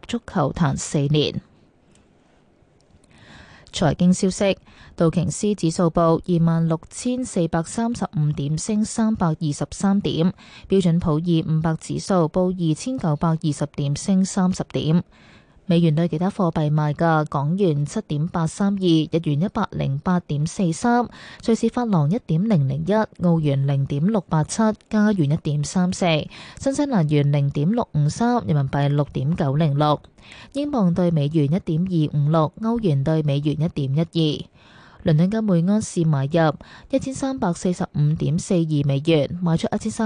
足球壇4年。財經消息，道瓊斯指數報26,435點，升323點；標準普爾500指數報2,920點，升30點。美元對其他貨幣賣價：港元7.832，日元108.43，瑞士法郎1.001，澳元0.687，加元1.34，新西蘭元0.653，人民幣6.906，英鎊對美元1.256，歐元對美元1.12。倫敦金每安士買入1345.42美元，賣出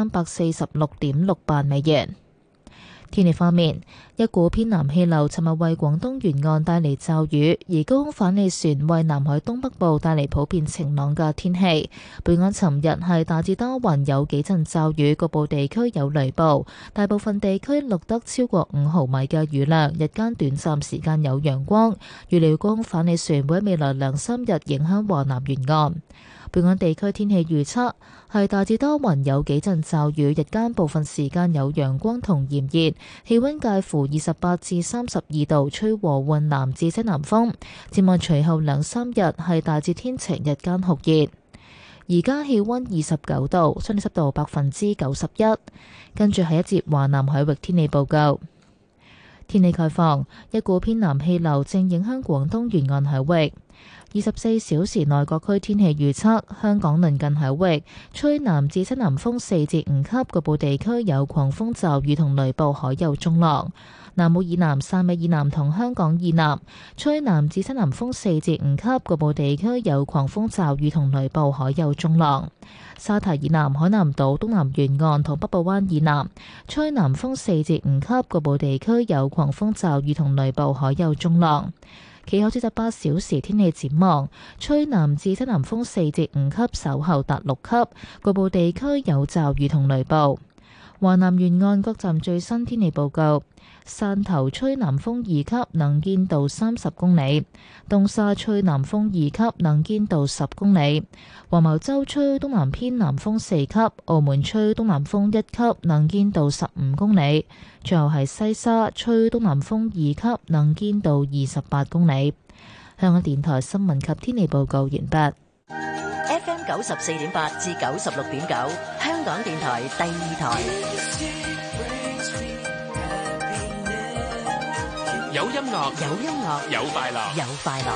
1346.68美元。天氣方面，一股偏南氣流尋日為廣東沿岸帶嚟驟雨，而高空反氣旋為南海東北部帶嚟普遍晴朗嘅天氣。本港尋日係大致多雲，有幾陣驟雨，局部地區有雷暴，大部分地區錄得超過5毫米嘅雨量，日間短暫時間有陽光。預料高空反氣旋會喺未來2-3日影響華南沿岸。本港地區天氣預測係大致多雲，有幾陣驟雨，日間部分時間有陽光同炎熱，氣溫介乎28至32度，吹和緩南至西南風。展望隨後2-3日係大致天晴，日間酷熱。而家氣溫29度，相對濕度91%。跟住係一節華南海域天氣報告。天氣概況，一股偏南氣流正影響廣東沿岸海域。24小時內各區天氣預測：香港鄰近海域吹南至西南風4至5級，局部地區有狂風驟雨同雷暴，海有中浪。南澳以南、汕尾以南同香港以南吹南至西南風4至5級，局部地區有狂風驟雨同雷暴，海有中浪。沙堤以南、海南島東南沿岸同北部灣以南吹南風4至5級，局部地區有狂風驟雨同雷暴，海有中浪。其後48小時天氣展望，吹南至西南風4至5級，稍後達6級，局部地區有驟雨同雷暴。華南沿岸各站最新天氣報告：汕頭吹南風2級，能見度30公里；東沙吹南風2級，能見度10公里；黃茅洲吹東南偏南風4級；澳門吹東南風1級，能見度15公里；最後係西沙吹東南風2級，能見度28公里。香港電台新聞及天氣報告完畢。 FM 94.8至96.9，香港電台第2台。 有音樂， 有音樂， 有快樂， 有快樂。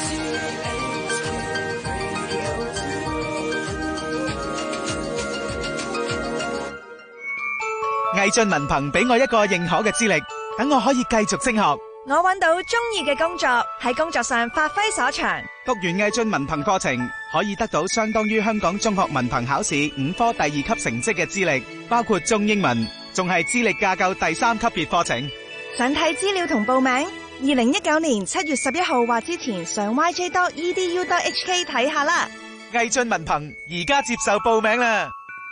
毅進文憑俾我一個認可嘅資歷，等我可以繼續升學。 我揾到中意嘅工作，喺工作上發揮所長。 讀完毅進文憑課程，可以得到相當於香港中學文憑考試5科第2級成績嘅資歷，包括中英文，仲係資歷架構第3級別課程。 想睇資料同報名，2019年7月11號或之前上 yj.edu.hk 睇下啦。 毅進文憑而家接受報名啦。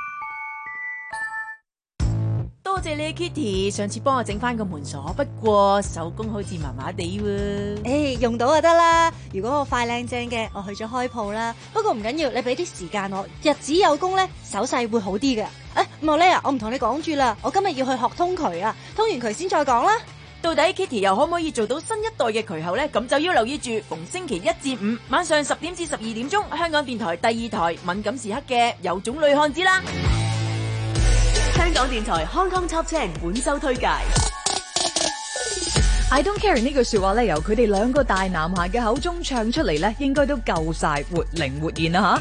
多謝你 Kitty， 上次幫我整翻個門鎖，不過手工好似麻麻地喎。 用到就得啦。如果我快靚正嘅，我去咗開鋪啦。不過唔緊要，你俾啲時間我，日子有功咧，手勢會好啲嘅。莫呢啊，我唔同你講住啦，我今日要去學通渠啊，通完渠先再講啦。 到底 Kitty 又可唔可以做到新一代嘅渠后呢？咁就要留意住，逢星期1至5晚上10點至12點鐘，香港電台第2台敏感時刻嘅有種女漢子啦。香港電台 Hong Kong Top 10本周推介。 I don't care 呢句說話咧，由佢哋兩個大男孩嘅口中唱出嚟咧，應該都夠晒活靈活現啦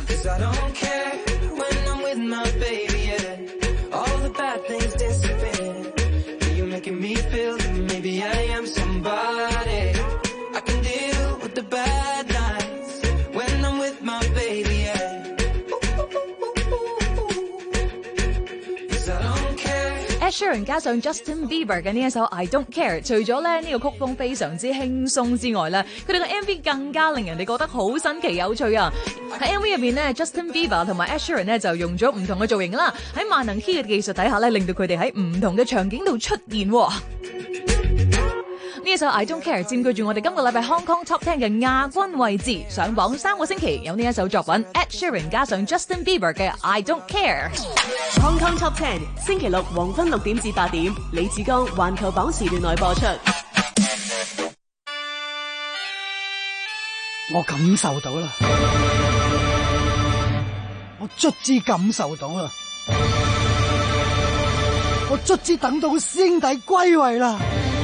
Sharon 加上 Justin Bieber 嘅呢一首 I Don't Care， 除咗咧呢個曲風非常之輕鬆之外咧，佢哋嘅 MV 更加令人哋覺得好新奇有趣啊！喺 MV 入邊咧 ，Justin Bieber 同埋 Sharon 咧就用咗唔同嘅造型啦，喺萬能 key 嘅技術底下咧，令到佢哋喺唔同嘅場景度出現。呢一首 I Don't Care 佔據住我哋今個禮拜 Hong Kong Top 10嘅亞軍位置，上榜3個星期，有呢一首作品 Ed Sheeran 加上 Justin Bieber 嘅 I Don't Care。 Hong Kong Top 10星期六黃昏6點至8點，李志剛環球榜時段內播出。 我感受到啦，我卒之感受到啦，我卒之等到師兄弟歸位啦。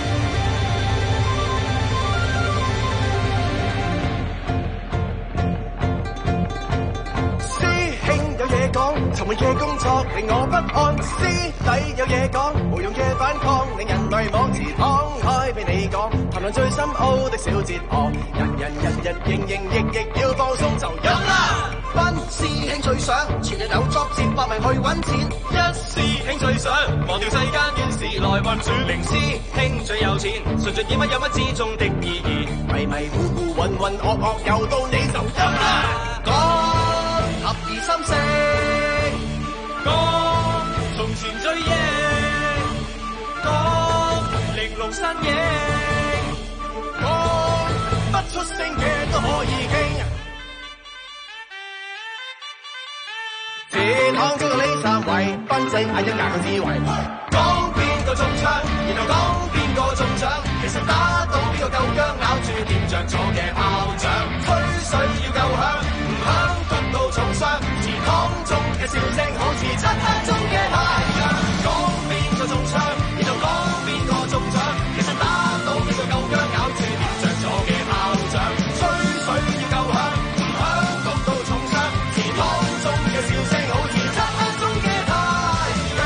尋覓嘅工作令我不安，師弟有嘢講，無用嘅反抗令人類妄自敞開俾你講，談論最深奧的小哲學，人營役要放鬆就飲啦。班師兄最想全日有作戰搏命去揾錢，一師兄最想忘掉世間怨事來運轉，零師兄最有錢，純粹點乜有乜之中的意義，迷糊渾噩又到你就飲啦。講合二心四。講從前追憶，講玲瓏身影，講不出聲嘅都可以傾。這趟中到呢三位，分析下一格嘅智慧。講邊個中槍，然後講邊個中獎，其實打到邊個夠薑，咬住掂着咗嘅炮仗，吹水要夠響，唔響焗到重傷。祠堂中嘅笑聲好似漆黑中嘅太陽。講邊個中槍，然後講邊個中獎，其實打到邊個夠薑，咬住掂着咗嘅炮仗，吹水要夠響，唔響焗到重傷。祠堂中嘅笑聲好似漆黑中嘅太陽。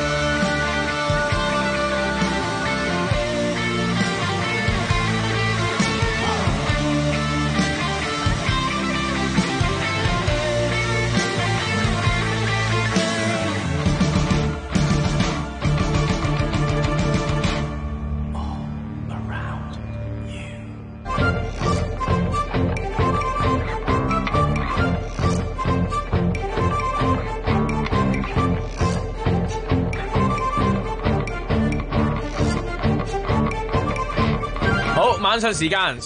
晚上時間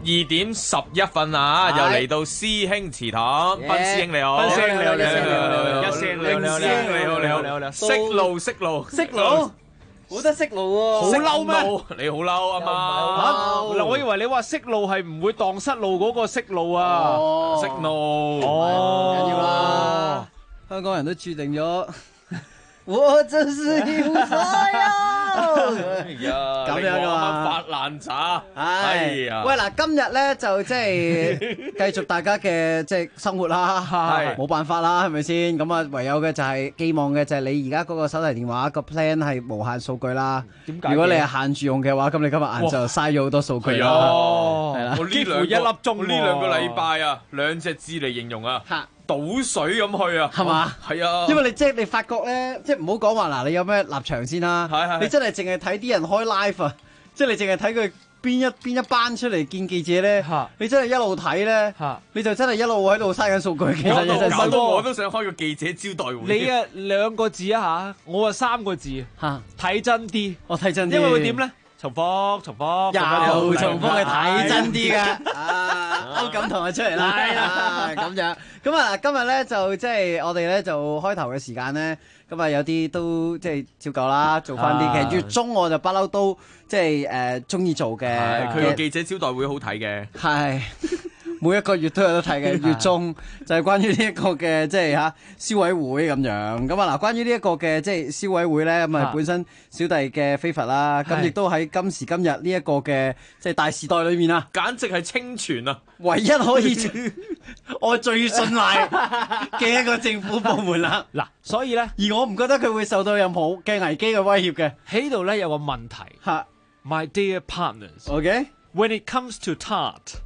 12:11啊，又嚟到師兄祠堂，斌師兄你好， 斌師兄你好， 一聲你好，識路， 好得識路喎， 好嬲咩？你好嬲啊嘛？ 嗱，我以為你話識路係唔會蕩失路嗰個識路啊， 識路， 緊要啦，香港人都注定咗。我就是要所有，咁樣噶嘛？ 發爛渣， 哎呀！喂嗱，今日咧就即係繼續大家嘅即係生活啦，冇辦法啦，係咪先？咁啊，唯有嘅就係寄望嘅就係你而家嗰個手提電話個 plan 係無限數據啦。點解？如果你係限住用嘅話，咁你今日晏晝嘥咗好多數據啦。係啦， 幾乎一粒鐘。呢兩個禮拜啊，2隻字嚟形容啊。倒水咁去啊， 係嘛？ 係啊， 因為你即係你發覺咧，即係唔好講話嗱，你有咩立場先啦？係你真係淨係睇啲人開 live 啊，即係你淨係睇佢邊一班出嚟見記者咧，你真係一路睇咧，你就真係一路喺度嘥緊數據。其實搞到我都想開個記者招待會。 你啊2個字啊嚇，我啊3個字嚇，睇真啲。 我睇真啲， 因為會點咧？重複， 又重複，去睇真啲㗎。都咁同佢出嚟啦，咁樣。咁啊，今日咧就即係我哋咧就開頭嘅時間咧，咁啊有啲都即係照舊啦，做翻啲嘅。月中我就不嬲都即係中意做嘅。 佢個記者招待會好睇嘅。係。 每一個月都有得睇嘅，月中就係關於呢一個嘅即係嚇消委會咁樣。咁啊嗱，關於呢一個嘅即係消委會咧，咁啊本身小弟嘅飛佛啦，咁亦都喺今時今日呢一個嘅即係大時代裏面啊， 簡直係清泉啊！ 唯一可以我最信賴嘅一個政府部門啦。 嗱，所以咧， 而我唔覺得佢會受到任何嘅危機嘅威脅嘅。 喺度咧有個問題嚇 ，My dear partners，OK。When it comes to tart，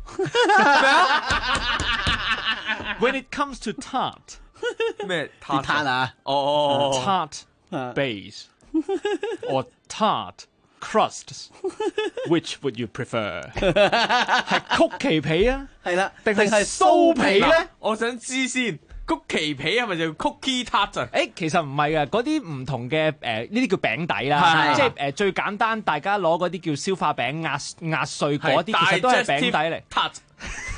When it comes to tart， 咩 tart 啊？ 哦 ，tart base or tart crusts，which would you prefer？ 係曲奇皮啊， 係啦， 定係酥皮咧？ 我想知先。曲奇皮係咪就 cookie tart 啊？ 其實唔係嘅，嗰啲唔同嘅呢啲叫餅底啦，即係最簡單，大家攞嗰啲叫消化餅壓碎嗰啲，其實都係餅底嚟。 喂，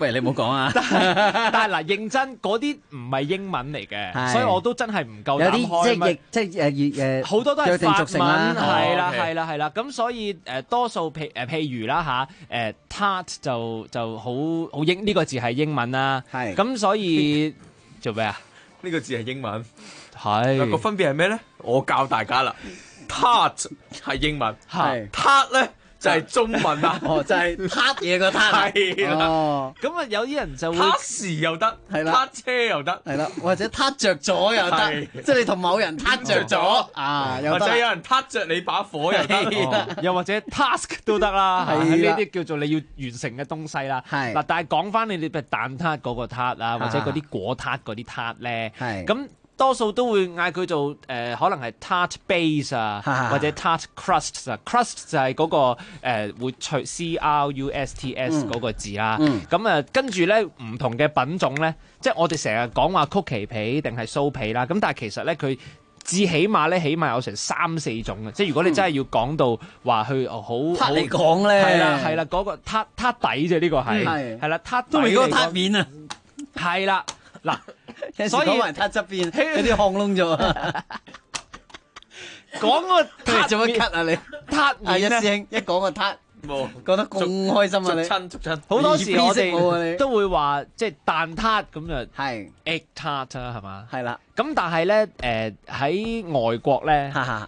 不如你唔好講啊。 但係嗱，認真嗰啲唔係英文嚟嘅，所以我都真係唔夠膽開。 有啲即係好多都係法文，係啦 OK 係啦係啦。咁所以多數譬如啦嚇tart 就好英呢個字係英文啦。 係咁所以做咩啊？ 呢個字係英文， 係個分別係咩咧？我教大家啦，tart 係英文， 係 tart 咧就係中文啦。 哦，就係撻嘢個撻。 係啦。 哦， 咁啊有啲人就會撻時又得， 係啦， 撻車又得， 係啦，或者撻着咗又得，即係你同某人撻着咗啊，又得或者有人撻着你把火又得， 又或者 task 都得啦， 係啦呢啲叫做你要完成嘅東西啦。 係嗱，但係講翻你哋譬如蛋撻嗰個撻啊，或者嗰啲果撻嗰啲撻咧， 係咁多數都會嗌佢做可能係 tart base 啊，或者 tart crust 啊。crust 就係嗰個會除 CRUSTS 嗰個字啦。咁啊，跟住咧唔同嘅品種咧，即係我哋成日講話曲奇皮定係酥皮啦。咁但係其實咧佢至起碼有成3-4種嘅。即係如果你真係要講到話去好嚟講咧， 係啦嗰個撻底啫，呢個係啦撻底都未嗰個撻面啊， 係啦嗱。 所以講埋撻側邊有啲烘窿咗啊！ 講個撻做乜咳啊你？ 撻面一師兄一講個撻，講得咁開心啊你！ 逐親好多時我哋都會話即係蛋撻咁就係 egg tart 啊，係嘛？ 係啦。 咁但係咧喺外國咧，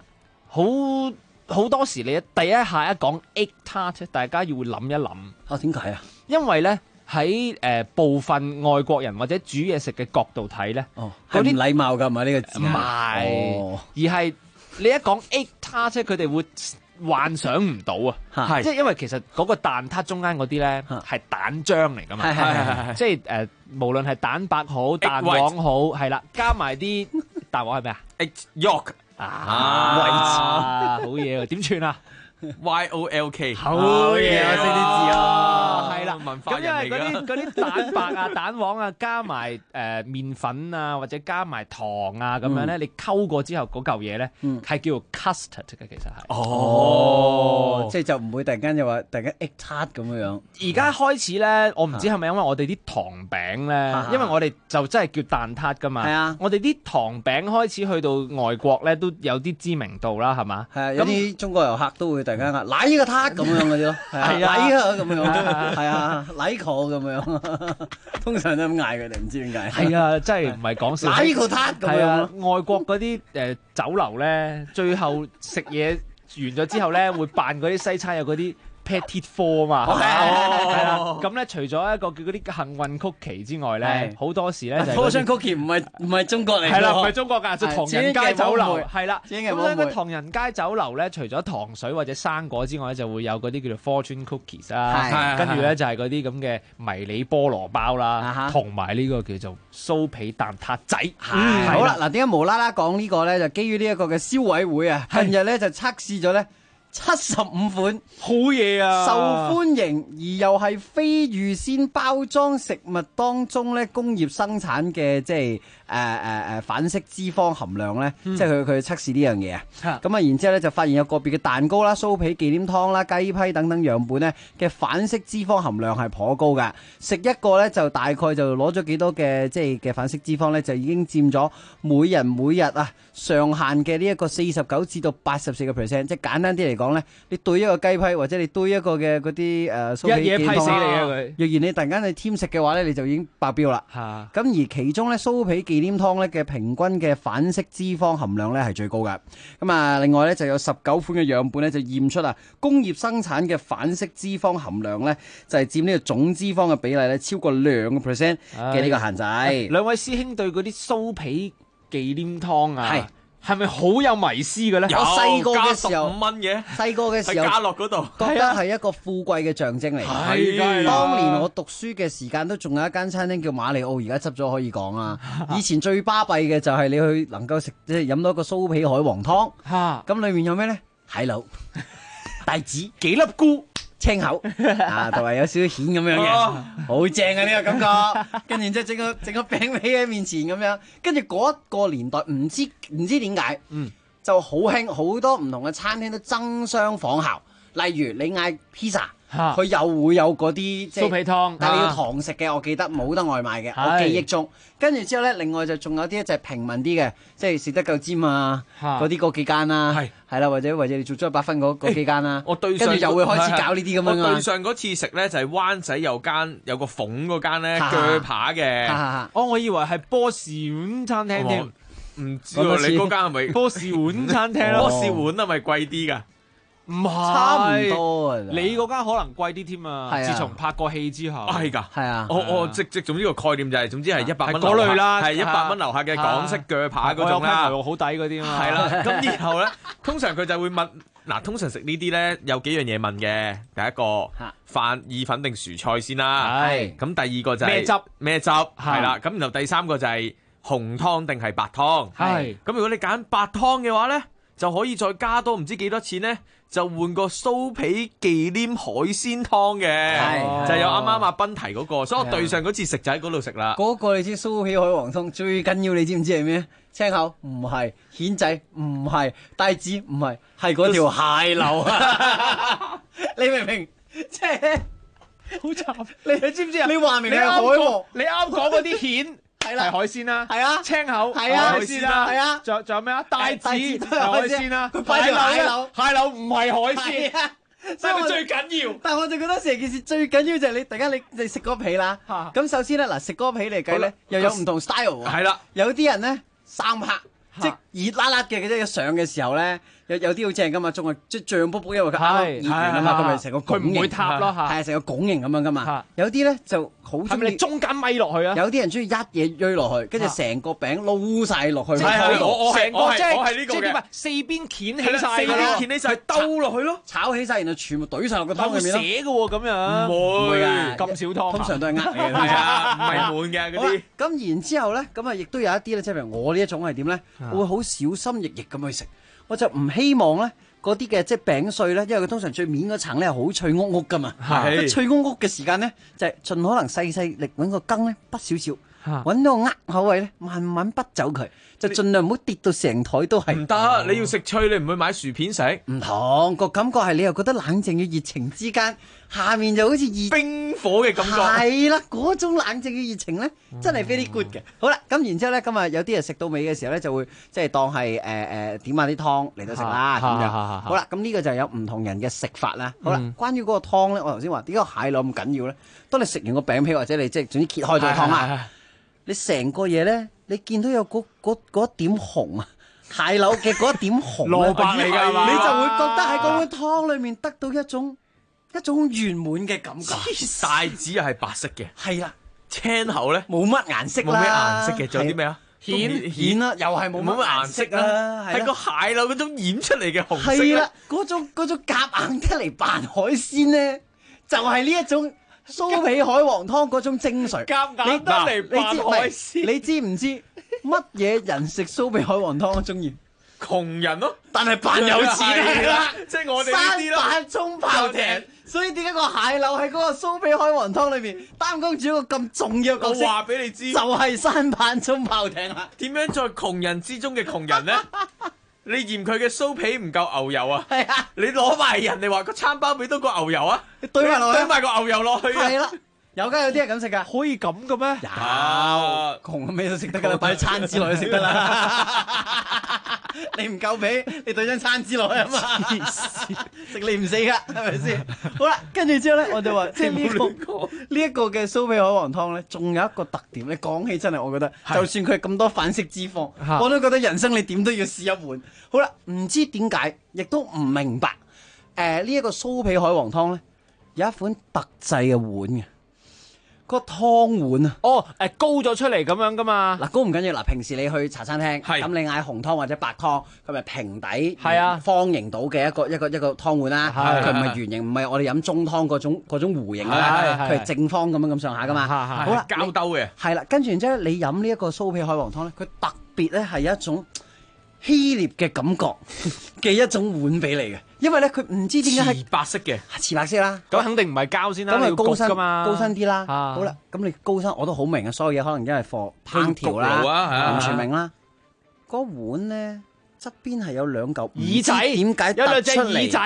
好多時你第一下一講 egg tart， 大家要會諗一諗。 啊，點解啊？ 因為咧喺部分外國人或者煮嘢食嘅角度睇咧， 嗰啲禮貌㗎嘛呢個字， 唔係，而係你一講 egg tart， 佢哋會幻想唔到啊，即係因為其實嗰個蛋撻中間嗰啲咧係蛋漿嚟㗎嘛，即係無論係蛋白好、蛋黃好，係啦，加埋啲蛋黃係咩啊 ？egg yolk 好嘢喎，點串啊 ？YOLK 好嘢啊！ 識啲字啊， 係啦， 文化人嚟㗎。 嗰啲蛋白啊、蛋黃啊，加埋麵粉啊，或者加埋糖啊咁樣咧，你溝過之後嗰嚿嘢咧，係叫做 custard 嘅，其實係。 哦，即係就唔會突然間就話突然間 egg tart 咁樣。 而家開始咧，我唔知係咪因為我哋啲糖餅咧，因為我哋就真係叫蛋撻㗎嘛。 係啊， 我哋啲糖餅開始去到外國咧，都有啲知名度啦，係嘛？ 係啊，有啲中國遊客都會突然間嗌奶呢個撻咁樣嗰啲咯，係啊，奶啊咁樣，係啊，奶殼咁樣，通常都咁嗌佢哋，唔知點解。 係啊，真係唔係講笑。 奶呢個撻咁樣。 外國嗰啲酒樓咧，最後食嘢完咗之後咧，會扮嗰啲西餐有嗰啲 petit four 啊嘛，係啦。咁咧，除咗一個叫嗰啲幸運曲奇之外咧，好多時咧就 fortune cookie 唔係中國嚟㗎， 係啦，唔係中國㗎，就唐人街酒樓係啦。咁咧個唐人街酒樓咧，除咗糖水或者生果之外咧，就會有嗰啲叫做 fortune cookies 啦，跟住咧就係嗰啲咁嘅迷你菠蘿包啦，同埋呢個叫做酥皮蛋撻仔。 好啦，嗱，點解無啦啦講呢個咧？就基於呢一個嘅消委會啊，近日咧就測試咗咧75款好嘢啊， 受歡迎而又係非預先包裝食物當中咧工業生產嘅即係反式脂肪含量咧，即係佢測試呢樣嘢啊。咁啊，然之後咧就發現有個別嘅蛋糕啦、酥皮忌廉湯啦、雞批等等樣本咧嘅反式脂肪含量係頗高㗎。食一個咧就大概就攞咗幾多嘅即係嘅反式脂肪咧，就已經佔咗每人每日啊上限嘅呢一個49%至到84%。即係簡單啲嚟講咧，你對一個雞批或者你對一個嘅嗰啲酥皮忌廉湯， 一嘢批死你啊佢！ 若然你突然間去添食嘅話咧，你就已經爆標啦。咁而其中咧酥皮忌廉湯咧嘅平均嘅反式脂肪含量咧係最高㗎。咁啊，另外咧就有19款嘅樣本咧就驗出啊工業生產嘅反式脂肪含量咧就係佔呢個總脂肪嘅比例咧超過2% 嘅呢個限制。 兩位師兄對嗰啲酥皮忌廉湯啊，係咪好有迷思嘅咧？ 我細個嘅時候 15蚊嘅， 細個嘅時候加落嗰度， 覺得係一個富貴嘅象徵嚟。係當年我讀書嘅時間都仲有一間餐廳叫馬里奧，而家執咗可以講啊。以前最巴閉嘅就係你去能夠食即係飲到一個酥皮海皇湯，咁裏面有咩咧？海螺、帶子、 幾粒菇。 青口啊，同埋有少少蜆咁樣嘅，好正啊呢個感覺。跟住之後整個餅皮喺面前咁樣，跟住嗰一個年代唔知點解，就好興好多唔同嘅餐廳都爭相仿效。 例如你嗌 pizza。佢又會有嗰啲酥皮湯， 但係你要堂食嘅，我記得冇得外賣嘅，我記憶中。跟住之後咧，另外就仲有啲就係平民啲嘅，即係食得夠尖啊，嗰幾間啦，係啦，或者你做咗100分嗰幾間啦。跟住又會開始搞呢啲咁樣我對上嗰次食咧就係灣仔有個鳳嗰間咧鋸扒嘅。 我以為係波士碗餐廳添， 唔知喎你嗰間係咪波士碗餐廳咯？ 波士碗係咪貴啲㗎？ 唔係， 差唔多啊！ 你嗰間可能貴啲添啊！自從拍過戲之後， 係㗎， 係啊！ 我總之個概念就係總之係100蚊嗰類啦， 係100蚊樓下嘅港式鋸扒嗰種啦， 好抵嗰啲嘛。 係啦，咁然後咧，通常佢就會問嗱，通常食呢啲咧有幾樣嘢問嘅。第一個飯意粉定薯菜先啦，係。咁第二個就係咩汁，係啦。咁然後第三個就係紅湯定係白湯，係。咁如果你揀白湯嘅話咧，就可以再加多唔知幾多錢咧。就換個酥皮忌廉海鮮湯嘅，就有啱啱阿斌提嗰個，所以我對上嗰次食就喺嗰度食啦。 嗰個你知酥皮海皇湯最緊要，你知唔知係咩？青口唔係，蜆仔唔係，帶子唔係，係嗰條蟹柳啊！你明唔明？即係好慘，你知唔知啊？ 你話明係海王， 你啱講嗰啲蜆。係海鮮啦，係啊，青口係海鮮啦，係啊，仲有咩啊？帶子係海鮮啦，蟹柳唔係海鮮，所以我最緊要。 但係我就覺得成件事最緊要就係你突然間你食嗰皮啦。咁首先咧嗱，食嗰皮嚟計咧，又有唔同 style 啊。 係啦， 有啲人咧3克，即熱辣辣嘅，一上嘅時候咧。有啲好正噶嘛，仲係即係脹卜卜，因為佢啱熱完啊嘛，佢咪成個拱形， 佢唔會塌咯嚇， 係成個拱形咁樣噶嘛。有啲咧就好中意， 係咪你中間咪落去啊？ 有啲人中意一嘢鋥落去，跟住成個餅撈晒落去。 我係呢個嘅， 即係點啊？四邊掀起晒， 四邊掀起晒，兜落去咯， 炒起晒，然後全部懟晒落個湯裏面咯。 寫嘅喎咁樣， 唔會㗎，咁少湯， 通常都係呃嘅， 係啊，唔係滿嘅嗰啲。 咁然之後咧，咁啊亦都有一啲咧，即係譬如我呢一種係點咧？我會好小心翼翼咁去食，我就唔希望咧。嗰啲嘅即係餅碎咧，因為佢通常最面嗰層咧係好脆屋屋噶嘛，脆屋屋嘅時間咧就係盡可能細力揾個羹咧滗少少，揾到個口位咧慢慢滗走佢，就盡量唔好跌到成枱都係。 唔得，你要食脆，你唔會買薯片食。 唔同個感覺係你又覺得冷靜與熱情之間，下面就好似冰火嘅感覺。 係啦，嗰種冷靜與熱情咧，真係 very good 嘅。好啦，咁然之後咧，今日有啲人食到尾嘅時候咧，就會即係當係點下啲湯嚟到食啦咁樣。好啦，咁呢個就有唔同人嘅食法啦。好啦，關於嗰個湯咧，我頭先話點解蟹柳咁緊要咧？當你食完個餅皮或者你即係總之揭開咗個湯啦，你成個嘢咧，你見到有嗰一點紅啊，蟹柳嘅嗰一點紅蘿蔔嚟㗎嘛， 你就會覺得喺嗰碗湯裏面得到一種圓滿嘅感覺。 帶子又係白色嘅， 係啦， 青口咧冇乜顏色啦， 冇咩顏色嘅，仲有啲咩啊？ 蜆啦，又係冇乜顏色啦， 係個蟹柳嗰種染出嚟嘅紅色。 係啦，嗰種夾硬得嚟扮海鮮咧，就係呢一種酥皮海皇湯嗰種精髓。 夾硬得嚟扮海鮮， 你知唔知乜嘢人食酥皮海皇湯我中意？ 窮人咯， 但係扮有錢啦， 即係我哋呢啲咯。 山板葱炮艇，所以點解個蟹柳喺嗰個酥皮海皇湯裏面擔當住一個咁重要嘅角色？ 我話俾你知， 就係山板葱炮艇啦。 點樣在窮人之中嘅窮人咧？你嫌佢嘅酥皮唔夠牛油啊？ 係啊， 你攞埋人哋話個餐包俾多個牛油啊？ 你堆埋落去， 堆埋個牛油落去啊！ 係啦。有啲係咁食噶， 可以咁嘅咩？ 有，窮咩都食得噶啦，擺喺餐紙落去食得啦。你唔夠皮，你對張餐紙落去啊嘛，食你唔死噶，係咪先？好啦，跟住之後咧，我就話即係呢一個嘅酥皮海皇湯咧，仲有一個特點。你講起真係，我覺得就算佢咁多反式脂肪，我都覺得人生你點都要試一碗。好啦，唔知點解，亦都唔明白。呢一個酥皮海皇湯咧，有一款特製嘅碗嘅。個湯碗啊， 高咗出嚟咁樣噶嘛？ 嗱，高唔緊要，嗱，平時你去茶餐廳，咁你嗌紅湯或者白湯，佢咪平底，係啊，方形到嘅一個湯碗啦，佢唔係圓形，唔係我哋飲中湯嗰種弧形啦，佢係正方咁上下噶嘛。好啦， 膠兜嘅， 係啦，跟住然之後你飲呢一個酥皮海皇湯咧，佢特別咧係有一種希臘嘅感覺嘅一種碗俾你嘅，因為咧佢唔知點解係瓷白色嘅， 瓷白色啦， 咁肯定唔係膠先啦， 咁係高身噶嘛， 高身啲啦。好啦，咁你高身我都好明啊，所有嘢可能因為貨烹調啦，唔全明啦。嗰碗咧側邊係有兩嚿耳仔， 點解有兩隻突出嚟耳仔，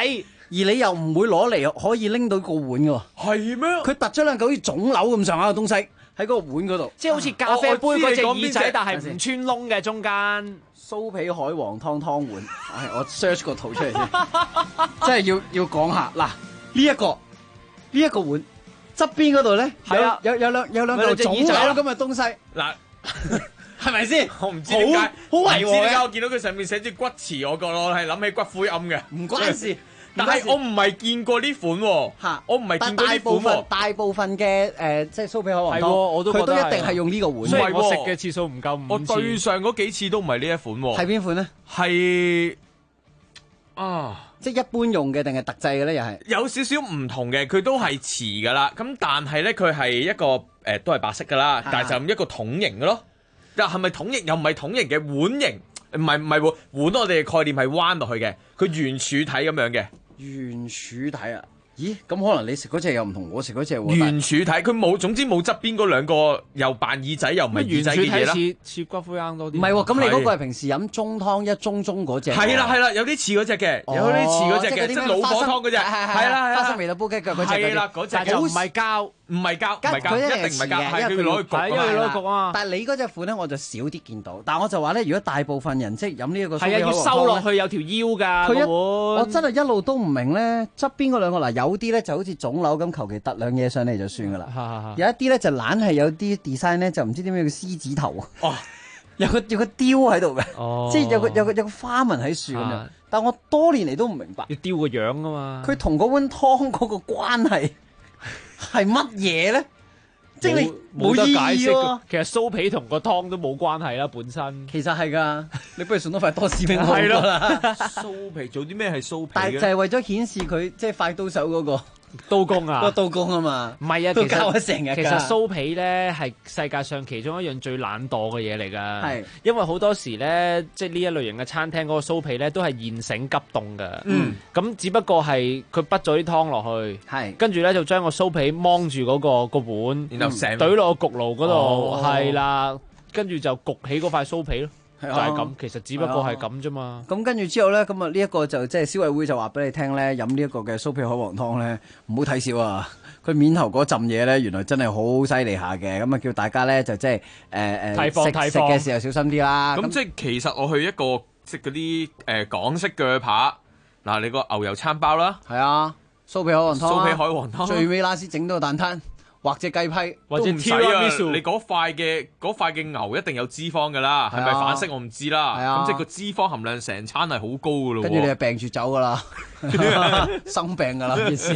你又唔會攞嚟可以拎到個碗㗎喎。 係咩？ 佢突咗兩嚿好似腫瘤咁上下嘅東西喺嗰個碗嗰度， 即係好似咖啡杯嗰隻我知你講邊隻耳仔，但係唔穿窿嘅中間。 酥皮海皇湯湯碗。我 search 個圖出嚟先，真係要講下嗱，呢一個碗側邊嗰度咧， 係啊， 有兩嚿腫瘤咁嘅東西嗱。 係咪先？ 我唔知點解， 好違和嘅。 我見到佢上面寫住骨瓷，我覺得我係諗起骨灰龕嘅。 唔關事， 但係我唔係見過呢款喎。嚇，我唔係見過呢款喎。 大部分嘅即係酥皮海皇湯， 我都覺得佢都一定係用呢個碗。 唔係我食嘅次數唔夠5次。 我對上嗰幾次都唔係呢一款喎。 係邊款咧？ 係即係一般用嘅定係特製嘅咧？又係有少少唔同嘅，佢都係瓷㗎啦。咁但係咧，佢係一個都係白色㗎啦，但係就一個桶形嘅咯。又係咪桶形？又唔係桶形嘅碗形，唔係喎，碗我哋嘅概念係彎落去嘅，佢圓柱體咁樣嘅。 圓柱體啊？咦，咁可能你食嗰隻又唔同我食嗰隻喎。 圓柱體，佢冇，總之冇側邊嗰兩個又扮耳仔又唔係耳仔嘅嘢啦。 似骨灰龕多啲。 唔係喎，咁你嗰個係平時飲中湯一盅嗰隻。 係啦，有啲似嗰隻嘅，有啲似嗰隻嘅，即係老火湯嗰隻。係啦， 花生味道煲雞腳嗰隻。 係啦，嗰隻就唔係膠。 唔係膠， 佢一定唔係膠，係佢攞去焗， 因為攞去焗啊。 但係你嗰隻款咧，我就少啲見到。但係我就話咧，如果大部分人即係飲呢一個， 係啊，要收落去有條腰㗎。 我真係一路都唔明咧，側邊嗰兩個嗱，有啲咧就好似腫瘤咁，求其突兩嘢上嚟就算㗎啦。有一啲咧就懶係有啲 design 咧，就唔知點樣叫獅子頭啊。有個雕喺度嘅，即係有個花紋喺樹咁樣。但我多年嚟都唔明白， 要雕個樣啊嘛。 佢同嗰碗湯嗰個關係係乜嘢咧？即係你冇得解釋喎。 其實酥皮同個湯都冇關係啦，本身。 其實係㗎，你不如送多塊多士俾我好過啦。 酥皮做啲咩係酥皮？ 但係就係為咗顯示佢即係快刀手嗰個刀工啊， 個刀工啊嘛。 唔係啊， 都教咗成日。 其實酥皮咧係世界上其中一樣最懶惰嘅嘢嚟㗎。 係， 因為好多時咧，即係呢一類型嘅餐廳嗰個酥皮咧都係現成急凍㗎。咁只不過係佢畢咗啲湯落去，跟住咧就將個酥皮芒住嗰個碗， 然後成懟落個焗爐嗰度，係啦，跟住就焗起嗰塊酥皮咯。就係咁，其實只不過係咁啫嘛。 咁跟住之後咧，咁啊呢一個就即係消委會就話俾你聽咧，飲呢一個嘅酥皮海皇湯咧，唔好睇少啊！佢面頭嗰浸嘢咧，原來真係好犀利下嘅。咁啊叫大家咧就即係食嘅時候小心啲啦。 咁即係其實我去一個食嗰啲港式鋸扒，嗱你個牛油餐包啦， 係啊，酥皮海皇湯， 酥皮海皇湯， 最尾拉絲整到個蛋撻。或者雞批， 或者唔使啊！你嗰塊嘅牛一定有脂肪㗎啦，係咪反式我唔知啦。咁即係個脂肪含量成餐係好高㗎咯。 跟住你就病住走㗎啦，生病㗎啦件事。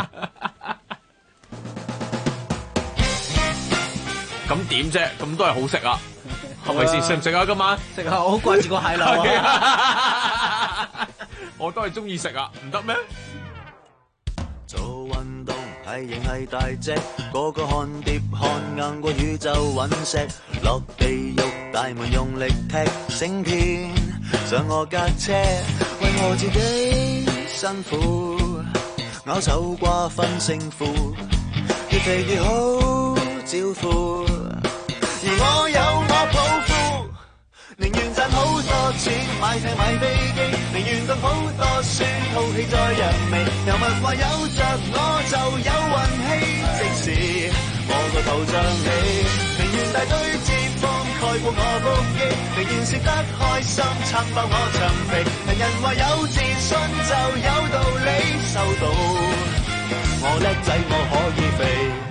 咁點啫？咁都係好食啊，係咪先？食唔食啊？今晚食啊！我好掛住個蟹柳啊！ 我都係中意食啊，唔得咩？ 做運動係型係大隻，個個看碟看硬過宇宙隕石，落地獄大門用力踢，整片上我架車，為我自己辛苦，咬手瓜分勝負，越肥越好招呼，而我有我抱負。寧願賺好多錢買艇買飛機，寧願動好多書套戲在人味，又問話有着我就有運氣，即使我個頭像你，寧願大堆脂肪蓋過我腹肌，寧願食得開心撐爆我長肥，人人話有自信就有道理，收到我叻仔我可以肥。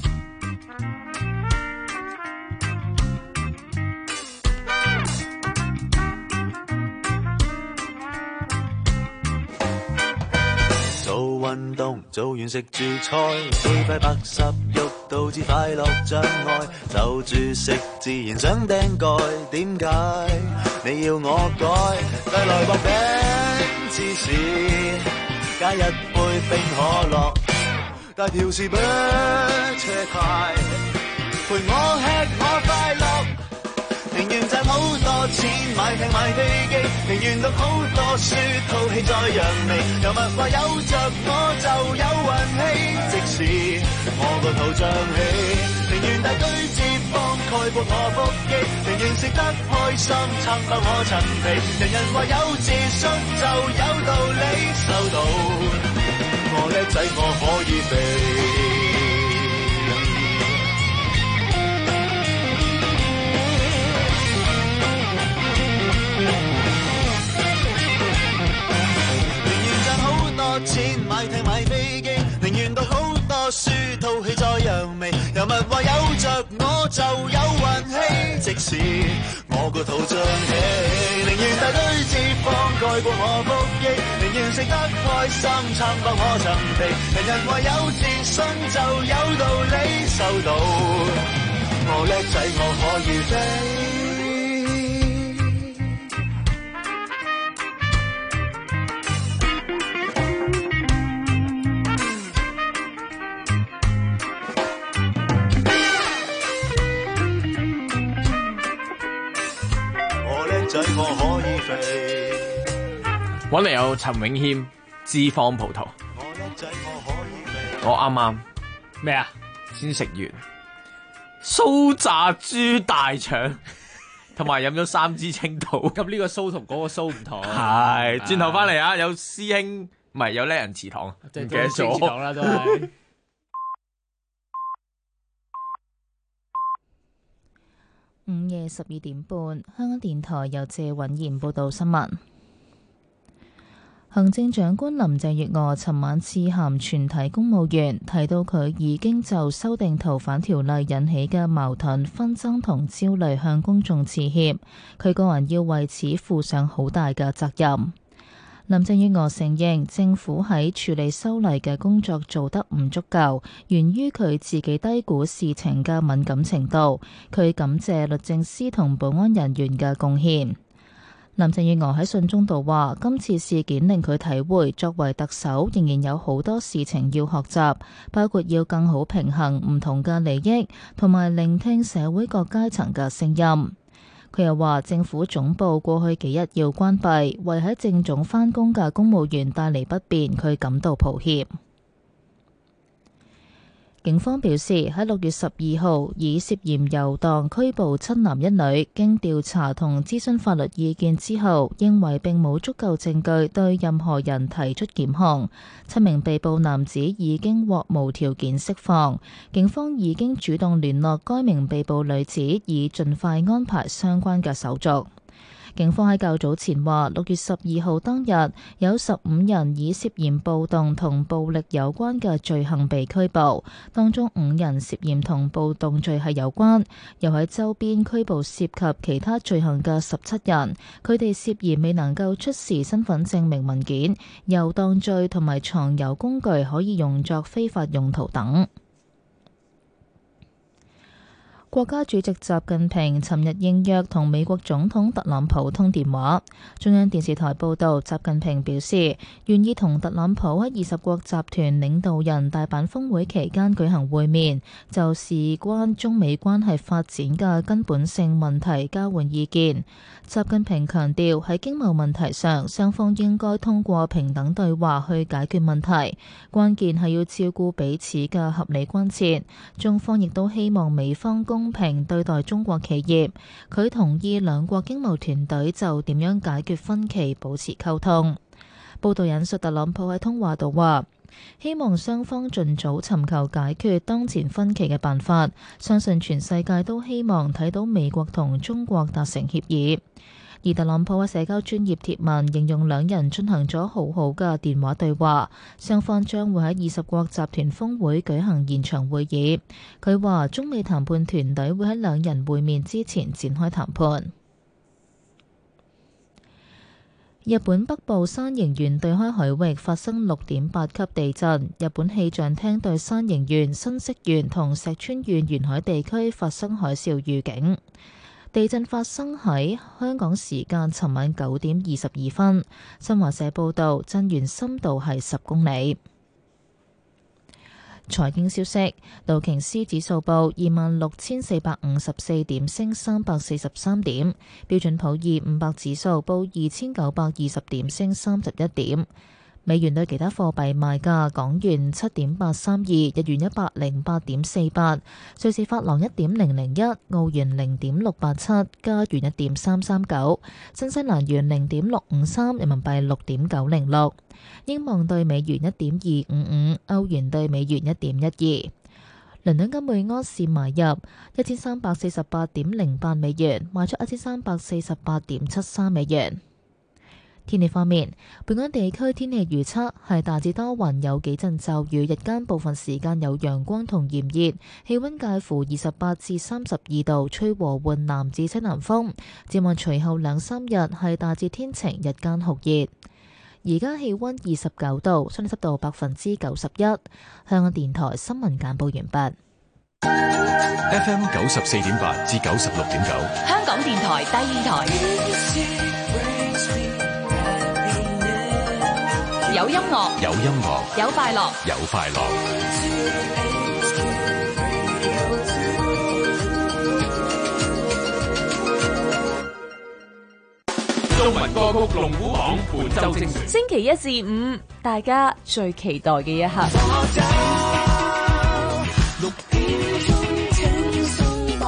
運動做完食住菜，背塊白十肉導致快樂障礙，就住食自然想釘蓋，點解你要我改？帶來薄餅芝士，加一杯冰可樂，大條士不車太，陪我吃我快樂。寧願賺好多錢買艇買飛機，寧願讀好多書套戲在揚眉，又物話有着我就有運氣，即使我個頭脹氣，寧願大堆脂肪蓋過我腹肌，寧願食得開心，撐爆我陳皮。人人話有自信就有道理，收到我叻仔我可以飛。錢買艇買飛機，寧願讀好多書，套戲再揚眉。又咪話有着我就有運氣，即使我個肚脹氣，寧願大堆脂肪蓋過我腹肌，寧願食得開心撐爆我陳皮。人人話有自信就有道理，收到我叻仔我可以飛。 搵嚟有陳永謙脂肪葡萄，我啱啱咩啊？ 先食完酥炸豬大腸，同埋飲咗3支青島。 咁呢個酥同嗰個酥唔同。 係，轉頭翻嚟啊！有師兄唔係有叻人祠堂，唔記得咗。 祠堂啦都係。 午夜12點半，香港電台由謝允賢報道新聞。行政長官林鄭月娥尋晚致函全體公務員，提到佢已經就修訂逃犯條例引起嘅矛盾、紛爭同焦慮向公眾致歉，佢個人要為此負上好大嘅責任。林鄭月娥承認政府喺處理修例嘅工作做得唔足夠，源於佢自己低估事情嘅敏感程度。佢感謝律政司同保安人員嘅貢獻。林鄭月娥喺信中度話，今次事件令佢體會作為特首仍然有好多事情要學習，包括要更好平衡唔同嘅利益，同埋聆聽社會各階層嘅聲音。佢又話，政府總部過去幾日要關閉，為喺政總返工嘅公務員帶嚟不便，佢感到抱歉。警方表示，喺6月12號以涉嫌遊蕩拘捕7男1女，經調查同諮詢法律意見之後，認為並冇足夠證據對任何人提出檢控。7名被捕男子已經獲無條件釋放，警方已經主動聯絡該名被捕女子，以盡快安排相關嘅手續。警方喺較早前話，6月12號當日有15人以涉嫌暴動同暴力有關嘅罪行被拘捕，當中5人涉嫌同暴動罪係有關，又喺周邊拘捕涉及其他罪行嘅17人，佢哋涉嫌未能夠出示身份證明文件、遊蕩罪同埋藏有工具可以用作非法用途等。國家主席習近平尋日應約同美國總統特朗普通電話。中央電視台報導，習近平表示願意同特朗普喺20國集團領導人大阪峰會期間舉行會面，就事關中美關係發展嘅根本性問題交換意見。習近平強調，喺經貿問題上，雙方應該通過平等對話去解決問題，關鍵係要照顧彼此嘅合理關切。中方亦都希望美方公平對待中國企業。佢同意兩國經貿團隊就點樣解決分歧保持溝通。報道引述特朗普喺通話度話，希望雙方盡早尋求解決當前分歧嘅辦法，相信全世界都希望睇到美國同中國達成協議。而特朗普喺社交專頁貼文形容兩人進行咗好好嘅電話對話，雙方將會喺20國集團峰會舉行現場會議。佢話中美談判團隊會喺兩人會面之前展開談判。日本北部山形縣對開海域發生6.8級地震，日本氣象廳對山形縣、新潟縣同石川縣沿海地區發生海嘯預警。地震發生喺香港時間尋晚9點22分。新華社報導，震源深度係10公里。財經消息，道瓊斯指數報26,454點，升343點；標準普爾500指數報2,920點，升31點。 美元對其他貨幣賣價：港元7.832，日元108.48，瑞士法郎1.001，澳元0.687，加元1.339，新西蘭元0.653，人民幣6.906，英鎊對美元1.255，歐元對美元1.12。倫敦金每安士買入1348.08美元，賣出1348.73美元。天氣方面，本港地區天氣預測係大致多雲，有幾陣驟雨，日間部分時間有陽光同炎熱，氣溫介乎28至32度，吹和緩南至西南風。展望隨後2-3日係大致天晴，日間酷熱。而家氣溫29度，相對濕度91%。香港電台新聞簡報完畢。 FM 94.8至96.9， 香港電台第二台。有音樂， 有音樂， 有快樂， 有快樂。 中文歌曲龍虎榜本周精選， 星期1至5，大家最期待嘅一刻。 6點鐘請鬆綁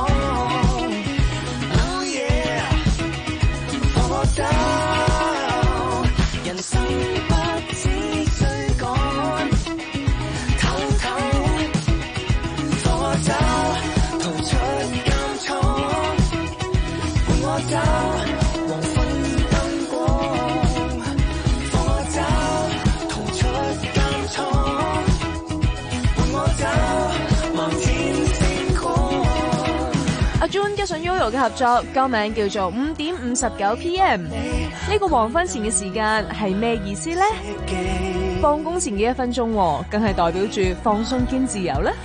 ，Oh yeah，放我走，人生不只追趕，偷偷放我走，逃出監倉，伴我走。 阿 June 加上 Yoyo 嘅合作，歌名叫做5點59 PM。呢個黃昏前嘅時間係咩意思呢？放工前嘅1分鐘，梗係代表住放鬆兼自由呢。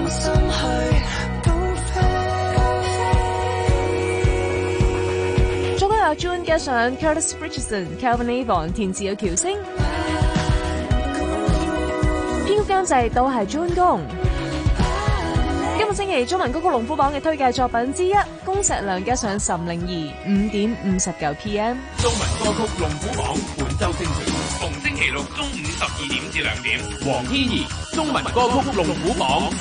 作曲阿 June 加上 Curtis Richardson、Calvin Avon 填詞有喬星，編曲監製都係 June 公。今個星期中文歌曲龍虎榜嘅推介作品之一，恭碩良加上岑寧兒5點59 PM。 中文歌曲龍虎榜本周精選，逢星期六中午12點至2點。黃天怡中文歌曲龍虎榜。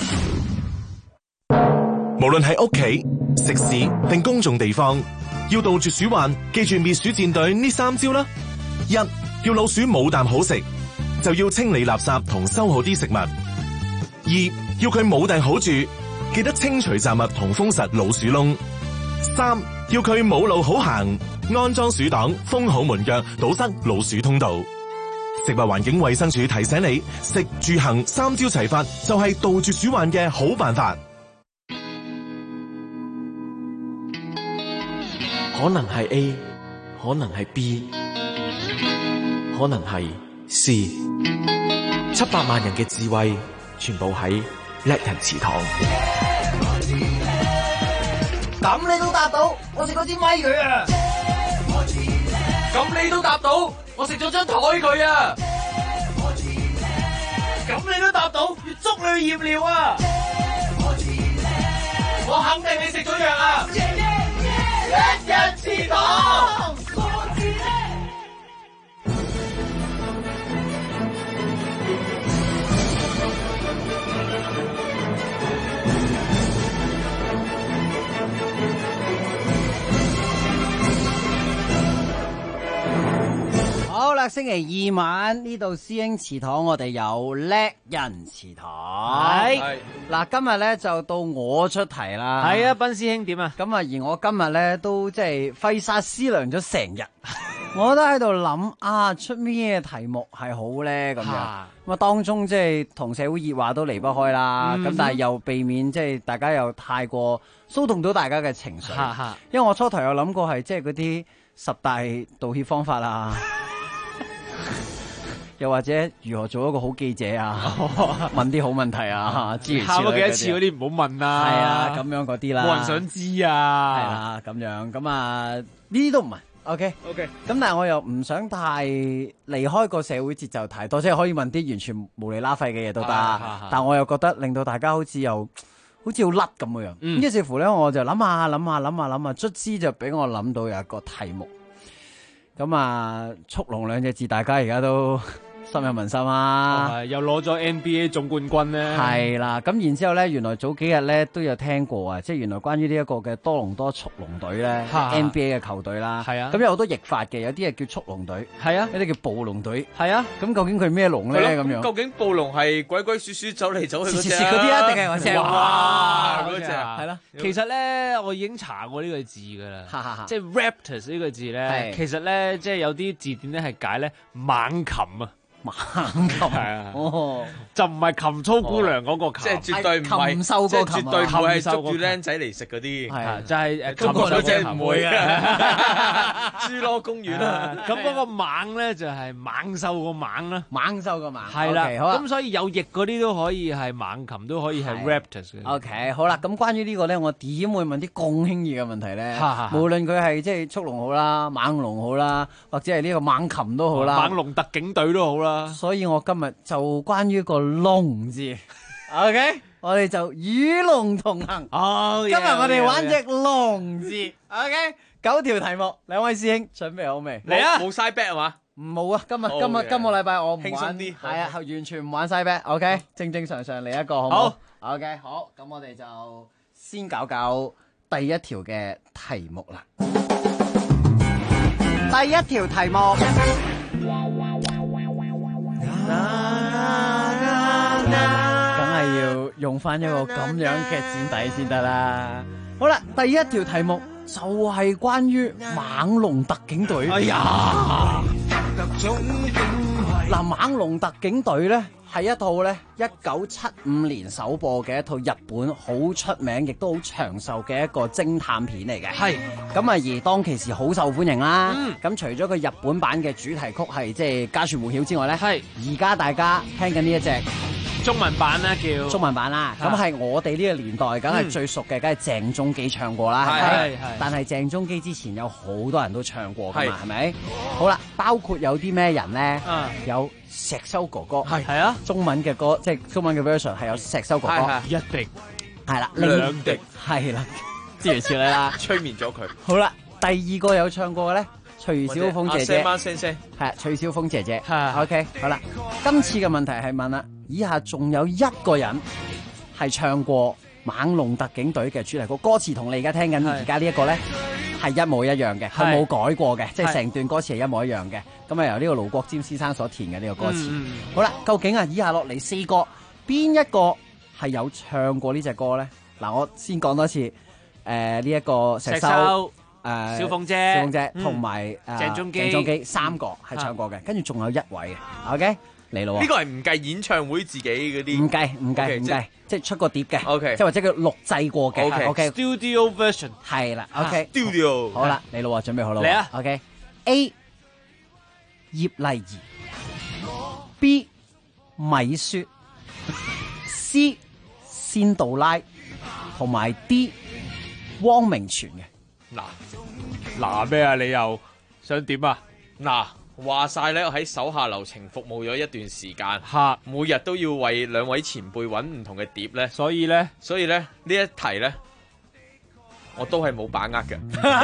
無論喺屋企、食肆定公眾地方，要杜絕鼠患，記住滅鼠戰隊呢3招啦。1. 要老鼠冇啖好食，就要清理垃圾同收好啲食物。2. 要佢冇地好住，記得清除雜物同封實老鼠窿。3. 要佢冇路好行，安裝鼠擋，封好門腳，堵塞老鼠通道。食物環境衛生署提醒你，食住行3招齊發，就係杜絕鼠患嘅好辦法。 可能係 A， 可能係 B， 可能係 C。700萬人嘅智慧，全部喺叻人祠堂。 咁你都答到，我食咗支咪佢啊！ 咁你都答到，我食咗張台佢啊！咁你都答到，越捉你去驗尿啊！我肯定你食咗藥啊！叻人祠堂。 好啦，星期2晚呢度師兄祠堂，我哋有叻人祠堂。係嗱，今日咧就到我出題啦。 係啊，賓師兄點啊？ 咁啊，而我今日咧都即係費煞思量咗成日，我都喺度諗啊，出咩題目係好咧咁樣。咁啊，當中即係同社會熱話都離不開啦。咁但係又避免即係大家又太過騷動到大家嘅情緒。因為我初頭有諗過係即係嗰啲10大道歉方法啊。又或者如何做一個好記者啊？問啲好問題啊？ 考過幾多次嗰啲唔好問啊！ 係啊，咁樣嗰啲啦， 冇人想知啊！ 係啦，咁樣咁啊，呢啲都唔係 OK。咁但係我又唔想太離開個社會節奏太多，即係可以問啲完全無厘啦廢嘅嘢都得。但我又覺得令到大家好似好甩咁嘅樣。咁於是乎咧，我就諗下，卒之就俾我諗到有一個題目。咁啊，速龍2隻字，大家而家都深入民心啊！ 又攞咗 NBA 總冠軍咧， 係啦。咁然之後咧，原來早幾日咧都有聽過啊，即係原來關於呢一個嘅多倫多速龍隊咧 ，NBA 嘅球隊啦，係啊。咁有好多譯法嘅，有啲係叫速龍隊，係啊，有啲叫暴龍隊，係啊。咁究竟佢咩龍咧？咁樣究竟暴龍係鬼鬼祟祟走嚟走去嗰隻嗰啲啊，定係嗰隻？ 哇，嗰隻係啦。 其實咧，我已經查過呢個字噶啦，即係 Raptors 呢個字咧，其實咧即係有啲字典咧係解咧猛禽啊。 猛禽係啊，就唔係禽粗姑娘嗰個禽， 即係絕對唔係禽獸個禽， 絕對唔會係捉住僆仔嚟食嗰啲， 係就係中國嗰隻唔會嘅，侏羅公園啊。 咁嗰個猛咧就係猛獸個猛啦， 猛獸個猛係啦。咁所以有翼嗰啲都可以係猛禽，都可以係 Raptors 嘅。 OK， 好啦，咁關於呢個咧，我點會問啲咁輕易嘅問題咧？無論佢係即係速龍好啦，猛龍好啦，或者係呢個猛禽都好啦， 猛龍特警隊都好啦。 所以我今日就關於個龍字 ，OK， 我哋就與龍同行。今日我哋玩隻龍字 ，OK， 9條題目，兩位師兄準備好未？ 嚟啊！ 冇 side bet 係嘛？ 冇啊！今個禮拜我唔輕鬆啲， 係啊，完全唔玩 side bet，OK， 正正常常嚟一個好唔好？OK， 好，咁我哋就先搞第一條嘅題目啦。第一條題目。梗係要用翻一個咁樣嘅墊底先得啦。好啦，第一條題目就係關於猛龍特警隊。哎呀，嗱，猛龍特警隊咧係一套咧1975年首播嘅一套日本好出名亦都好長壽嘅一個偵探片嚟嘅。係咁啊，而當其時好受歡迎啦。咁除咗佢日本版嘅主題曲係即係家喻戶曉之外咧，係而家大家聽緊呢一隻中文版啦，叫中文版啦。咁係我哋呢個年代梗係最熟嘅，梗係鄭中基唱過啦。係，但係鄭中基之前有好多人都唱過噶嘛，係咪？好啦，包括有啲咩人咧？有石修哥哥，係啊，中文嘅歌即係中文嘅 version 係有石修哥哥， 一滴係啦， 兩滴係啦，諸如此類啦， 催眠咗佢。 好啦，第二個有唱過嘅咧，徐小鳳姐姐， 係徐小鳳姐姐，OK， 好啦，今次嘅問題係問啦，以下仲有一個人係唱過猛龍特警隊嘅主題曲，歌詞同你而家聽緊而家呢一個咧係一模一樣嘅，佢冇改過嘅，即係成段歌詞係一模一樣嘅。咁啊由呢個盧國沾先生所填嘅呢個歌詞。好啦，究竟啊以下落嚟4個，邊一個係有唱過呢隻歌咧？嗱，我先講多次，呢一個石修、 小鳳姐同埋鄭中基 3個係唱過嘅，跟住仲有一位嘅 ，OK。嚟咯！ 呢個係唔計演唱會自己嗰啲， 唔計，即係出過碟嘅 ，OK， 即係或者佢錄製過嘅 ，OK，Studio version 係啦，OK，Studio 好啦，嚟咯，準備好啦， 嚟啊 ，OK，A 葉麗儀 ，B 米雪 ，C 仙杜拉，同埋 D 汪明荃嘅。 嗱咩啊？你又想點啊？ 嗱。話晒咧，我喺手下留情服務咗一段時間，每日都要為兩位前輩揾唔同嘅碟咧， 所以咧呢一題咧，我都係冇把握嘅。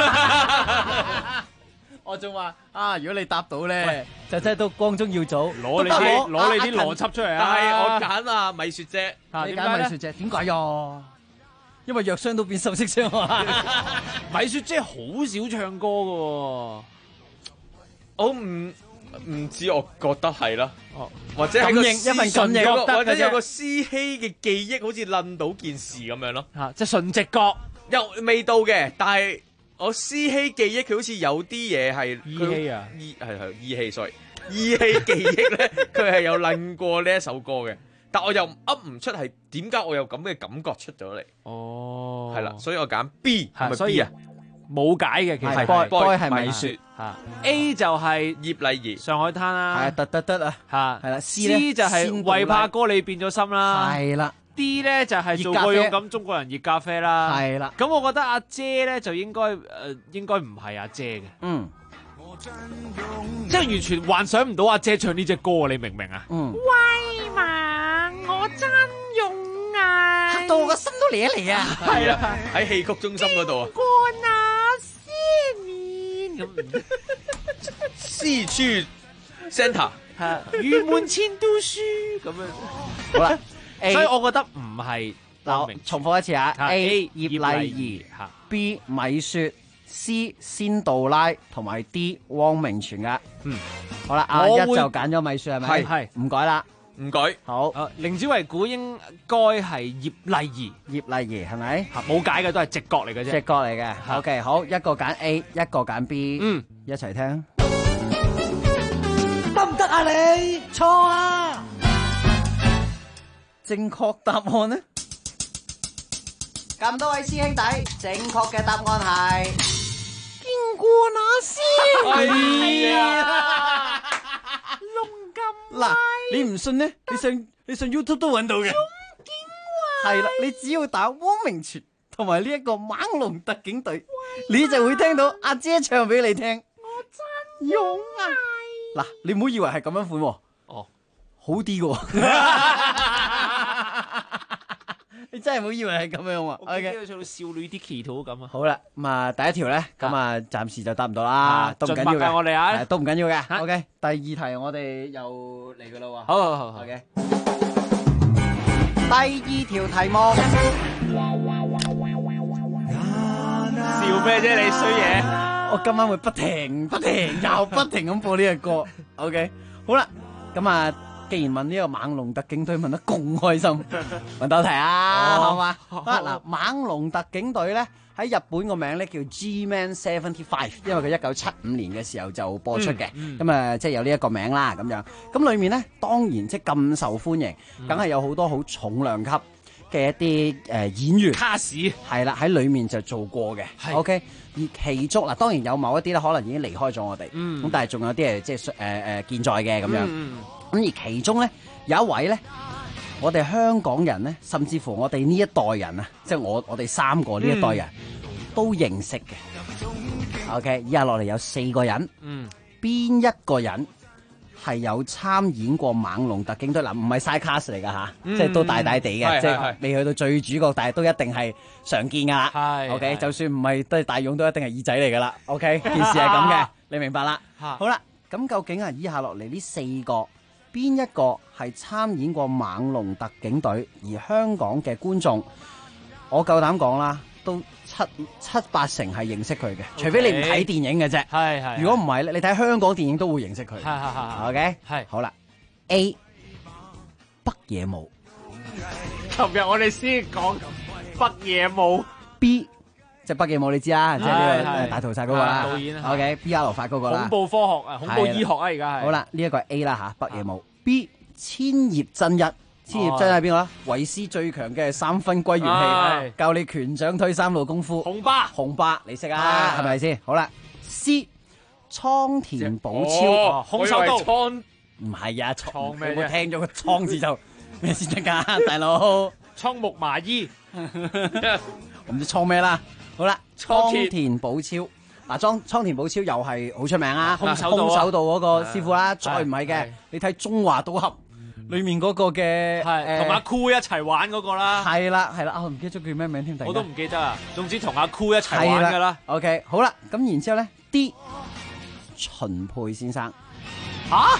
我仲話啊，如果你答到咧，就真係都光宗耀祖， 攞你啲邏輯出嚟啊！ 但係我揀啊米雪姐， 你揀米雪姐，點解呀？因為藥傷都變首飾傷啊！ 米雪姐好少唱歌噶。 我唔知，我覺得係啦，或者係個一份感應， 或者有個思希嘅記憶，好似諗到件事咁樣咯， 即係純直覺， 又未到嘅，但係我思希記憶佢好似有啲嘢係依稀啊， 依稀 sorry， 依稀記憶咧，佢係有諗過呢一首歌嘅，但我又噏唔出係點解我有咁嘅感覺出咗嚟，係啦，所以我揀 B， 係咪 B 啊？ 冇解嘅，其實 boy 係米雪 ，A 就係葉麗儀上海灘啦， 係得啊，係啦 ，C 就係為怕哥你變咗心啦， 係啦 ，D 咧就係做個勇敢中國人熱咖啡啦， 係啦， 咁我覺得阿姐咧就應該唔係阿姐嘅，即係完全幻想唔到阿姐唱呢隻歌，你明唔明啊？ 威猛我真勇啊， 嚇到我個心都嚟一嚟啊！ 係啊，喺戲曲中心嗰度啊。 咁西區 Center 玉門前讀書咁樣。 好啦， 所以我覺得唔係。 嗱，重複一次啊 ，A 葉麗儀嚇 ，B 米雪，C 仙杜拉，同埋 D 汪明荃噶。好啦，阿一就揀咗米雪係咪？ 係唔改啦， 唔改。 好， 凌子維估應該係葉麗儀， 葉麗儀係咪？ 冇解嘅，都係直覺嚟嘅啫。 直覺嚟嘅。OK，好，一個揀 A，一個揀 B，一齊聽。 得唔得啊你？錯啊！ 正確答案呢？咁多位師兄弟，正確嘅答案係經過那些係啊，龍咁嗱，你唔信呢？你上 YouTube 都揾到嘅。係啦，你只要打汪明荃同埋呢一個猛龍特警隊，你就會聽到阿姐唱俾你聽。 我真勇啊！ 嗱，你唔好以為係咁樣款喎。 哦， 好啲嘅。你真係唔好以為係咁樣喎。 我記得佢唱到少女啲祈禱咁啊。 好啦，咁啊第一條咧，咁啊暫時就答唔到啦，都唔緊要嘅。 我哋啊， 都唔緊要嘅。OK，第二題我哋又嚟噶啦喎。 好。 OK，第二條題目。 笑咩啫你衰嘢？ 我今晚會不停又不停咁播呢個歌。OK，好啦，咁啊。既然問呢個猛龍特警隊問得咁開心，問到題啊，好嘛？嗱，猛龍特警隊咧喺日本個名咧叫 G-Man 75，因為佢1975年嘅時候就播出嘅，咁啊即係有呢一個名啦咁樣。咁裏面咧當然即係咁受歡迎，梗係有好多好重量級嘅一啲演員卡士係啦，喺裏面就做過嘅。OK， 而其中嗱當然有某一啲咧可能已經離開咗我哋，咁但係仲有啲係即係健在嘅咁樣。咁而其中咧有一位咧，我哋香港人咧，甚至乎我哋呢一代人啊，即係我哋三個呢一代人都認識嘅。OK， 以下落嚟有4個人，邊一個人係有參演過猛龍特警隊？嗱，唔係 side cast 嚟㗎吓，即係都大大地嘅，即係未去到最主角，但係都一定係常見㗎啦。OK， 就算唔係都係大勇，都一定係耳仔嚟㗎啦。OK， 件事係咁嘅，你明白啦？好啦，咁究竟以下落嚟呢4個？邊一個係參演過猛龍特警隊？而香港嘅觀眾，我夠膽講啦，都七八成係認識佢嘅，除非你唔睇電影嘅啫。係。如果唔係咧，你睇香港電影都會認識佢。係。OK。係。好啦 ，A 北野武。 琴日我哋先講北野武。 B 即係北野武，你知啦，即係呢個大屠殺嗰個啦。 導演。 OK，BR 法嗰個啦。 恐怖科學啊，恐怖醫學啊，而家係。 好啦，呢一個係 A 啦嚇，北野武。B 千葉真一，千葉真一係邊個啊？為師最強嘅3分歸元氣，教你拳掌推3路功夫。紅巴，你識啊？係咪先？好啦 ，C 倉田保昭， 空手道。 唔係啊，倉咩？我聽咗個倉字就咩先得㗎，大佬？ 倉木麻衣， 我唔知倉咩啦。好啦，倉田保昭。嗱，倉田保昭又係好出名啊！空手道嗰個師傅啦，再唔係嘅，你睇《中華賭俠》裏面嗰個嘅， 同阿酷一齊玩嗰個啦。係啦，我唔記得咗叫咩名添， 我都唔記得啊。總之同阿酷一齊玩噶啦。 OK， 好啦，咁然之後咧 D 秦沛先生。 吓？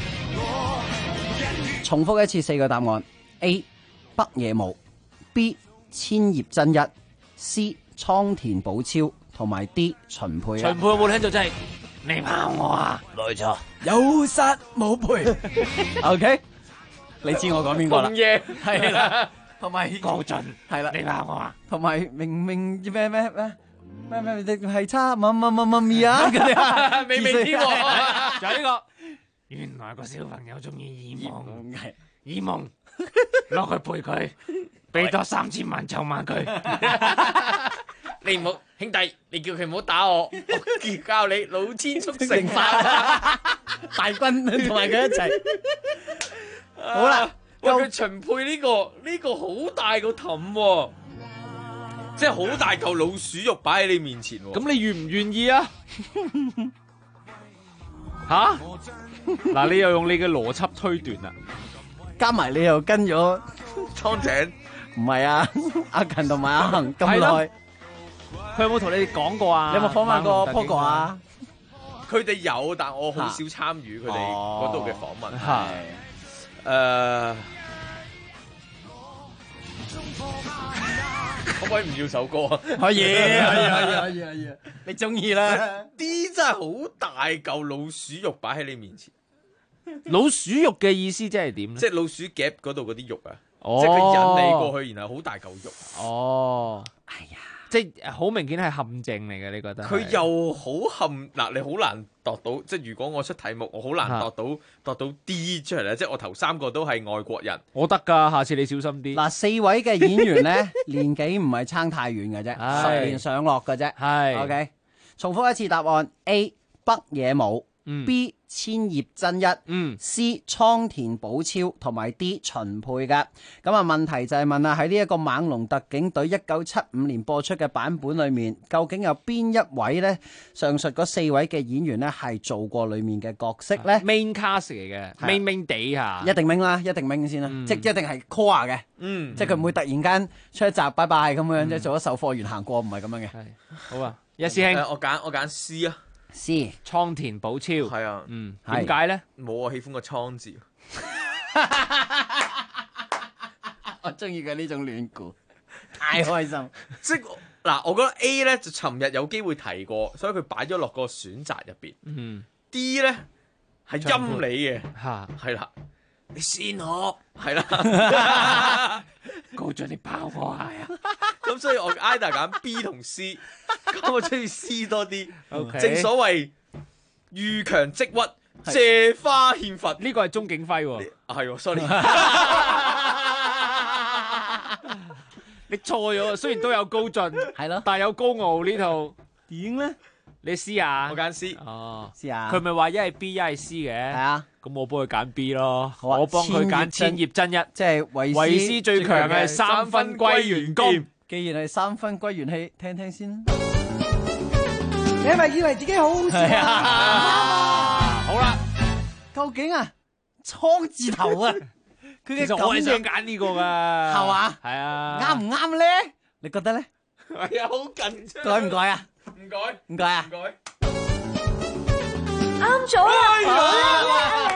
重複一次4個答案 ：A 北野武 ，B 千葉真一 ，C 倉田保昭。同埋 D 秦沛啊！ 秦沛有冇聽到？真係你鬧我啊！ 冇錯，有殺冇賠。OK， 你知我講邊個啦？係啦，同埋講盡係啦， 你鬧我啊！ 同埋明咩係差乜咪啊！ 未知喎，就係呢個。原來個小朋友中意耳夢，攞去陪佢，俾多3000萬就罵佢。你唔好，兄弟，你叫佢唔好打我，我教你老千速成法， 大軍同埋佢一齊。好啦， 喂，佢秦沛呢個好大個氹喎，即係好大嚿老鼠肉擺喺你面前喎。 咁你願唔願意啊？吓？嗱，你又用你嘅邏輯推斷啦， 加埋你又跟咗蒼井， 唔係啊？阿勤同埋阿恒咁耐。 佢有冇同你哋講過啊？ 你有冇訪問過 Pogo 啊？ 佢哋有，但我好少參與佢哋嗰度嘅訪問。可唔可以唔要首歌啊？ 可以，你中意啦。 啲真係好大嚿老鼠肉擺喺你面前。 老鼠肉嘅意思即係點咧？ 即係老鼠夾嗰度嗰啲肉啊！即係佢引你過去，然後好大嚿肉。 哦，哎呀，即係好明顯係陷阱嚟嘅，你覺得？ 佢又好陷嗱，你好難度到。即係如果我出題目，我好難度到 D 出嚟咧。即係我頭3個都係外國人， 我得㗎，下次你小心啲。 嗱，4位嘅演員咧年紀唔係差太遠嘅啫，10年上落嘅啫。係 OK， 重複一次答案 ：A. 北野武。B. 千葉真一，C. 倉田保昭同埋 D. 秦沛嘅。咁啊，問題就係問啊，喺呢一個猛龍特警隊1975年播出嘅版本裏面，究竟有邊一位呢？上述嗰4位嘅演員呢，係做過裏面嘅角色呢？ main cast 嚟嘅，main 地嚇， 一定 main 啦，一定 main 先啦，即一定係 core 嘅，即係佢唔會突然間出一集拜拜咁樣，即係做咗售貨員行過，唔係咁樣嘅。 好啊，一師兄， 我揀 C 啊。 C 倉田保昭係啊， 點解咧？ 冇我喜歡個倉字， 我中意佢呢種亂估，太開心。 即係嗱，我覺得 A 咧就尋日有機會提過，所以佢擺咗落個選擇入邊。D 咧係陰你嘅，係啦，你扇我，係啦， 高咗你爆我係啊！ 咁所以我 either 揀 B 同 C， 咁我中意 C 多啲。 Okay. 正所謂遇強即屈，借花獻佛。 呢個係鐘景輝喎， 係，sorry， 你錯咗。雖然都有高進，係咯，但係有高傲呢套點咧？ 你 C 啊？ 我揀 C。 哦 ，C 啊？ 佢咪話一係 B 一係 C 嘅？係啊。 咁我幫佢揀 B 咯，我幫佢揀千葉真一， 即係維斯最強嘅3分歸元功。 既然係3分歸元氣，聽聽先啦。 你係咪以為自己好好笑啊？ 好啦， 究竟啊倉字頭啊，佢嘅其實我係想揀呢個㗎， 係嘛？ 係啊， 啱唔啱咧？你覺得咧？ 係啊，好緊張。 改唔改啊？ 唔改。 唔改啊？ 唔改。 啱咗啦！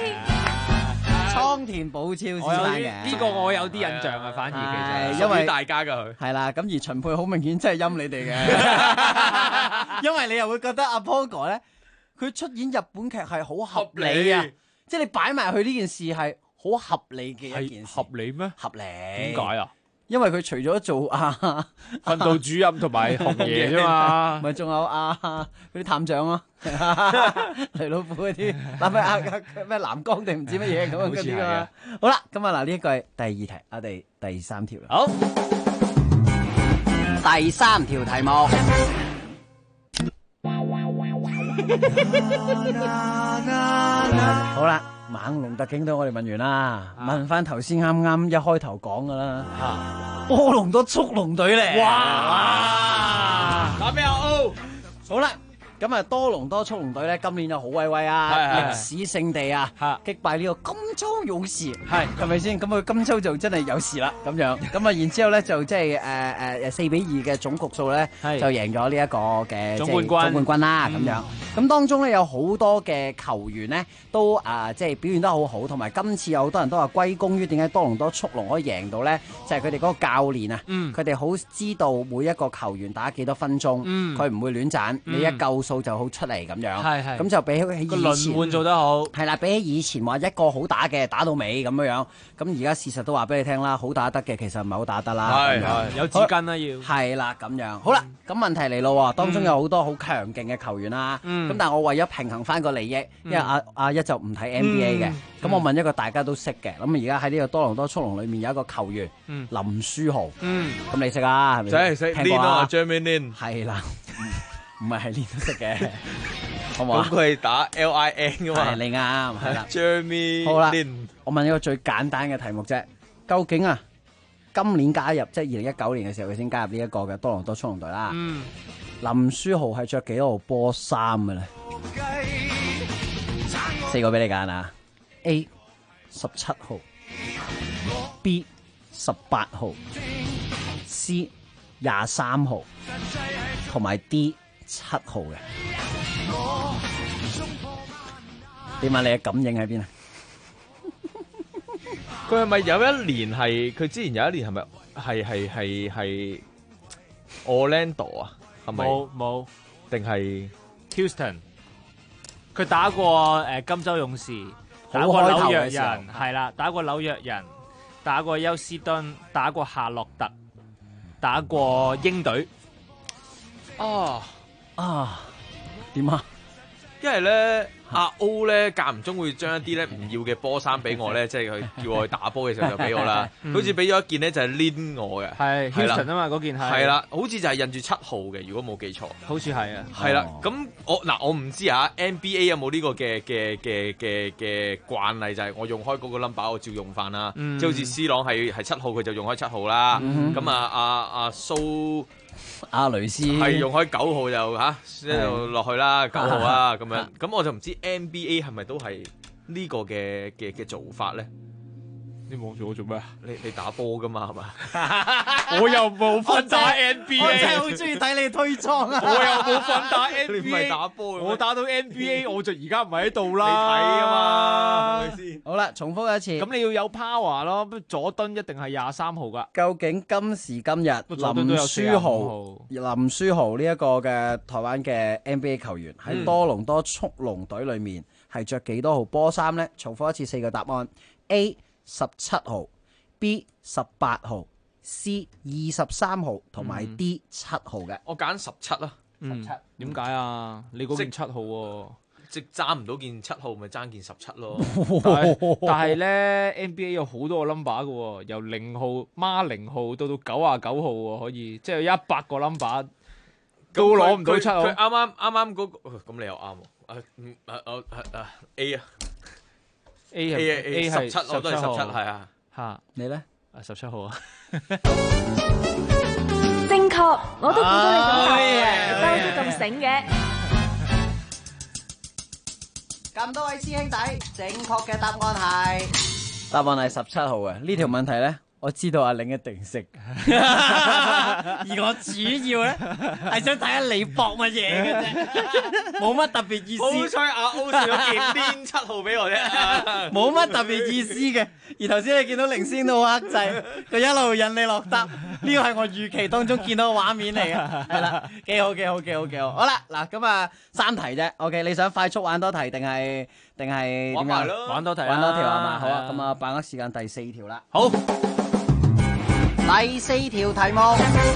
倉田保昭先生嘅呢個我有啲印象啊，反而其實因為大家㗎佢係啦，咁而秦沛好明顯真係陰你哋嘅，因為你又會覺得阿 Pogo 咧，佢出演日本劇係好合理啊，即係你擺埋去呢件事係好合理嘅一件事。 合理咩？ 合理。 點解啊？ 因為佢除咗做訓導主任同埋紅爺啫嘛， 咪仲有嗰啲探長咯，雷老虎嗰啲，咩南江定唔知乜嘢咁嗰啲啊。好啦，咁啊嗱，呢一個係第2題，我哋第3條啦。 好， 第3條題目。好啦。猛龍特警隊我哋問完啦，問翻頭先啱啱一開頭講噶啦，多倫多速龍隊咧， 哇！打俾阿 O， 好啦。咁啊，多倫多速龍隊咧，今年就好威威啊！歷史勝地啊，擊敗呢個金州勇士，係咪先？咁佢金州就真係有事啦，咁樣。咁啊，然之後咧就即係4-2嘅總局數咧，就贏咗呢一個嘅總冠軍啦，咁樣。咁當中咧有好多嘅球員咧都即係表現得好好，同埋今次有好多人都話歸功於點解多倫多速龍可以贏到咧，就係佢哋嗰個教練啊，佢哋好知道每一個球員打幾多分鐘，佢唔會亂斬，你一夠數就好出嚟咁樣，咁就比起以前個輪換做得好， 係啦，比起以前話一個好打嘅打到尾咁樣，咁而家事實都話俾你聽啦，好打得嘅其實唔係好打得啦， 係有紙巾啦要， 係啦咁樣，好啦，咁問題嚟咯，當中有好多好強勁嘅球員啦，咁但係我為咗平衡翻個利益，因為阿一就唔睇 NBA 嘅，咁我問一個大家都識嘅，咁而家喺呢個多倫多速龍裏面有一個球員林書豪，咁你識啊？係咪？ 真係識 Lin 啊 Jeremy Lin， 係啦。唔係係呢都識嘅，好唔好啊？ 咁佢係打 LIN 噶嘛？ 係你啱，係啦。 Jeremy， 好啦，我問一個最簡單嘅題目啫。究竟啊，今年加入即係2019年嘅時候，佢先加入呢一個嘅多倫多速龍隊啦。林書豪係着幾多號波衫嘅咧？4個俾你揀啊 ：A 17號，B 18號，C 23號，同埋 D 7號嘅。 點解你嘅感應喺邊啊？ 佢係咪有一年係佢之前有一年係咪係 Orlando 啊？係咪冇定係 Houston？ 佢打過金州勇士，打過紐約人，係啦，打過紐約人，打過休斯敦，打過夏洛特，打過鷹隊。 點啊？ 因為咧阿 O 咧間唔中會將一啲咧唔要嘅波衫俾我咧，即係佢叫我去打波嘅時候就俾我啦。好似俾咗一件咧就係 Lin 我嘅， 係 Houston 啊嘛，嗰件係啦，好似就係印住7號嘅，如果冇記錯， 好似係啊。 係啦，咁我唔知啊 NBA 有冇呢個嘅慣例，就係我用開嗰個 number 我照用翻啦。即係好似 C 朗係7號，佢就用開7號啦。咁阿蘇阿雷斯係用開9號就一路落去啦，9號啦咁樣。咁我就唔知 NBA 係咪都係呢個嘅做法咧？ 你望住我做咩啊？ 你打波噶嘛係嘛？ 我又冇份打 NBA， 我真係好中意睇你推裝啊！ 我又冇份打 NBA， 你唔係打波， 我打到 NBA 我就而家唔係喺度啦。 你睇啊嘛，係咪先？ 好啦，重複一次。 咁你要有 power 咯，佐敦一定係23號噶。 究竟今時今日林書豪呢一個嘅台灣嘅 NBA 球員喺多倫多速龍隊裏面係着幾多號波衫呢？重複一次4個答案 ：A 17號、B 18號、C 23號同埋 D 7號嘅。 我揀17啦。 17點解啊？你嗰件7號喎， 即爭唔到件7號，咪爭件17咯。 但係咧 NBA 有好多個 number 嘅喎，由0號孖0號到99號喎，可以即係有100個 number 都攞唔到7號。 佢啱嗰個，咁你又啱喎。A 啊。A 係17，我都係17，係啊。 嚇， 你咧 ？17號啊。 正確，我都估到你咁答嘅，當初咁醒嘅。 咁多位師兄弟，正確嘅答案係17號嘅。呢條問題咧，我知道阿玲一定識，而我主要咧係想睇下你搏乜嘢嘅啫，冇乜特別意思。 好彩阿 O 送咗件邊7號俾我啫， 冇乜特別意思嘅。而頭先你見到凌先都好克制，佢一路引你落答，呢個係我預期當中見到嘅畫面嚟嘅，係啦，幾好。好啦，嗱咁啊3題啫 ，OK， 你想快速玩多題定係點樣？ 玩多題， 玩多條係嘛？好啊，咁啊把握時間第4條啦。好。第4條題目，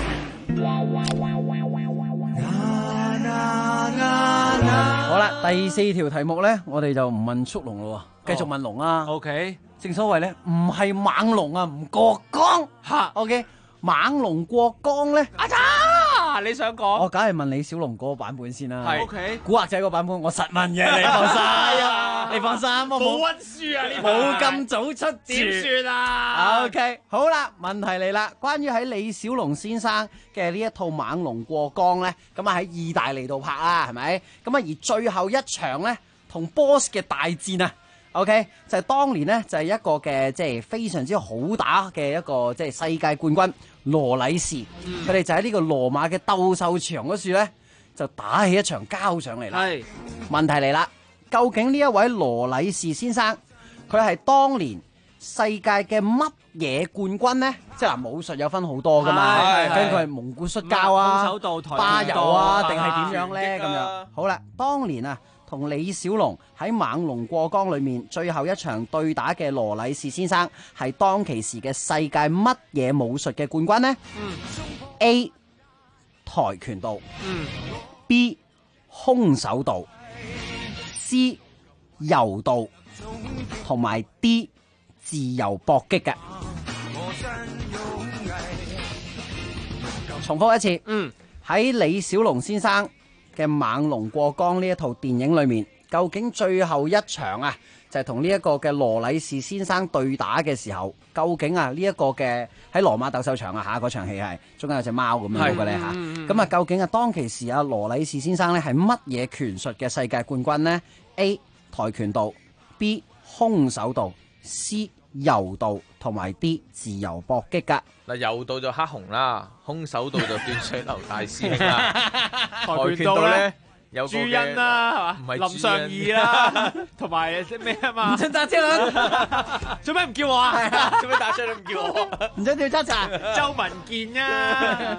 好啦，第4條題目咧，我哋就唔問速龍咯，繼續問龍啦。 OK， 正所謂咧，唔係猛龍啊，唔過江吓。OK， 猛龍過江咧， 你想講？ 我梗係問李小龍嗰個版本先啦。 係 OK， 古惑仔個版本我實問嘅，你放心，你放心，我冇溫書啊， 冇咁早出點算啊 ？OK， 好啦，問題嚟啦，關於喺李小龍先生嘅呢一套《猛龍過江》咧，咁啊喺意大利度拍啦，係咪？咁啊而最後一場咧，同 BOSS 嘅大戰啊。OK， 就係當年呢，就係一個嘅即係非常之好打嘅一個即係世界冠軍羅禮士，佢哋就喺呢個羅馬嘅鬥獸場嗰處呢，就打起一場交上嚟啦。係問題嚟啦，究竟呢一位羅禮士先生，佢係當年世界嘅乜嘢冠軍呢？即係嗱，武術有分好多噶嘛，跟住佢係蒙古摔跤啊、 空手道、 巴柔啊，定係點樣呢？咁樣好啦，當年啊。同李小龍喺猛龍過江裏面最後一場對打嘅羅禮士先生係當其時嘅世界乜嘢武術嘅冠軍呢？A 跆拳道，B 空手道，C 柔道，同埋 D 自由搏擊嘅。重複一次，喺李小龍先生嘅猛龍過江呢一套電影裏面，究竟最後一場啊，就係同呢一個嘅羅禮士先生對打嘅時候，究竟啊呢一個嘅喺羅馬鬥獸場啊下嗰場戲係中間有隻貓咁樣嗰個咧嚇，咁啊究竟啊當其時啊羅禮士先生咧係乜嘢拳術嘅世界冠軍呢？ A 跆拳道， B 空手道， C 柔道同埋 D 自由搏擊噶。 嗱，柔道就黑熊啦，空手道就斷水流大師兄啦，跆拳道咧有朱茵啦，係嘛？林尚義啦，同埋咩啊嘛？ 唔准揸車輪， 做咩唔叫我啊？ 做咩打車都唔叫我？ 唔准跳揸茶。 周文健啊！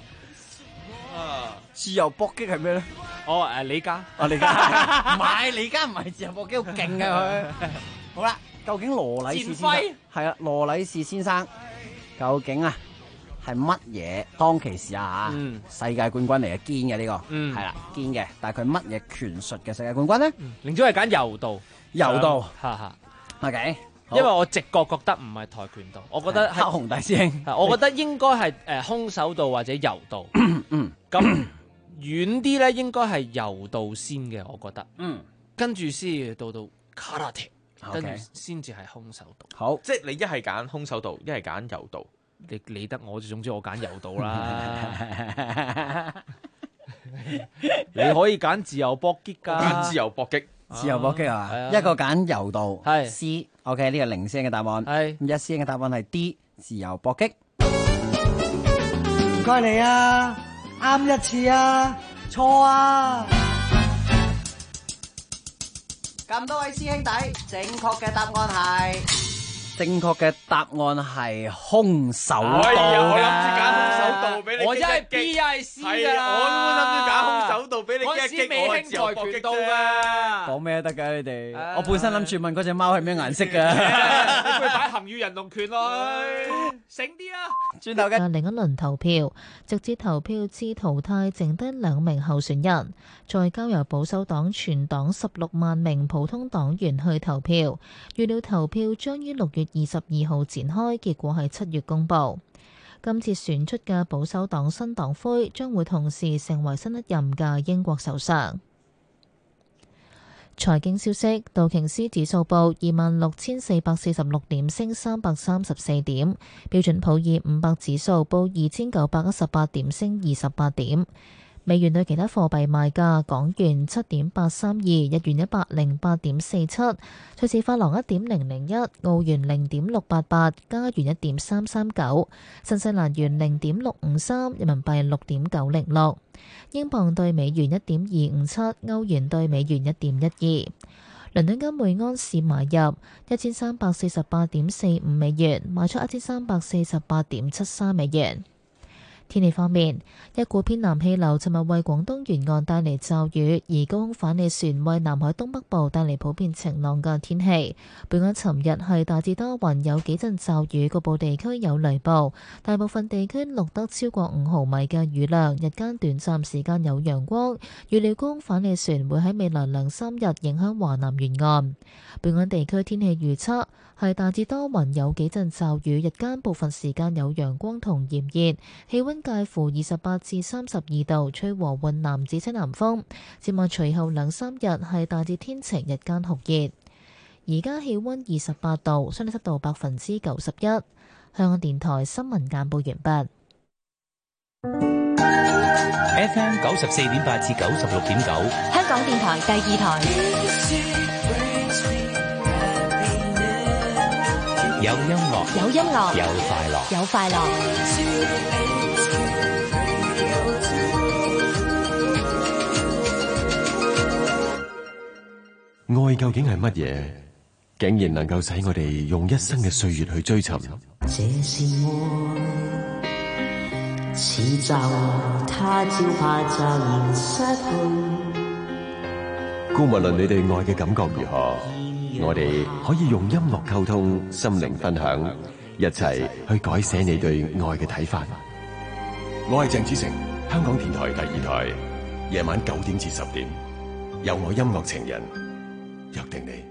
自由搏擊係咩咧？ 哦李嘉， 李嘉唔係李嘉，唔係自由搏擊，好勁嘅佢。好啦，究竟羅禮士先生係啦，羅禮士先生究竟啊係乜嘢？當其時啊嚇，世界冠軍嚟嘅，堅嘅呢個，係啦堅嘅，但係佢乜嘢拳術嘅世界冠軍咧？ 寧總係揀柔道， 柔道， 哈哈 OK。 因為我直覺覺得唔係跆拳道，我覺得黑熊大師兄， 我覺得應該係空手道或者柔道。咁遠啲咧，應該係柔道先嘅，我覺得。跟住先到 karate， 跟住先至係空手道。 好， 即係你一係揀空手道，一係揀柔道。 你理得我，總之我揀柔道啦。你可以揀自由搏擊㗎。 揀自由搏擊。 自由搏擊啊！一個揀柔道，係 C。OK， 呢個零師兄嘅答案，係一師兄嘅答案係 D， 自由搏擊。 唔該你啊，啱一次啊，錯啊！ 咁多位師兄弟，正確嘅答案係空手道。 哎呀，我諗住揀空手道俾你， 我真係 B 係 C 㗎啦。 我都諗住揀空手道俾你， 嗰陣時未興跆拳道㗎。 講咩都得㗎，你哋。我本身諗住問嗰隻貓係咩顏色㗎。 你不如擺行與人龍拳落去，醒啲啦。 轉頭嘅另一輪投票，直至投票至淘汰剩低2名候選人，再交由保守黨全黨16萬名普通黨員去投票。預料投票將於6月22號展開，結果係7月公佈。今次選出嘅保守黨新黨魁將會同時成為新一任嘅英國首相。財經消息，道瓊斯指數報26,446點，升334點；標準普爾500指數報2,918點，升28點。美元對其他貨幣賣價：港元7.832，日元108.47，瑞士法郎1.001，澳元0.688，加元1.339，新西蘭元0.653，人民幣6.906，英鎊對美元1.257，歐元對美元1.12。倫敦金每安士買入1348.45美元，賣出1348.73美元。天氣方面，一股偏南氣流尋日為廣東沿岸帶嚟驟雨，而高空反氣旋為南海東北部帶嚟普遍晴朗嘅天氣。本港尋日係大致多雲，有幾陣驟雨，局部地區有雷暴，大部分地區錄得超過5毫米嘅雨量。日間短暫時間有陽光，預料高空反氣旋會喺未來2-3日影響華南沿岸。本港地區天氣預測係大致多雲，有幾陣驟雨，日間部分時間有陽光同炎熱，氣溫介乎28至32度，吹和緩南至西南風。展望隨後2-3日係大致天晴，日間酷熱。而家氣溫28度，相對濕度91%。香港電台新聞簡報完畢。 FM 94.8至96.9， 香港電台第2台。 有音樂， 有音樂， 有快樂， 有快樂。 愛究竟係乜嘢？竟然能夠使我哋用一生嘅歲月去追尋。 這是愛，似驟他朝怕驟然失去。 姑勿論你對愛嘅感覺如何，我哋可以用音樂溝通，心靈分享，一齊去改寫你對愛嘅睇法。我係鄭子誠，香港電台第2台，夜晚9點至10點，有我音樂情人約定你。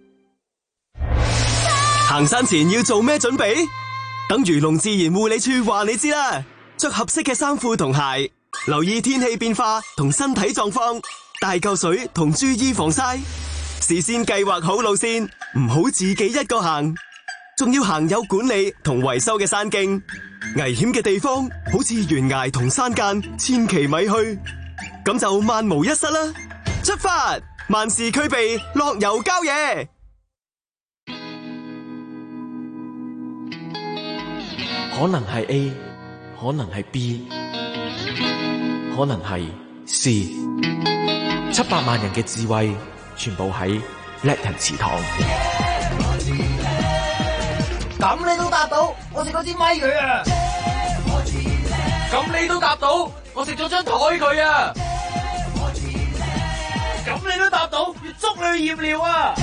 行山前要做咩準備？等漁農自然護理處話你知啦，着合適嘅衫褲同鞋，留意天氣變化同身體狀況，帶夠水同注意防曬，事先計劃好路線，唔好自己一個行，仲要行有管理同維修嘅山徑，危險嘅地方好似懸崖同山澗，千祈咪去，咁就萬無一失啦！出發，萬事俱備，樂遊郊野。 可能係 A， 可能係 B， 可能係 C。 700萬人嘅智慧，全部喺叻人祠堂。 咁你都答到，我食嗰支咪佢啊！咁你都答到，我食咗張台佢啊！咁你都答到，要捉你去驗尿啊！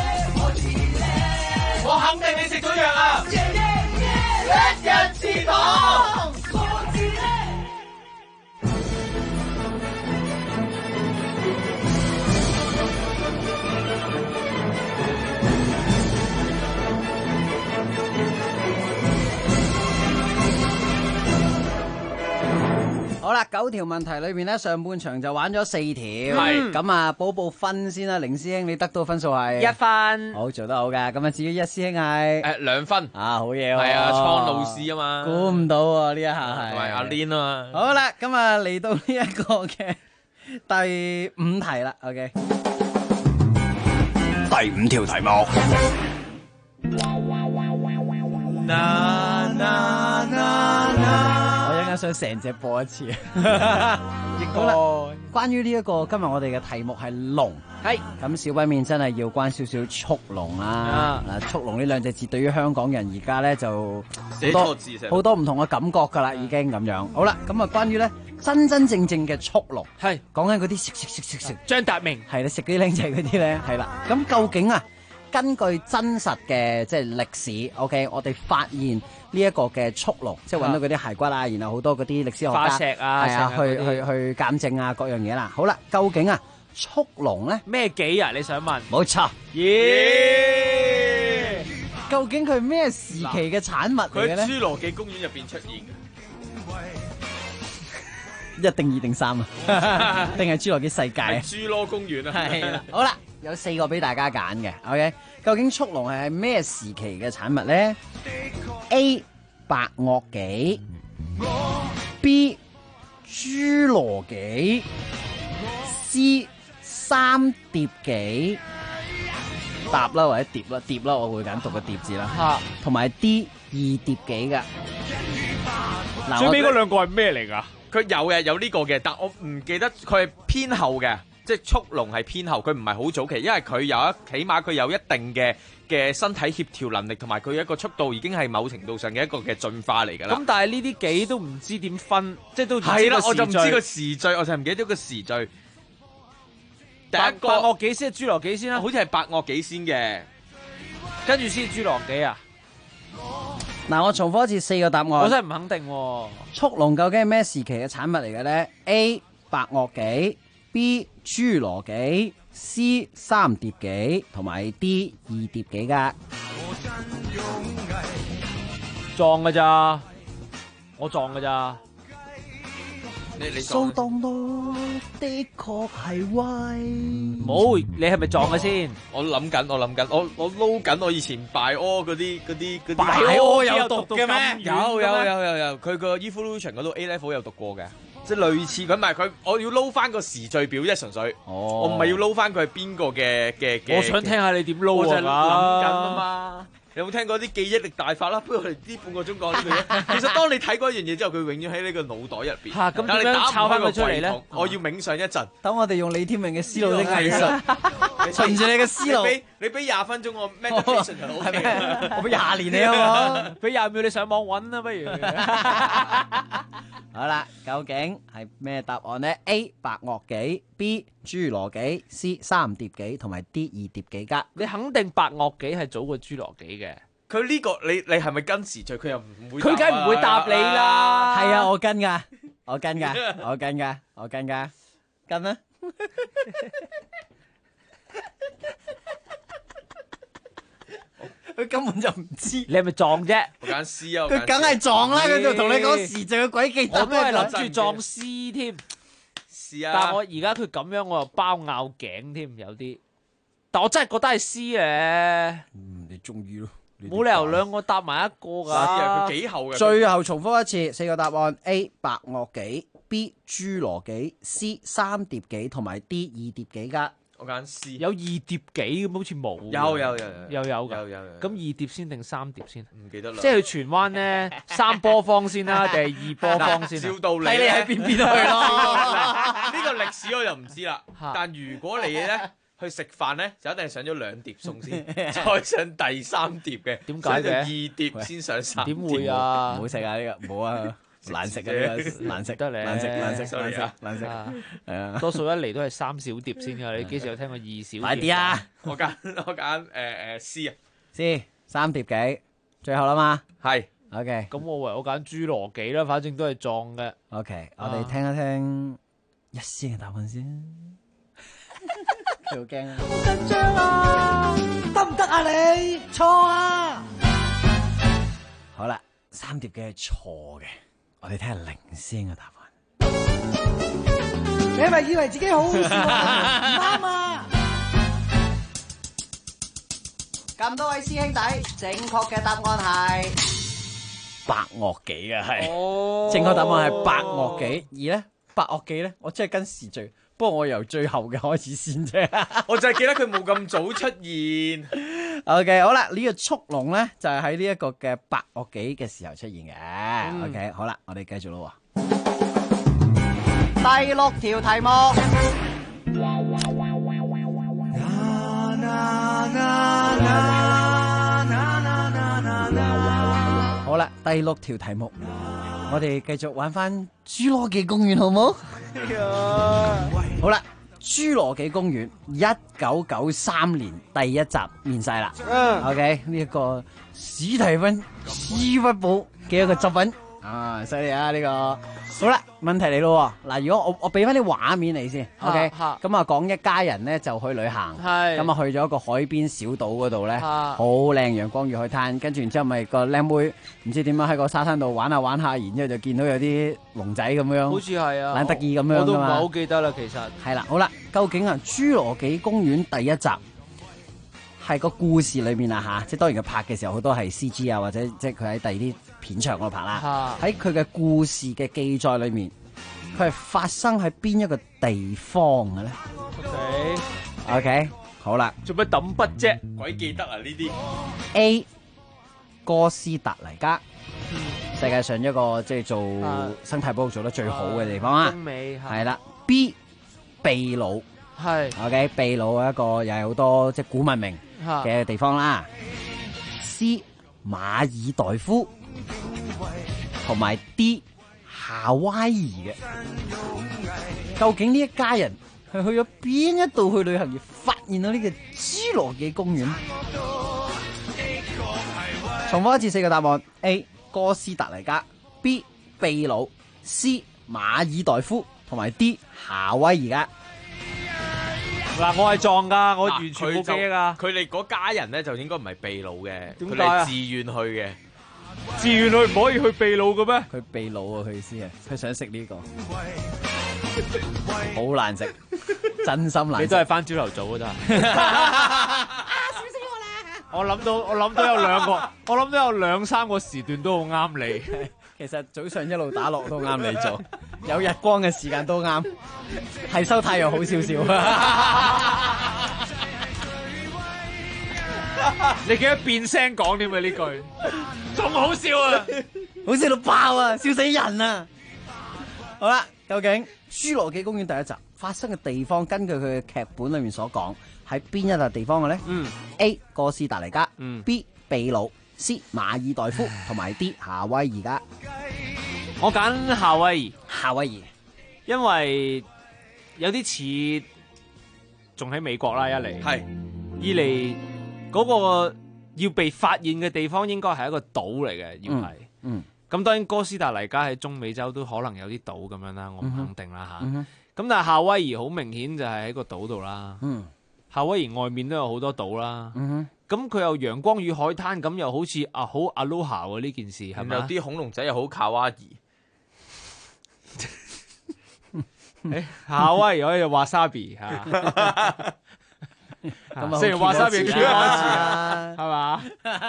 我肯定你食咗藥啊！叻人祠堂。 好啦，9條問題裏邊咧，上半場就玩咗4條， 係咁啊，報分先啦。凌師兄，你得到分數係 1分， 好做得好嘅。咁啊，至於一師兄係 2分， 啊，好嘢喎， 係啊，蒼老師啊嘛， 估唔到喎呢一下係， 同埋阿 Lin 啊嘛。 好啦，咁啊嚟到呢一個嘅第5題啦，OK， 第5條題目。 我一陣間想成隻播一次。好啦，關於呢一個今日我哋嘅題目係龍，係咁小品面真係要關少少速龍啦。速龍呢兩隻字對於香港人而家咧就好多唔同嘅感覺㗎啦，已經咁樣。好啦，咁啊關於咧真正嘅速龍，係講緊嗰啲食張達明係你食嗰啲靚仔嗰啲咧，係啦。咁究竟啊？根據真實嘅即係歷史 ，OK， 我哋發現呢一個嘅速龍，即係揾到嗰啲骸骨啊，然後好多嗰啲歷史學家化石啊， 係啊，去鑑證啊，各樣嘢啦。好啦，究竟啊速龍咧咩紀啊？你想問？ 冇錯， 耶！ 究竟佢咩時期嘅產物嚟嘅咧？ 佢喺侏羅紀公園入邊出現嘅， 一定2定3啊？定係侏羅紀世界啊？ 侏羅公園啊？ 係啦，好啦。有4個俾大家揀嘅 ，OK？究竟速龍係咩時期嘅產物咧 ？A. 白堊紀 B. 侏羅紀 C. 三疊紀，答啦或者疊啦，疊啦，我會揀讀個疊字啦。同埋 D. 二疊紀噶。 最尾嗰2個係咩嚟㗎？ 佢有呢個嘅，但我唔記得佢係偏後嘅。即係速龍係偏後，佢唔係好早期，因為佢起碼佢有一定嘅身體協調能力，同埋佢一個速度已經係某程度上嘅一個嘅進化嚟㗎啦。 咁但係呢啲紀都唔知點分，即係都係啦，我就唔知個時序，我就唔記得咗個時序。第一個白堊紀先係侏羅紀先啦， 好似係白堊紀先嘅， 跟住先侏羅紀啊。 嗱，我重複一次4個答案， 我真係唔肯定喎。 速龍究竟係咩時期嘅產物嚟嘅咧 ？A. 白堊紀 B. 侏羅紀 C. 三疊紀同埋 D. 二疊紀噶， 撞㗎咋？我撞㗎咋？ 你掃蕩我的確係威。 冇，你係咪撞嘅先？ 我諗緊，我撈緊我以前拜屙嗰啲。 拜屙有讀嘅咩？ 有，佢個 evolution 嗰度 A level 有讀過嘅。即係類似佢，唔係佢，我要撈翻個時序表啫，純粹。我唔係要撈翻佢係邊個嘅。 我想聽下你點撈啊！ 我就諗緊啊嘛。你有冇聽過啲記憶力大法啦？不如我哋呢半個鐘講呢個嘢。其實當你睇過一樣嘢之後，佢永遠喺你個腦袋入邊。 嚇，咁點樣抄翻佢出嚟咧？ 我要冥想一陣。 等我哋用李天命嘅思路的藝術，循住你嘅思路。 你俾20分鐘我 meditation 就好嘅。 我俾20年你好冇？ 俾20秒你上網揾啦，不如。 好啦，究竟係咩答案呢？ A. 白堊紀 B. 侏羅紀 C. 三疊紀同埋 D. 二疊紀噶？ 你肯定白堊紀係早過侏羅紀嘅。 佢呢個你係咪跟時序？佢又唔會。 佢梗係唔會答你啦。 係啊，我跟噶，跟啦。佢根本就唔知， 你係咪撞啫？ 我揀 C 啊！ 佢梗係撞啦，佢就同你講時序嘅詭計， 我都係諗住撞 C 添。 是啊！ 但係我而家佢咁樣，我又包拗頸添，有啲。但我真係覺得係 C 嘅。 你中意咯？ 冇理由2個搭埋一個㗎。 佢幾後嘅？ 最後重複一次4個答案 ：A. 白堊紀 B. 侏羅紀 C. 三疊紀同埋 D. 二疊紀㗎。 我揀 C。 有2碟幾咁，好似冇。 有㗎。 有。 咁2碟先定3碟先？ 唔記得啦。 即係去荃灣咧，3波方先啦，定係2波方先？ 照道理睇你喺邊去咯。 呢個歷史我就唔知啦。但如果你咧去食飯咧，就一定係上咗2碟餸先，再上第3碟嘅。 點解嘅 ？2碟先上3碟。 點會啊？ 唔好食啊！呢個唔好啊！難食嘅呢個難食得你難食難食係啊！ 多數一嚟都係3小碟先㗎。你幾時有聽過2小碟？ 快啲啊！ 我揀C 啊 ，C 3碟幾，最後啦嘛。 係 OK。 咁我唯有揀侏羅紀啦，反正都係撞嘅。 OK，我哋聽一聽一先嘅答案先。佢好驚啊！ 好緊張啊！得唔得啊你？錯啊！ 好啦，3碟嘅係錯嘅，我哋聽下0先嘅答案。 你係咪以為自己好好笑啊？唔啱啊！ 咁多位師兄弟，正確嘅答案係百樂紀啊，係。正確答案係百樂紀，而咧百樂紀咧，我真係跟時序。不過我由最後嘅開始先啫， 我就係記得佢冇咁早出現。 OK， 好啦，呢個速龍咧就係喺呢一個嘅百樂紀嘅時候出現嘅。OK， 好啦，我哋繼續咯。第6條題目。好啦，第6條題目，我哋繼續玩翻侏羅紀公園好冇？好啦，侏羅紀公園1993年第1集面世啦。OK， 呢一個史提芬史匹堡嘅一個作品啊，犀利啊呢個。好啦，問題嚟咯。嗱，如果我俾翻啲畫面你先 ，OK， 咁啊講一家人咧就去旅行，咁啊去咗一個海邊小島嗰度咧，好靚陽光與海灘，跟住然之後咪個靚妹唔知點樣喺個沙灘度玩下玩下，然之後就見到有啲龍仔咁樣， 好似係啊， 懶得意咁樣， 我都唔係好記得啦，其實係啦。好啦，究竟啊侏羅紀公園第1集係個故事裏面啊吓，即係當然佢拍嘅時候好多係 CG 啊，或者即係佢喺第二啲片場嗰度拍啦。喺佢嘅故事嘅記載裏面，佢係發生喺邊一個地方嘅咧 ？OK， 好啦， 做乜抌筆啫？ 鬼記得啊呢啲 A 哥斯達黎加，世界上一個即係做生態保育做得最好嘅地方啊。係啦。B 秘魯，係 OK， 秘魯一個又係好多即係古文明嘅地方啦。C 馬爾代夫，同埋 D 夏威夷嘅。究竟呢一家人係去咗邊一度去旅行而發現到呢個侏羅紀公園？重複一次4個答案 ：A 哥斯達黎加， B 秘魯， C 馬爾代夫，同埋 D 夏威夷噶。 嗱，我係撞噶，我完全冇記噶。 佢哋嗰家人咧就應該唔係秘魯嘅，佢點解啊哋自願去嘅。 自願去唔可以去秘魯嘅咩？ 佢秘魯啊，佢意思係佢想食呢個，好難食，真心難食。 你都係翻朝頭早嗰咋？我諗到有兩個，我諗到有2、3個時段都好啱你。 其實早上一路打落都啱你做，有日光嘅時間都啱，係收太陽好少少。 你記得變聲講添啊呢句，仲好笑啊， 好笑到爆啊，笑死人啊！好啦，究竟侏羅紀公園第1集發生嘅地方，根據佢嘅劇本裏面所講，喺邊一笪地方嘅咧？A 哥斯達黎加，B 秘魯，C 馬爾代夫，同埋 D 夏威夷噶。 我揀夏威夷， 夏威夷， 因為有啲似仲喺美國啦，一嚟係，二嚟嗰個要被發現嘅地方應該係一個島嚟嘅，要係，咁當然哥斯達黎加喺中美洲都可能有啲島咁樣啦，我唔肯定啦吓，咁但係夏威夷好明顯就係喺個島度啦，夏威夷外面都有好多島啦，咁佢又陽光與海灘，咁又好似好 aloha 喎呢件事係咪？ 有啲恐龍仔又好卡哇伊。 夏威夷可以話沙比吓，食完話沙比叫多次啊，係嘛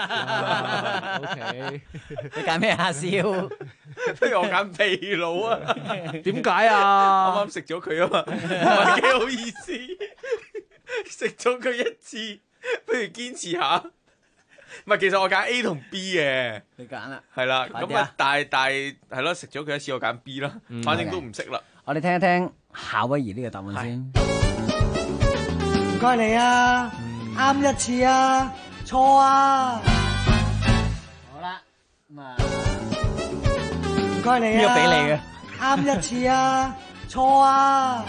？OK， 你揀咩啊？笑， 不如我揀秘魯啊？ 點解啊？ 啱啱食咗佢啊嘛，唔係幾好意思。 食咗佢一次，不如堅持下。唔係，其實我揀 A 同 B 嘅。 你揀啦。 係啦，咁啊，但係係咯，食咗佢一次，我揀 B 啦。反正都唔識啦。 我哋聽一聽夏威夷呢個答案先。 唔該你啊，啱一次啊，錯啊。 好啦，咁啊， 唔該你啊， 呢個俾你嘅。 啱一次啊，錯啊。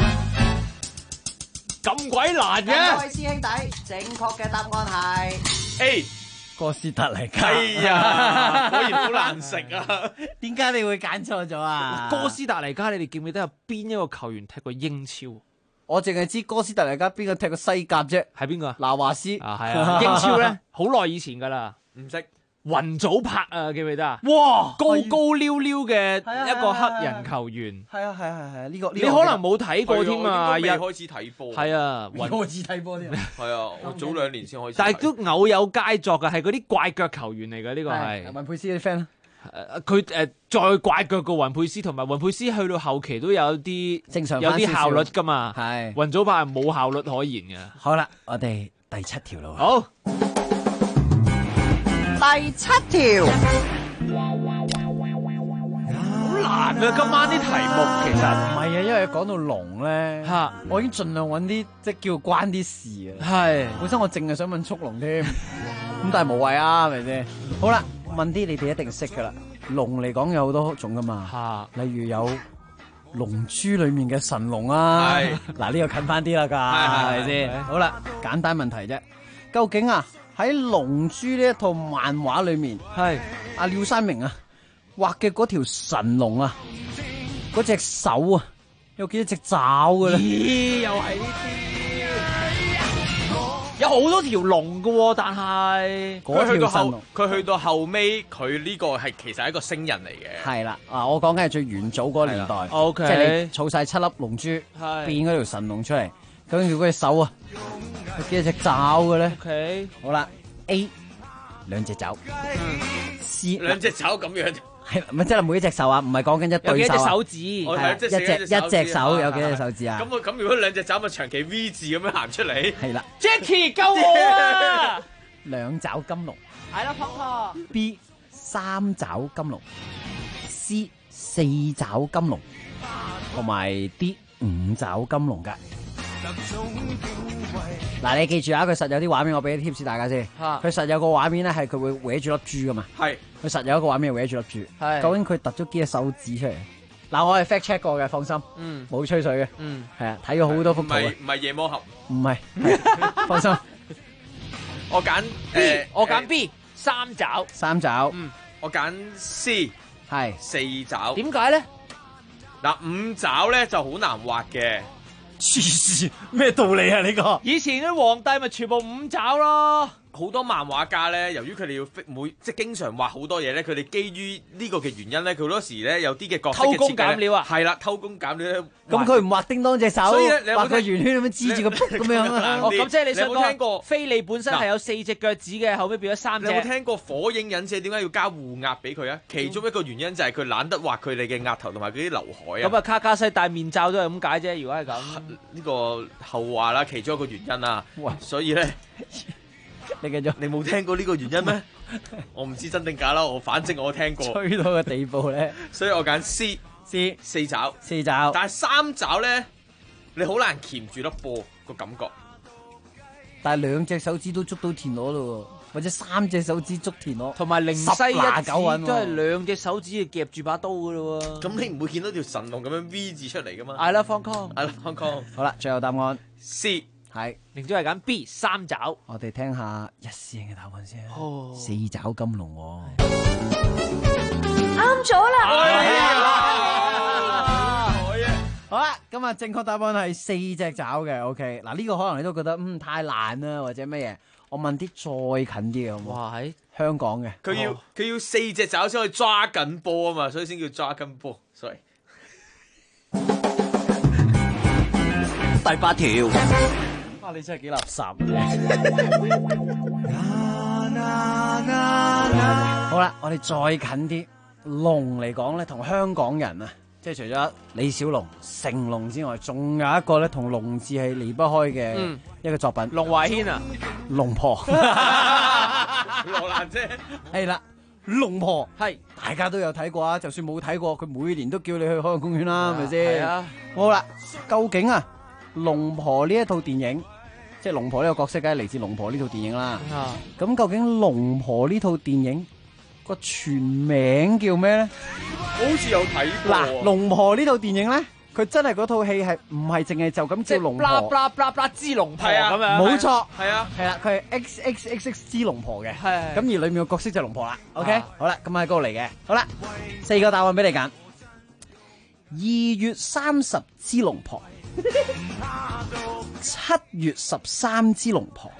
咁鬼難嘅。 各位師兄弟，正確嘅答案係 A 哥斯達黎加。 哎呀，果然好難食啊！ 點解你會揀錯咗啊？ 哥斯達黎加，你哋記唔記得有邊一個球員踢過英超？ 我淨係知哥斯達黎加邊個踢過西甲啫。 係邊個啊？ 拿華斯。 啊，係啊。英超咧，好耐以前噶啦， 唔識。 雲祖柏啊，記唔記得啊？ 哇， 高高溜溜嘅一個黑人球員。 係啊係啊係啊，呢個你可能冇睇過添啊， 未開始睇波。 係啊， 開始睇波添。 係啊，我早2年先開始。 但係都偶有佳作嘅，係嗰啲怪腳球員嚟嘅，呢個係。 雲佩斯啲 friend 佢再怪腳過雲佩斯，同埋雲佩斯去到後期都有啲正常有啲效率噶嘛。 係。 雲祖柏係冇效率可言嘅。 好啦，我哋第7條咯。 好。 第7條， 好難啊！今晚啲題目其實唔係啊，因為講到龍咧，我已經盡量揾啲即係叫關啲事啊。 係， 本身我淨係想問速龍添，咁但係無謂啊，係咪先？好啦，問啲你哋一定識噶啦。龍嚟講有好多種噶嘛，例如有龍珠裏面嘅神龍啊，嗱呢個近翻啲啦，係咪先？好啦，簡單問題啫，究竟啊？喺《龍珠》呢一套漫畫裏面，係阿廖山明啊畫嘅嗰條神龍啊，嗰隻手啊，有幾多隻爪嘅咧？ 咦，又係呢啲，有好多條龍嘅，但係佢去到後尾，佢呢個係其實係一個星人嚟嘅。 係啦，啊，我講緊係最元祖嗰個年代 ，OK， 即係你儲晒7粒龍珠，變嗰條神龍出嚟。究竟佢隻手啊，有幾多隻爪嘅咧 ？OK， 好啦 ，A 2隻爪，C 2隻爪咁樣， 係咪即係每一隻手啊？唔係講緊一對手啊？ 有幾隻手指？ 一隻手有幾隻手指啊？ 咁如果2隻爪咪長期 V 字咁樣行出嚟？ 係啦 ，Jackie 救我啊 ！2爪金龍， 係啦，撲撲。 B 3爪金龍，C 4爪金龍，同埋 D 5爪金龍噶。嗱，你記住啊，佢實有啲畫面，我俾啲 tips 大家先。佢實有個畫面咧，係佢會搲住粒珠噶嘛。係。佢實有一個畫面係搲住粒珠。係。究竟佢突咗幾隻手指出嚟？嗱，我係 fact check 過嘅，放心。嗯。冇吹水嘅。嗯。係啊，睇咗好多幅圖。 唔係夜魔俠。 唔係。放心。 我揀 B，我揀 B 3爪。 3爪。 嗯。我揀 C 係 4爪。 點解咧？ 嗱，5爪咧就好難畫嘅。 黐線，咩道理啊？呢個以前啲皇帝咪全部5爪咯。 好多漫畫家咧，由於佢哋要即係經常畫好多嘢咧，佢哋基於呢個嘅原因咧，佢好多時咧有啲嘅角色嘅設計偷工減料啊， 係啦，偷工減料咧。 咁佢唔畫叮當隻手， 所以你畫個圓圈咁樣支住個卜咁樣啊？ 哦，咁即係你想聽過菲利本身係有4隻腳趾嘅，後尾變咗3隻。 你有冇聽過火影忍者點解要加護額俾佢啊？其中一個原因就係佢懶得畫佢哋嘅額頭同埋嗰啲劉海啊。 咁啊，卡卡西戴面罩都係咁解啫。如果係咁， 呢個後話啦，其中一個原因啊。喂，所以咧。 你繼續， 你冇聽過呢個原因咩？我唔知真定假啦，反正我聽過。 吹到個地步咧， 所以我揀 C 4爪。 4爪， 但係3爪咧，你好難鉗住粒波個感覺。 但係2隻手指都捉到田螺咯，或者3隻手指捉田螺， 同埋靈西一指都係2隻手指夾住把刀噶咯喎。 咁你唔會見到條神龍咁樣 V 字出嚟噶嘛 ？I love Hong Kong， I love Hong Kong。 好啦，最後答案 C。 係， 寧祖係揀 B 3爪。 我哋聽下一師兄嘅答案先。4爪金龍喎， 啱咗啦！ 好啦，今日正確答案係4隻爪嘅。OK， 嗱呢個可能你都覺得太難啦，或者乜嘢？我問啲再近啲嘅好唔好？ 哇，喺香港嘅， 佢要4隻爪先可以抓緊波啊嘛，所以先叫抓緊波。Sorry。 第8條。 你真係幾垃圾。好啦，我哋再近啲，龍嚟講咧，同香港人啊即係除咗李小龍、成龍之外，仲有一個咧同龍字係離不開嘅一個作品。 龍懷軒啊， 龍婆， 羅蘭姐係啦，龍婆係大家都有睇過啊，就算冇睇過，佢每年都叫你去海洋公園啦，係咪係先？ 啊， 好啦，究竟啊，龍婆呢一套電影，即係龍婆呢個角色，梗係嚟自龍婆呢套電影啦。咁究竟龍婆呢套電影個全名叫咩咧？ 我好似有睇過。 嗱，龍婆呢套電影咧，佢真係嗰套戲係唔係淨係就咁叫龍婆？ 啦啦啦啦之龍婆咁樣。 冇錯， 係啊， 係啦，佢係 XXXX 之龍婆嘅。 係。 咁而裏面個角色就係龍婆啦。OK，好啦，咁喺嗰度嚟嘅。好啦，4個答案俾你揀。2月30之龍婆，7月13之龍婆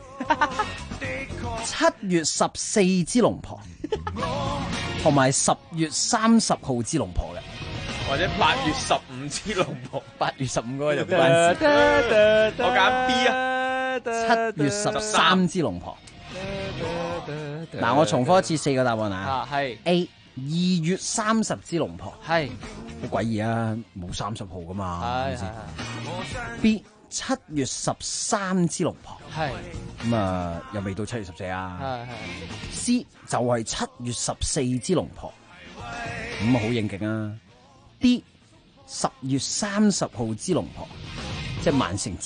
，7月14之龍婆，同埋10月30號之龍婆嘅。 或者8月15之龍婆 ，8月15嗰個就唔關事。 我揀 B 啊 ，7月13之龍婆。嗱，我重複一次4個答案啊。 係 A 2月30之龍婆。 係好詭異啊，冇30號噶嘛。 係係 B 7月13之龍婆。 係咁啊，又未到7月14啊。 係 C 就係7月14之龍婆。咁啊，好應景啊。D 10月30號之龍婆，即係萬聖節。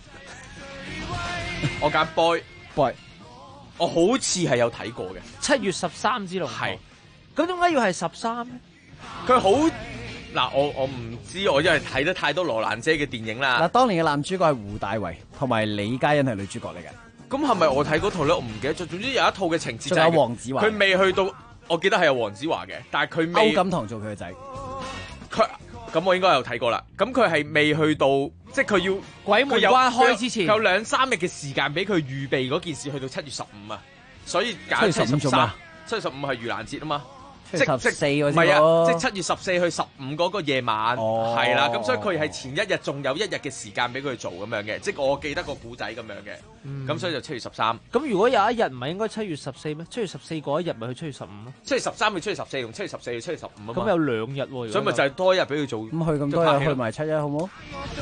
我揀 boy，我好似係有睇過嘅。 7月13之龍婆， 係。 咁點解要係13咧？ 佢好嗱，我唔知，我因為睇得太多羅蘭姐嘅電影啦。 嗱，當年嘅男主角係胡大為，同埋李嘉欣係女主角嚟嘅。 咁係咪我睇嗰套咧？我唔記得咗。總之有一套嘅情節就仲有黃子華， 佢未去到，我記得係有黃子華嘅，但係佢歐錦棠做佢嘅仔。 咁我應該有睇過啦。咁佢係未去到，即係佢要鬼門關開之前， 有2-3日嘅時間俾佢預備嗰件事，去到7月15啊。所以揀 7月15做咩 ？7月15係盂蘭節啊嘛。 即14嗰啲唔係啊，即係7月14去15嗰個夜晚，係啦。咁所以佢係前一日仲有1日嘅時間俾佢做咁樣嘅，即係我記得個古仔咁樣嘅。咁所以就7月13。 咁如果有一日唔係應該7月14咩？7月14嗰一日咪去7月15咯 ？7月13去7月14，同7月14去7月15啊嘛。 咁有2日喎。 所以咪就係多一日俾佢做。 咁去咁多日去埋7日好冇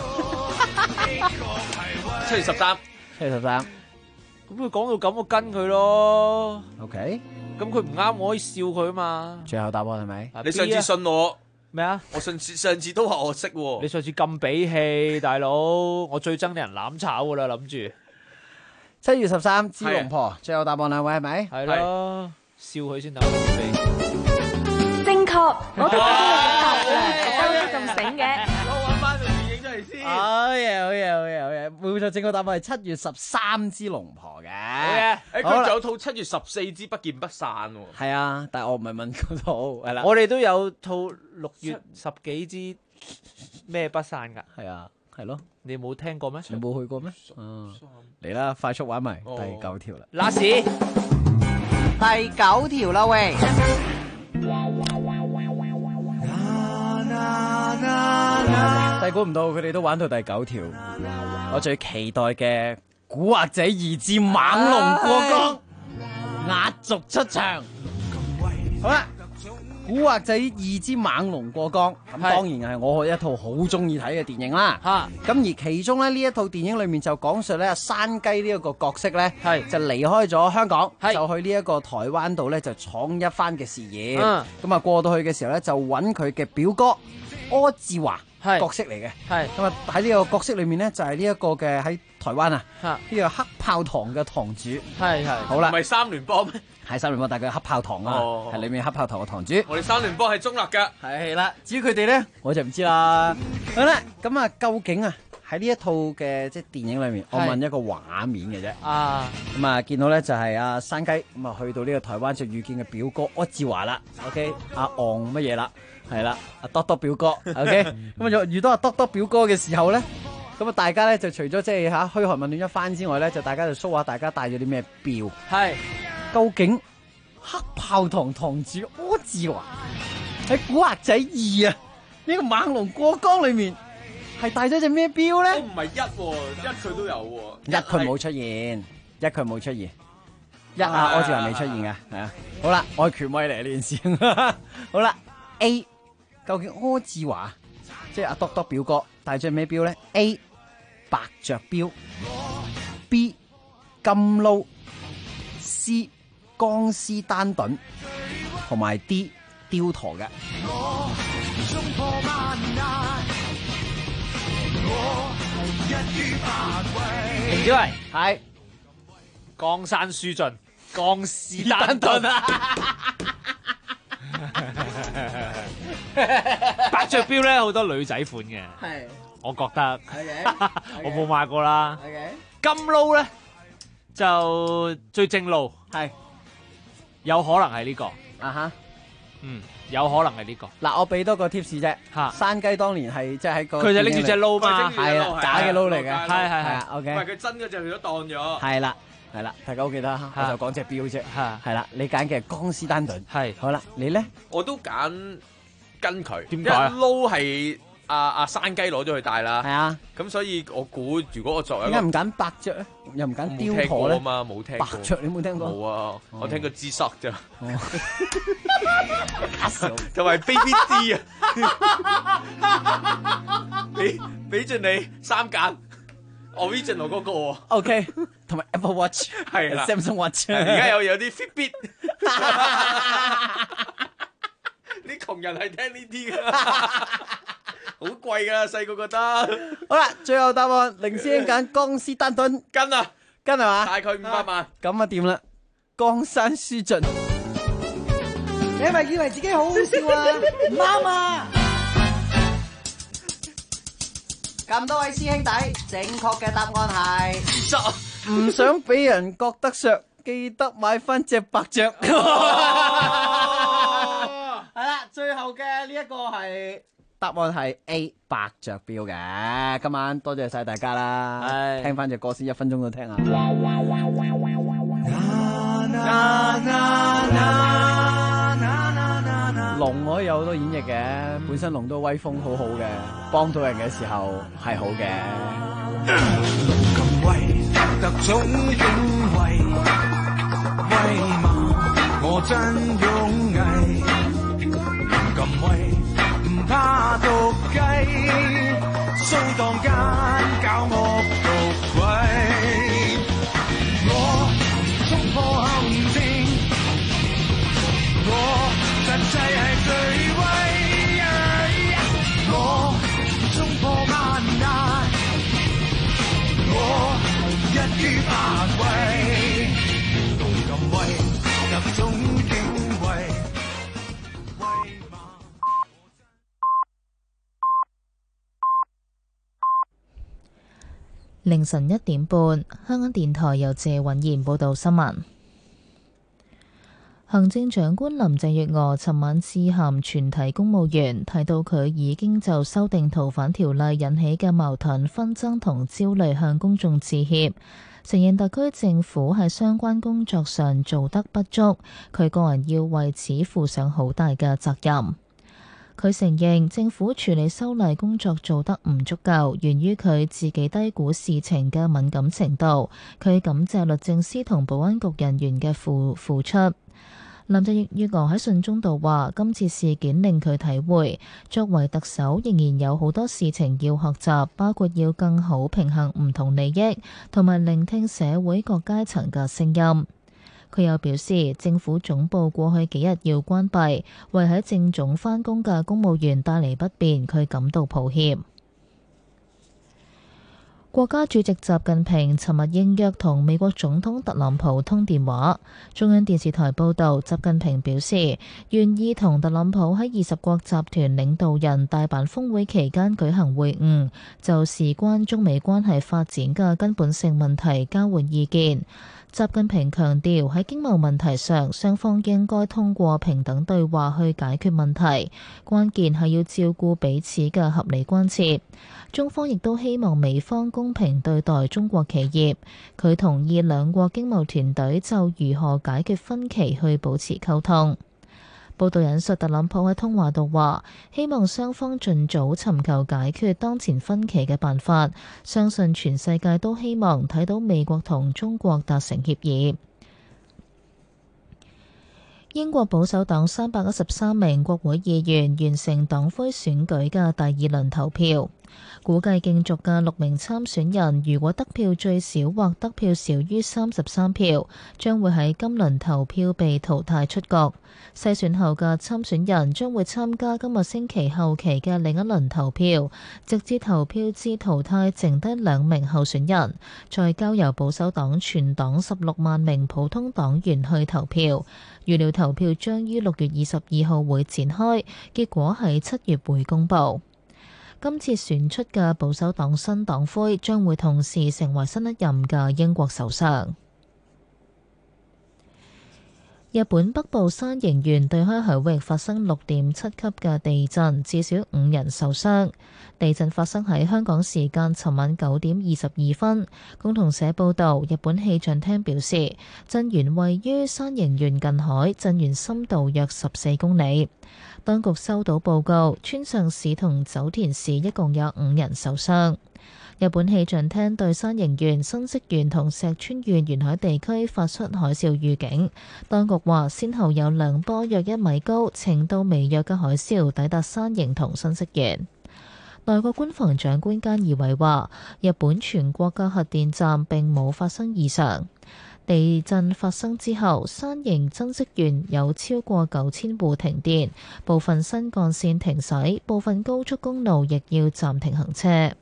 ？7月13。 7月13。 咁佢講到咁，我跟佢咯。 OK。 咁佢唔啱，我可以笑佢啊嘛。 最後答案係咪？ 你上次信我咩啊？ 我上次都話我識喎。 你上次咁俾氣，大佬，我最憎啲人攬炒噶啦，諗住。 7月13之龍婆，最後答案兩位係咪？ 係咯，笑佢先得。 正確，我都知你咁醒嘅。 我揾翻條電影出嚟先。 好嘢，好嘢，好嘢，好嘢！冇錯，正確答案係7月13之龍婆嘅。 好嘅，佢仲有套7月14之不見不散喎。 係啊，但係我唔係問嗰套，係啦。 我哋都有套6月10幾之咩不散㗎。 係啊，係咯。 你冇聽過咩？ 你冇去過咩？嚟啦，快速玩埋第9條啦。 拉屎， 第9條啦，喂！細估唔到佢哋都玩到第9條，我最期待嘅古惑仔2之猛龍過江壓軸出場。好啦，古惑仔2之猛龍過江，咁當然係我一套好中意睇嘅電影啦。咁而其中咧呢一套電影裏面就講述咧山雞呢一個角色咧，就離開咗香港，就去呢一個台灣度咧就闖一番嘅事業。咁啊過到去嘅時候咧就揾佢嘅表哥柯志華角色嚟嘅。咁啊喺呢個角色裏面咧就係呢一個嘅喺台灣啊呢個黑炮堂嘅堂主。好啦， 唔係三聯幫咩？ 係三聯幫，但係佢黑炮堂啊，係裏面黑炮堂嘅堂主。 我哋三聯幫係中立㗎。 係啦，至於佢哋咧，我就唔知啦。好啦，咁啊，究竟啊喺呢一套嘅即係電影裏面，我問一個畫面嘅啫。咁啊，見到咧就係阿山雞咁啊，去到呢個台灣就遇見嘅表哥柯志華啦。OK，阿昂乜嘢啦？係啦，阿多多表哥。OK，咁啊遇到阿多多表哥嘅時候咧，咁啊大家咧就除咗即係嚇噓寒問暖一番之外咧，就大家就 show 下大家帶咗啲咩錶。究竟黑炮堂堂主柯志華喺古惑仔2啊呢個猛龍過江裏面係帶咗隻咩錶咧？ 唔係1喎，1佢都有喎。 1佢冇出現，1佢冇出現，1啊柯志華未出現嘅，係啊。好啦，我係權威嚟呢件事。好啦 ，A 究竟柯志華即係阿多多表哥戴咗咩錶咧 ？A 白雀錶 ，B 金撈 ，C 江詩丹頓，同埋 D 雕駝嘅。 林子維係江山書盡，江詩丹頓啊！白雀錶咧好多女仔款嘅， 係我覺得 ，OK， 我冇買過啦。 OK， 金撈咧就最正路， 係有可能係呢個啊哈， 有可能係呢個。 嗱，我俾多個 tips 啫。 嚇， 山雞當年係即係喺個佢就拎住隻撈嘛， 係啦，假嘅撈嚟嘅， 係 ，OK。 唔係佢真嗰隻佢都當咗。 係啦，大家好記得，我就講隻錶啫。係啦，你揀嘅江詩丹頓。 係， 好啦，你咧？ 我都揀跟佢。 點解啊？ 撈係阿山雞攞咗去戴啦。 係啊。 咁所以我估，如果我作為一個， 點解唔揀白雀咧？又唔揀雕冇聽過駝咧？ 啊嘛，冇聽過。 白雀你冇聽過？ 冇啊，我聽過知塞咋。 假笑。 同埋 Baby D 啊，俾盡你3揀 original 嗰個喎。 OK， 同埋 Apple Watch 係啦 ，Samsung Watch。 而家有啲 Fitbit，啲窮人係聽呢啲噶，好貴噶，細個覺得。 好啦，最後答案，凌師兄揀江詩丹頓， 跟啊， 跟係嘛？ 大概500萬。 咁啊掂啦，江山書盡。 你係咪以為自己好好笑啊？唔啱啊！ 咁多位師兄弟，正確嘅答案係唔想俾人覺得削，記得買翻隻白雀。係啦，最後嘅呢一個係答案係 A 白雀錶嘅。今晚多謝晒大家啦，聽翻隻歌先，1分鐘都聽下。龍可以有好多演繹嘅，本身龍都威風好好嘅，幫到人嘅時候係好嘅。 龍咁威，特種警衛，威猛我真勇毅。龍咁威，唔怕毒雞，掃蕩間搞惡毒鬼。我衝破陷阱，我實際係最威，我衝破萬難，我一於百位，龍咁威，特種警衛。 凌晨1點半，香港電台由謝允賢報道新聞。行政長官林鄭月娥尋晚致函全體公務員，提到佢已經就修訂逃犯條例引起嘅矛盾、紛爭同焦慮向公眾致歉，承認特區政府喺相關工作上做得不足，佢個人要為此負上好大嘅責任。佢承認政府處理修例工作做得唔足夠，源於佢自己低估事情嘅敏感程度。佢感謝律政司同保安局人員嘅付出。林鄭月娥喺信中度話：今次事件令佢體會，作為特首仍然有好多事情要學習，包括要更好平衡唔同利益，同埋聆聽社會各階層嘅聲音。佢又表示，政府總部過去幾日要關閉，為喺政總返工嘅公務員帶嚟不便，佢感到抱歉。國家主席習近平尋日應約同美國總統特朗普通電話。中央電視台報導，習近平表示願意同特朗普喺20國集團領導人大阪峰會期間舉行會晤，就事關中美關係發展嘅根本性問題交換意見。習近平強調喺經貿問題上，雙方應該通過平等對話去解決問題，關鍵係要照顧彼此嘅合理關切。中方亦都希望美方公平對待中國企業。佢同意兩國經貿團隊就如何解決分歧去保持溝通。報道引述特朗普喺通話度話，希望雙方盡早尋求解決當前分歧嘅辦法，相信全世界都希望睇到美國同中國達成協議。 英國保守黨313名國會議員完成黨魁選舉嘅第二輪投票，估計競逐嘅6名參選人如果得票最少或得票少於33票，將會喺今輪投票被淘汰出局。篩選後嘅參選人將會參加今個星期後期嘅另一輪投票，直至投票至淘汰剩低2名候選人，再交由保守黨全黨16萬名普通黨員去投票。預料投票將於6月22號會展開，結果喺7月會公佈。今次選出嘅保守黨新黨魁將會同時成為新一任嘅英國首相。日本北部山形縣對開海域發生6.7級嘅地震，至少5人受傷。地震發生喺香港時間尋晚9點22分。共同社報導，日本氣象廳表示，震源位於山形縣近海，震源深度約14公里。當局收到報告，川上市同酒田市一共有5人受傷。日本氣象廳對山形縣、新潟縣同石川縣沿海地區發出海嘯預警。當局話，先後有2波約1米高、程度微弱嘅海嘯抵達山形同新潟縣。內閣官房長官菅義偉話，日本全國嘅核電站並冇發生異常。地震發生之後，山形、新潟縣有超過9000戶停電，部分新幹線停駛，部分高速公路亦要暫停行車。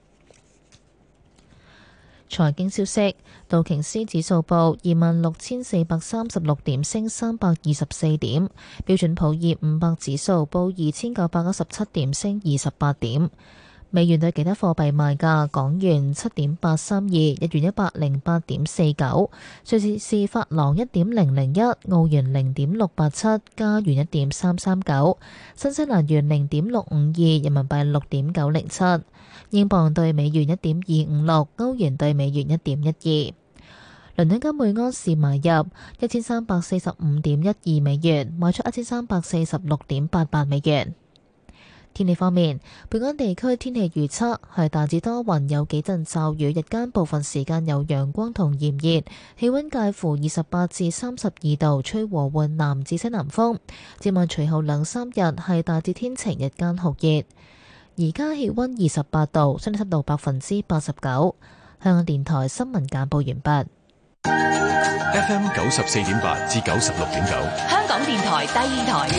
財經消息，道瓊斯指數報26,436點，升324點；標準普爾500指數報2,917點，升28點。美元對其他貨幣賣價：港元7.832，日元108.49，瑞士士法郎1.001，澳元0.687，加元1.339，新西蘭元0.652，人民幣6.907。英鎊對美元1.256，歐元對美元1.12。倫敦金每盎司買入1345.12美元，賣出1346.88美元。天氣方面，本港地區天氣預測係大致多雲，有幾陣驟雨，日間部分時間有陽光同炎熱，氣溫介乎28至32度，吹和緩南至西南風。展望隨後2-3日係大致天晴，日間酷熱。而家氣溫28度，相對濕度89%。香港電台新聞簡報完畢。 FM 94.8至96.9， 香港電台第二台。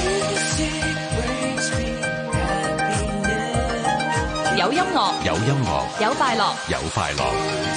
有音樂， 有音樂， 有快樂， 有快樂。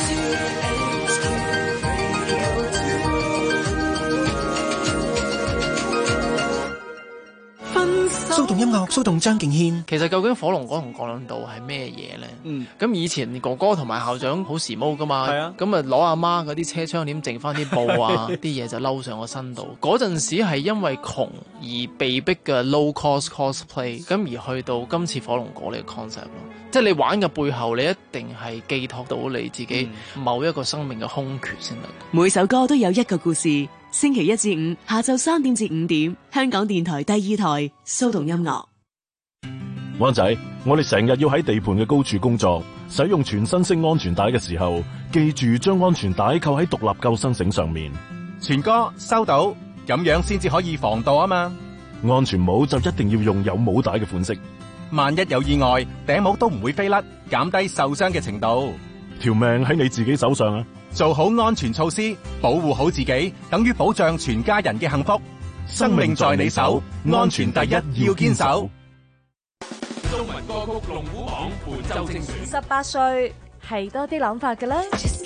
騷動音樂，騷動張敬軒。 其實究竟火龍果同降亮度係咩嘢咧？咁以前哥哥同埋校長好時髦噶嘛，咁啊攞阿媽嗰啲車窗簾剩翻啲布啊，啲嘢就嬲上我身度。嗰陣時係因為窮而被逼嘅 low cost cosplay，咁而去到今次火龍果呢個 concept 咯。即係你玩嘅背後，你一定係寄託到你自己某一個生命嘅空缺先得。 每首歌都有一個故事。星期1至5下晝3點至5點，香港電台第2台騷動音樂。 灣仔，我哋成日要喺地盤嘅高處工作，使用全身式安全帶嘅時候，記住將安全帶扣喺獨立救生繩上面。 全哥收到，咁樣先至可以防盜啊嘛。 安全帽就一定要用有帽帶嘅款式。 萬一有意外，頂帽都唔會飛甩，減低受傷嘅程度。 條命喺你自己手上啊！ 做好安全措施，保護好自己，等於保障全家人嘅幸福。生命在你手，安全第一，要堅守。 中文歌曲龍虎榜本周精選。 18歲係多啲諗法嘅啦。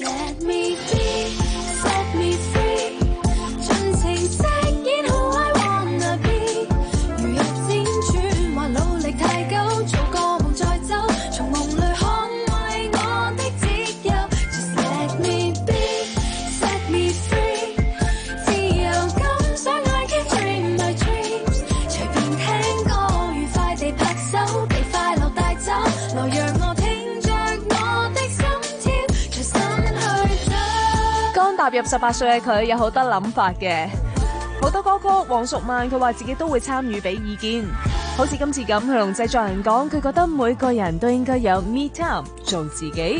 踏入18歲嘅佢有好多諗法嘅，好多歌曲黃淑蔓佢話自己都會參與俾意見，好似今次咁佢同製作人講，佢覺得每個人都應該有 me time 做自己。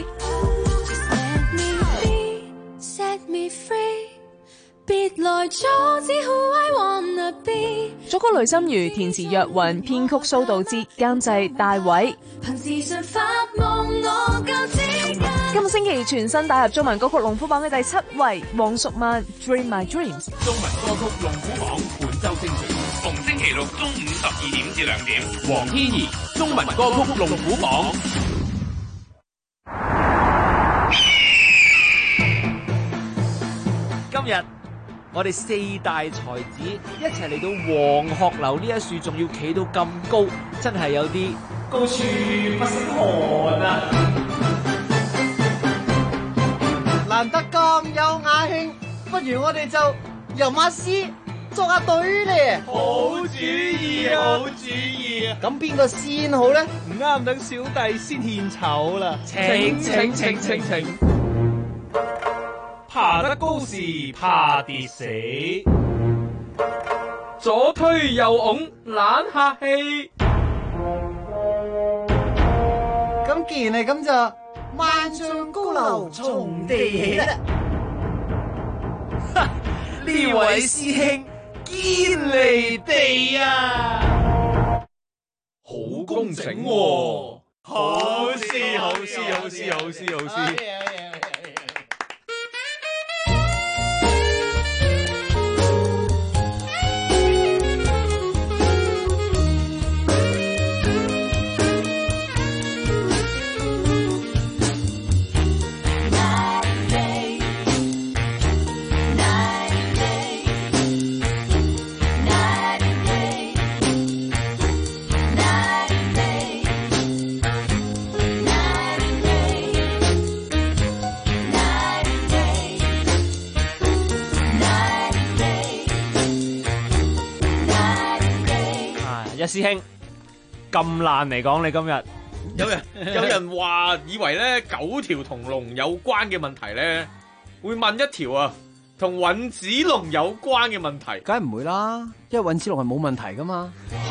別來阻止 who I wanna 作曲雷心如，填詞若雲，編曲蘇道哲，監製大偉。今個星期全新打入中文歌曲龍虎榜嘅第7位，黃淑蔓《Dream My Dreams》。 中文歌曲龍虎榜本周精選，逢星期六中午12點至2點，黃天怡中文歌曲龍虎榜。 今日我哋4大才子一齊嚟到黃鶴樓呢一樹，仲要企到咁高，真係有啲高處不勝寒啊！ 難得咁有雅興，不如我哋就吟下詩，作下對咧。 好主意，好主意。 咁邊個先好咧？ 唔啱，等小弟先獻醜啦。 請。 爬得高時怕跌死，左推右擁懶客氣。 咁既然係咁就萬丈高樓從地起啦。 呢位師兄堅離地啊，好工整喎！好詩，好詩，好詩，好詩，好詩。 師兄咁爛嚟講，你今日有人話以為咧9條同龍有關嘅問題咧，會問一條啊同尹子龍有關嘅問題， 梗係唔會啦，因為尹子龍係冇問題噶嘛。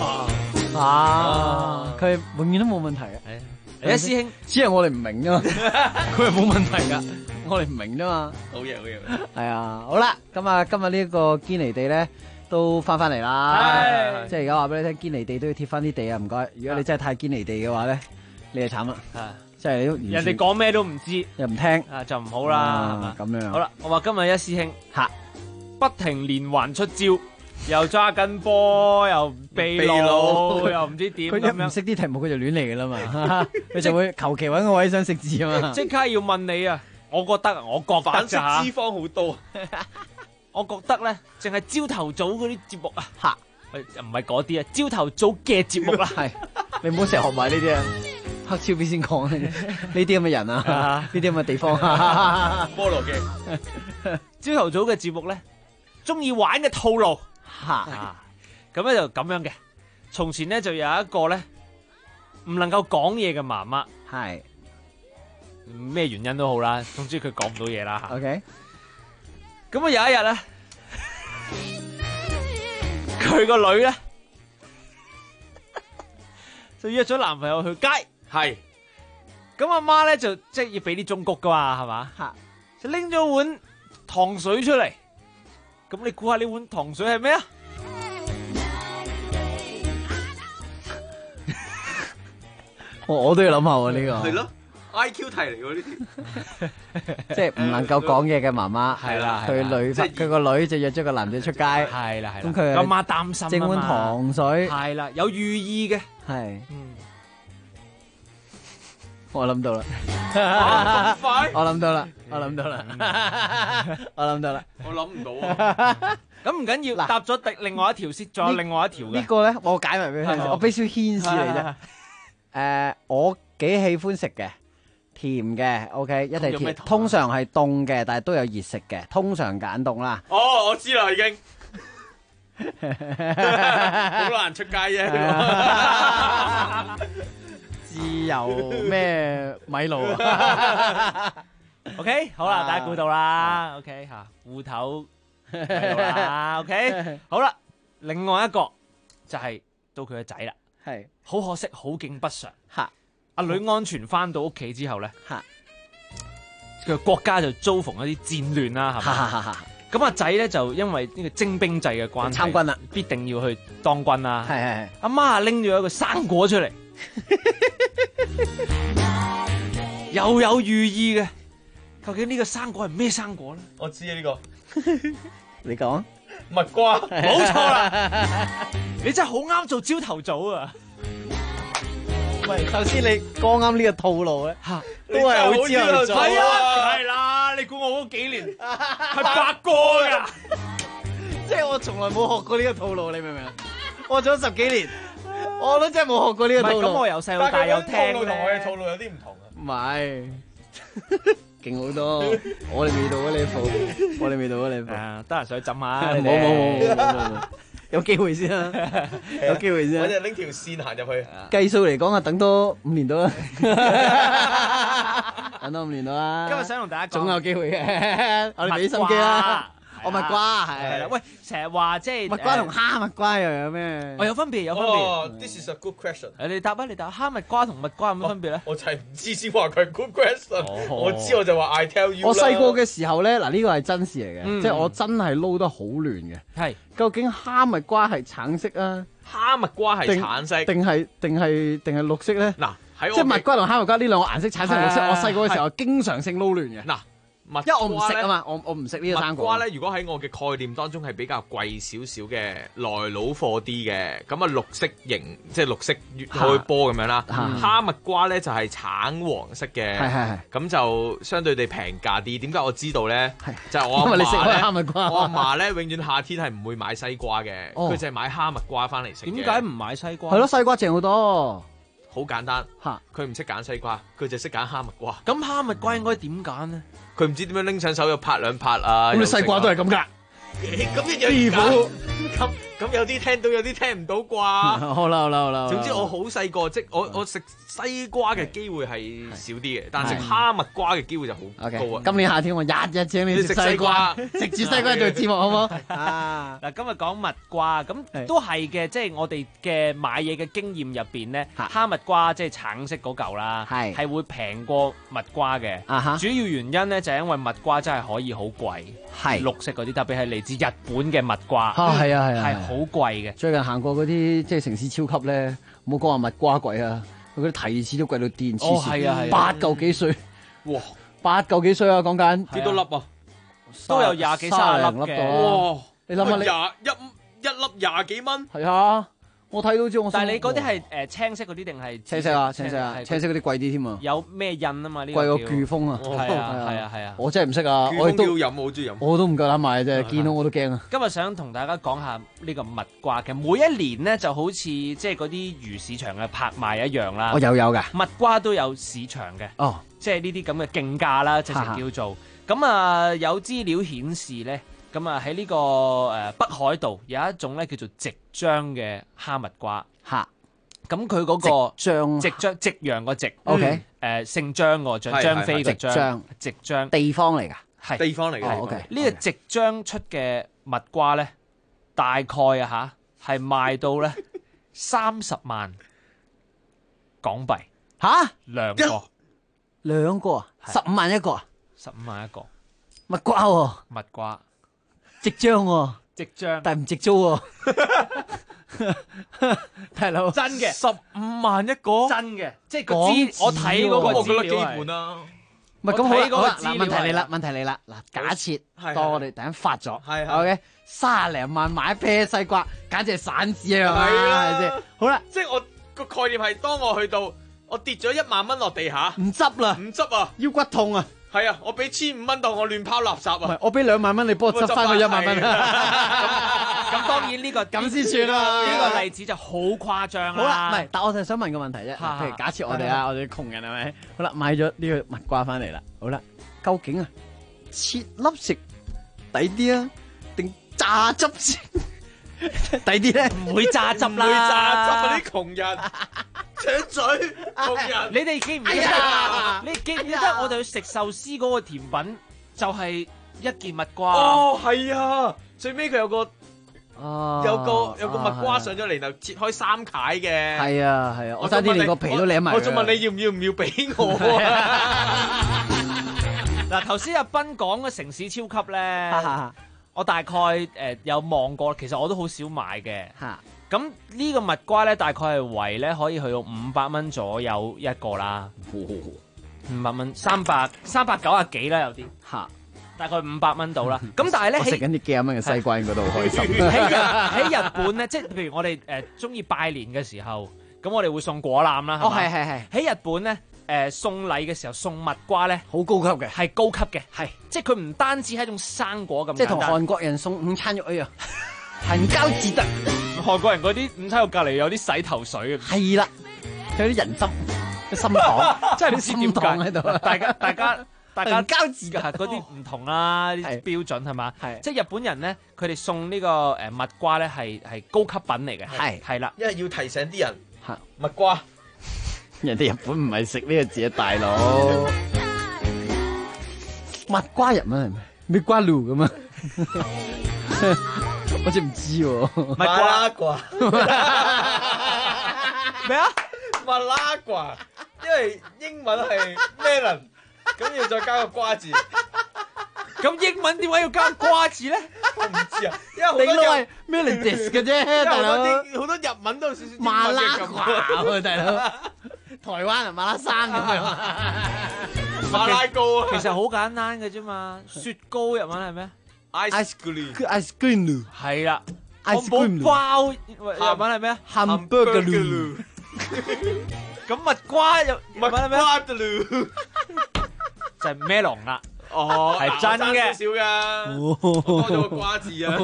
佢永遠都冇問題嘅。 師兄， 只係我哋唔明啫嘛，佢係冇問題噶，我哋唔明啫嘛。 好嘢，好嘢。 係啊，好啦，咁啊，今日呢個堅尼地咧都翻嚟啦，即係而家話俾你聽，堅尼地都要貼翻啲地啊，唔該。如果你真係太堅尼地嘅話咧，你就慘啦，即係你都人哋講咩都唔知， 又唔聽啊，就唔好啦， 咁樣。 好啦，我話今日一師兄不停連環出招，又揸緊波，又秘魯，又唔知點咁樣。 佢一唔識啲題目，佢就亂嚟噶啦嘛，佢就會求其搵個位想食字啊嘛。 即刻要問你啊，我覺得反式脂肪好多。 我覺得咧，淨係朝頭早嗰啲節目啊，唔係嗰啲啊，朝頭早嘅節目啦， 係你唔好成日學埋呢啲啊，黑超邊先講呢啲咁嘅人啊，呢啲咁嘅地方啊， 菠蘿嘅朝頭早嘅節目咧，中意玩嘅套路咁咧就咁樣嘅。從前咧就有一個咧唔能夠講嘢嘅媽媽， 係咩原因都好啦，總之佢講唔到嘢啦。 OK。 咁啊有一日咧，佢個女咧就約咗男朋友去街， 係咁阿媽咧就即係要俾啲忠告噶嘛，係嘛？就拎咗碗糖水出嚟，咁你估下呢碗糖水係咩啊？ 我都要諗下喎呢個。 係咯。IQ 題嚟喎呢條， 即係唔能夠講嘢嘅媽媽， 係啦， 佢個女就約咗個男仔出街， 係啦， 咁佢阿媽擔心整碗糖水， 係啦，有寓意嘅， 係，我諗到啦， 咁快， 我諗到啦，我諗到啦， 我諗唔到啊， 咁唔緊要，答咗另外一條先，仲有另外一條嘅， 呢個咧我解埋俾佢，我俾少牽示嚟啫，我幾喜歡食嘅。甜嘅 ，OK， 一定甜。通常係凍嘅，但係都有熱食嘅。通常揀凍啦。 哦，我知啦，已經。好難出街啫。 自由咩米露啊 ？OK， 好啦，大家估到啦。OK 吓，芋頭米露啦。OK， 好啦，另外一個就係到佢個仔啦。 係， 好可惜，好景不常。 吓。 阿女安全翻到屋企之後咧，佢國家就遭逢一啲戰亂啦，係嘛？ 咁阿仔咧就因為呢個徵兵制嘅關係， 參軍啦， 必定要去當軍啦。 係。 阿媽拎咗一個生果出嚟，又有寓意嘅。究竟呢個生果係咩生果咧？ 我知啊呢個， 你講蜜瓜， 冇錯啦。你真係好啱做朝頭早啊！ 喂，頭先你剛啱呢個套路咧，都係好朝頭早。 係啊，係啦，你估我嗰幾年係白過噶？ 即係我從來冇學過呢個套路，你明唔明啊？我做咗10幾年，我都真係冇學過呢個套路。 咁我由細到大有聽咧。 套路同我嘅套路有啲唔同啊。 唔係。勁好多，我哋未到嗰呢步，我哋未到嗰呢步。 得閒上去浸下。 冇，有機會先啦，有機會先。 我哋拎條線行入去。 計數嚟講啊，等多5年到啦，等多5年到啦。 今日想同大家講， 總有機會嘅，我哋俾心機啦。我蜜瓜係啦，喂，成日話即係蜜瓜同蝦蜜瓜又有咩？ 有分別，有分別。 This is a good question。 你答啊，你答。蝦蜜瓜同蜜瓜有咩分別咧？ 我就係唔知先話佢係 good question。我知我就話 I tell you。 我細個嘅時候咧，嗱呢個係真事嚟嘅，即係我真係撈得好亂嘅。 係， 究竟蝦蜜瓜係橙色啊？ 蝦蜜瓜係橙色， 定係綠色咧？ 嗱， 即係蜜瓜同蝦蜜瓜呢兩個顏色產生綠色。我細個嘅時候經常性撈亂嘅。嗱。因為我唔食啊嘛，我唔食呢個生果。 蜜瓜咧，如果喺我嘅概念當中係比較貴少少嘅內佬貨啲嘅，咁啊綠色型，即係綠色開波咁樣啦。蝦蜜瓜咧就係橙黃色嘅，咁就相對地平價啲。點解我知道咧？就係我阿嫲我阿嫲咧永遠夏天係唔會買西瓜嘅，佢就係買蝦蜜瓜翻嚟食。 點解唔買西瓜？ 係咯，西瓜正好多。 好簡單，佢唔識揀西瓜，佢就識揀蝦蜜瓜。 咁蝦蜜瓜應該點揀呢？ 佢唔知點樣拎上手又拍兩拍啊！ 咁你西瓜都係咁㗎？ 咁一樣咁有啲聽到，有啲聽唔到啩？ 好啦。 總之我好細個，即我食西瓜嘅機會係少啲嘅，但係食蝦蜜瓜嘅機會就好高啊！ 今年夏天我日日請你食西瓜，食住西瓜做節目好唔好？ 嗱，今日講蜜瓜，咁都係嘅，即係我哋嘅買嘢嘅經驗入邊咧，蝦蜜瓜即係橙色嗰嚿啦，係會平過蜜瓜嘅。主要原因咧就係因為蜜瓜真係可以好貴，係綠色嗰啲，特別係嚟自日本嘅蜜瓜，係好貴嘅。 最近行過嗰啲即係城市超級咧，唔好講話蜜瓜貴啊，佢嗰啲提子都貴到癲黐線，8嚿幾歲？哇，8嚿幾歲啊？講緊幾多粒啊？ 都有20幾30粒嘅。 哇！ 你諗下你一粒20幾蚊？ 係啊。我睇到之但係你嗰啲係青色嗰啲定係青色啊？青色嗰啲貴啲添啊！ 有咩印啊嘛？呢貴過飓風啊！ 係啊！ 我真係唔識啊！我都要飲，我好中意飲。 我都唔夠膽買啫，見到我都驚啊！ 今日想同大家講下呢個蜜瓜嘅，每一年咧就好似即係嗰啲魚市場嘅拍賣一樣啦。 我有㗎，蜜瓜都有市場嘅。哦，即係呢啲咁嘅競價啦，直情叫做咁啊！有資料顯示咧。咁啊喺呢個北海道有一種咧叫做夕張嘅蝦蜜瓜，咁佢嗰個夕陽個夕，OK，姓張個張飛個張，夕張地方嚟㗎， 係地方嚟嘅。 OK，呢個夕張出嘅蜜瓜咧，大概係賣到咧30萬港幣兩個啊，15萬一個啊 ，15萬一個蜜瓜喎， 蜜瓜。 夕張喎， 夕張， 但係唔夕租喎，大佬真嘅 15萬一個， 真嘅，即係個資，我睇嗰個資料係。 唔係咁好啦，嗱問題嚟啦，嗱假設當我哋突然間發咗，OK 30零萬買一啤西瓜，簡直係散紙啊，係咪先？好啦， 即係我個概念係當我去到，我跌咗1萬蚊落地下， 唔執啦， 唔執啊， 腰骨痛啊！ 係啊，我俾1500蚊當我亂拋垃圾啊！ 唔係，我俾2萬蚊你幫我執翻佢1萬蚊。 咁當然呢個咁先算啦。 呢個例子就好誇張啦。 好啦，唔係，但我就想問個問題啫。譬如假設我哋我哋窮人係咪？好啦，買咗呢個蜜瓜翻嚟啦。好啦，究竟啊切粒食抵啲啊，定榨汁先抵啲咧？ 唔會榨汁啦， 唔會榨汁啊！啲窮人。搶嘴，窮人， 你哋記唔記得？你記唔記得我哋去食壽司嗰個甜品就係一件蜜瓜？ 哦，係啊，最尾佢有個有個蜜瓜上咗嚟，然後切開3塊嘅。 係啊，我差啲連個皮都舐埋。 我仲問你要唔要俾我啊？ 嗱，頭先阿斌講嘅城市超級咧， 我大概有望過，其實我都好少買嘅。咁呢個蜜瓜咧，大概係圍咧可以去到500蚊左右一個啦。500蚊，390幾啦有啲。大概500蚊到啦。咁但係咧， 我食緊啲幾廿蚊嘅西瓜，應該都好開心。 喺日本咧，即係譬如我哋中意拜年嘅時候，咁我哋會送果籃啦。 係。 喺日本咧，送禮嘅時候送蜜瓜咧， 好高級嘅， 係高級嘅，係即係佢唔單止係一種生果咁簡單， 即係同韓國人送午餐肉一樣，行交自得。 韓國人嗰啲午餐肉隔離有啲洗頭水嘅， 係啦，有啲人參、心糖， 真係唔知點解喺度。 大家交字㗎，嗰啲唔同啦，啲標準係嘛？即係日本人咧，佢哋送呢個蜜瓜咧係高級品嚟嘅，係啦， 因為要提醒啲人蜜瓜。 人哋日本唔係食呢個字啊，大佬。蜜瓜日文係咩？蜜瓜露咁啊？我真唔知喎。 蜜瓜瓜咩啊？ 蜜拉瓜，因為英文係 melon， 咁要再加個瓜字。 咁英文點解要加瓜字咧？ 我唔知啊，因為好多你都係 melon 嘅啫，大佬。 好多日文都有少少馬拉瓜，大佬。台灣啊，馬拉山咁樣， 馬拉糕啊， 其實好簡單嘅啫嘛。雪糕日文係咩 ？ice cream 係啦。漢堡包日文係咩 ？hamburger 咁蜜瓜日文係咩？就係 melon 啦。 哦， 係真嘅， 少㗎，多咗個瓜字啊。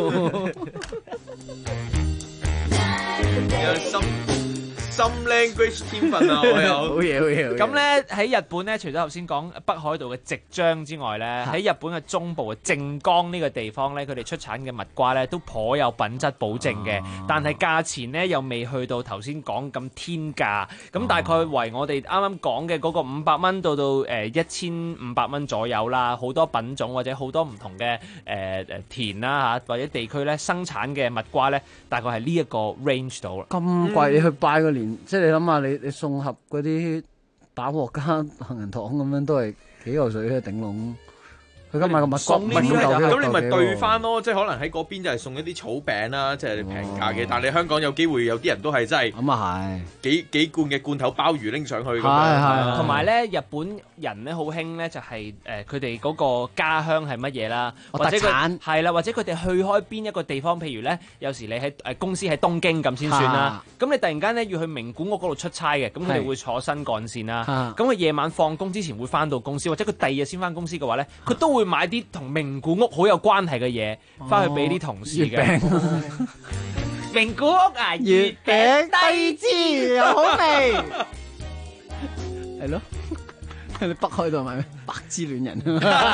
有Some language 天分啊，我有好嘢。 咁咧喺日本咧，除咗頭先講北海道嘅夕張之外咧，喺日本嘅中部嘅靜岡呢個地方咧，佢哋出產嘅蜜瓜咧都頗有品質保證嘅，但係價錢咧又未去到頭先講咁天價，咁大概為我哋啱啱講嘅嗰個500蚊到1500蚊左右啦，好多品種或者好多唔同嘅田啦嚇或者地區咧生產嘅蜜瓜咧，大概係呢一個 range 度啦。 咁貴，你去拜個年，即係你諗下，你送盒嗰啲打鑊加杏仁糖咁樣，都係幾嚿水嘅頂籠。佢而家買個蜜瓜， 咁你咪對翻咯，即係可能喺嗰邊就係送一啲草餅啦，即係平價嘅。但係你香港有機會有啲人都係真係咁啊係幾罐嘅罐頭鮑魚拎上去咁樣。 同埋咧，日本人咧好興咧就係佢哋嗰個家鄉係乜嘢啦，或者佢係啦，或者佢哋去開邊一個地方，譬如咧有時你喺公司喺東京咁先算啦。咁你突然間咧要去名古屋嗰度出差嘅，咁佢哋會坐新幹線啦。咁佢夜晚放工之前會翻到公司，或者佢第二日先翻公司嘅話咧，佢都會買啲同名古屋好有關係嘅嘢翻去俾啲同事嘅。名古屋啊，月餅低脂又好味，係咯。你北海道買咩？白之戀人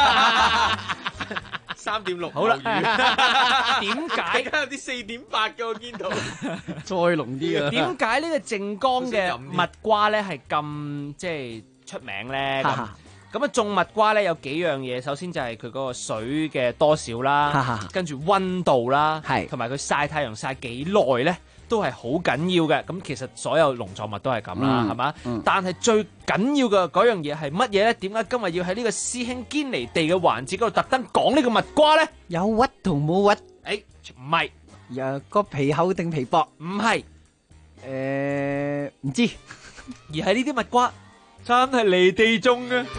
3.6 好啦。點解而家有啲4.8嘅我見到， 再濃啲啊？ 點解呢個靜岡嘅蜜瓜咧係咁即係出名咧？咁啊種蜜瓜咧有幾樣嘢，首先就係佢嗰個水嘅多少啦，跟住溫度啦，同埋佢曬太陽曬幾耐咧，都係好緊要嘅。咁其實所有農作物都係咁啦，係嘛？但係最緊要嘅嗰樣嘢係乜嘢咧？點解今日要喺呢個師兄堅尼地嘅環節嗰度特登講呢個蜜瓜咧？ 有核同冇核？ 唔係， 有個皮厚定皮薄？ 唔係， 唔知。 而係呢啲蜜瓜真係離地種嘅。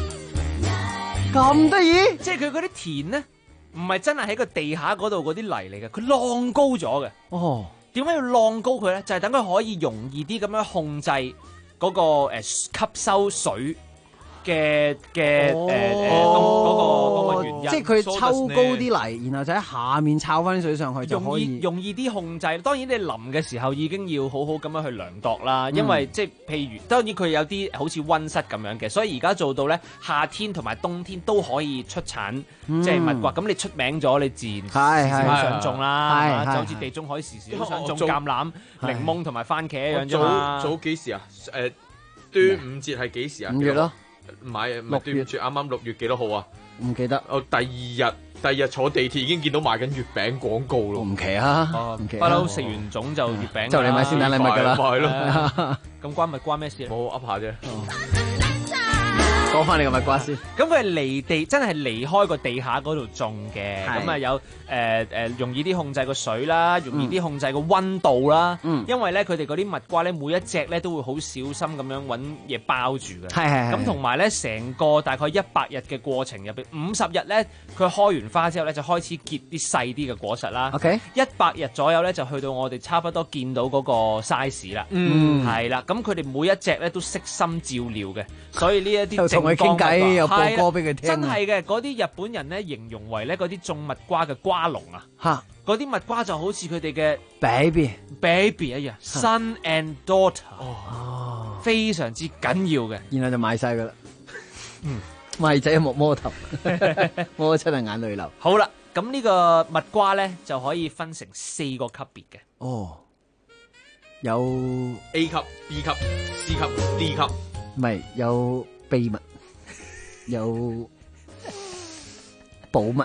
咁得意， 即係佢嗰啲田咧，唔係真係喺個地下嗰度嗰啲泥嚟嘅，佢晾高咗嘅。 哦， 點解要晾高佢咧？就係等佢可以容易啲咁樣控制嗰個吸收水嘅嗰個原因。 即係佢抽高啲泥，然後就喺下面抄翻啲水上去就可以容易啲控制。當然你淋嘅時候已經要好好咁樣去量度啦，因為即係譬如當然佢有啲好似溫室咁樣嘅，所以而家做到咧夏天同埋冬天都可以出產即係蜜瓜。咁你出名咗，你自然時時都想種啦，就好似地中海時時都想種橄欖、檸檬同埋番茄一樣啫嘛。 早幾時啊？端午節係幾時啊 ？5月咯。 唔係端午節，啱啱6月幾多號啊？ 唔記得。 我第二日坐地鐵已經見到賣緊月餅廣告咯。 唔奇啊，唔奇。 不嬲食完粽就月餅。 就嚟買聖誕禮物㗎啦。 咪係咯。 咁關蜜瓜咩事？ 冇噏下啫。 講翻你個蜜瓜先。 咁佢係真係離開個地下嗰度種嘅，咁啊有容易啲控制個水啦，容易啲控制個溫度啦。因為咧佢哋嗰啲蜜瓜咧，每一隻咧都會好小心咁樣揾嘢包住嘅。係。咁同埋咧，成個大概100日嘅過程入邊，50日咧佢開完花之後咧就開始結啲細啲嘅果實啦。100日左右咧就去到我哋差不多見到嗰個 size 啦。係啦，咁佢哋每一隻咧都悉心照料嘅，所以呢一啲同佢傾偈又播歌俾佢聽。 真係嘅，嗰啲日本人咧形容為咧嗰啲種蜜瓜嘅瓜農啊，嗰啲蜜瓜就好似佢哋嘅 baby 一樣，son and daughter，非常之緊要嘅。 然後就賣晒噶啦，賣仔莫摸頭，摸出嚟眼淚流。 好啦，咁呢個蜜瓜咧就可以分成4個級別嘅。 哦，有 A 級、B 級、C 級、D 級， 唔係有秘密，有保密，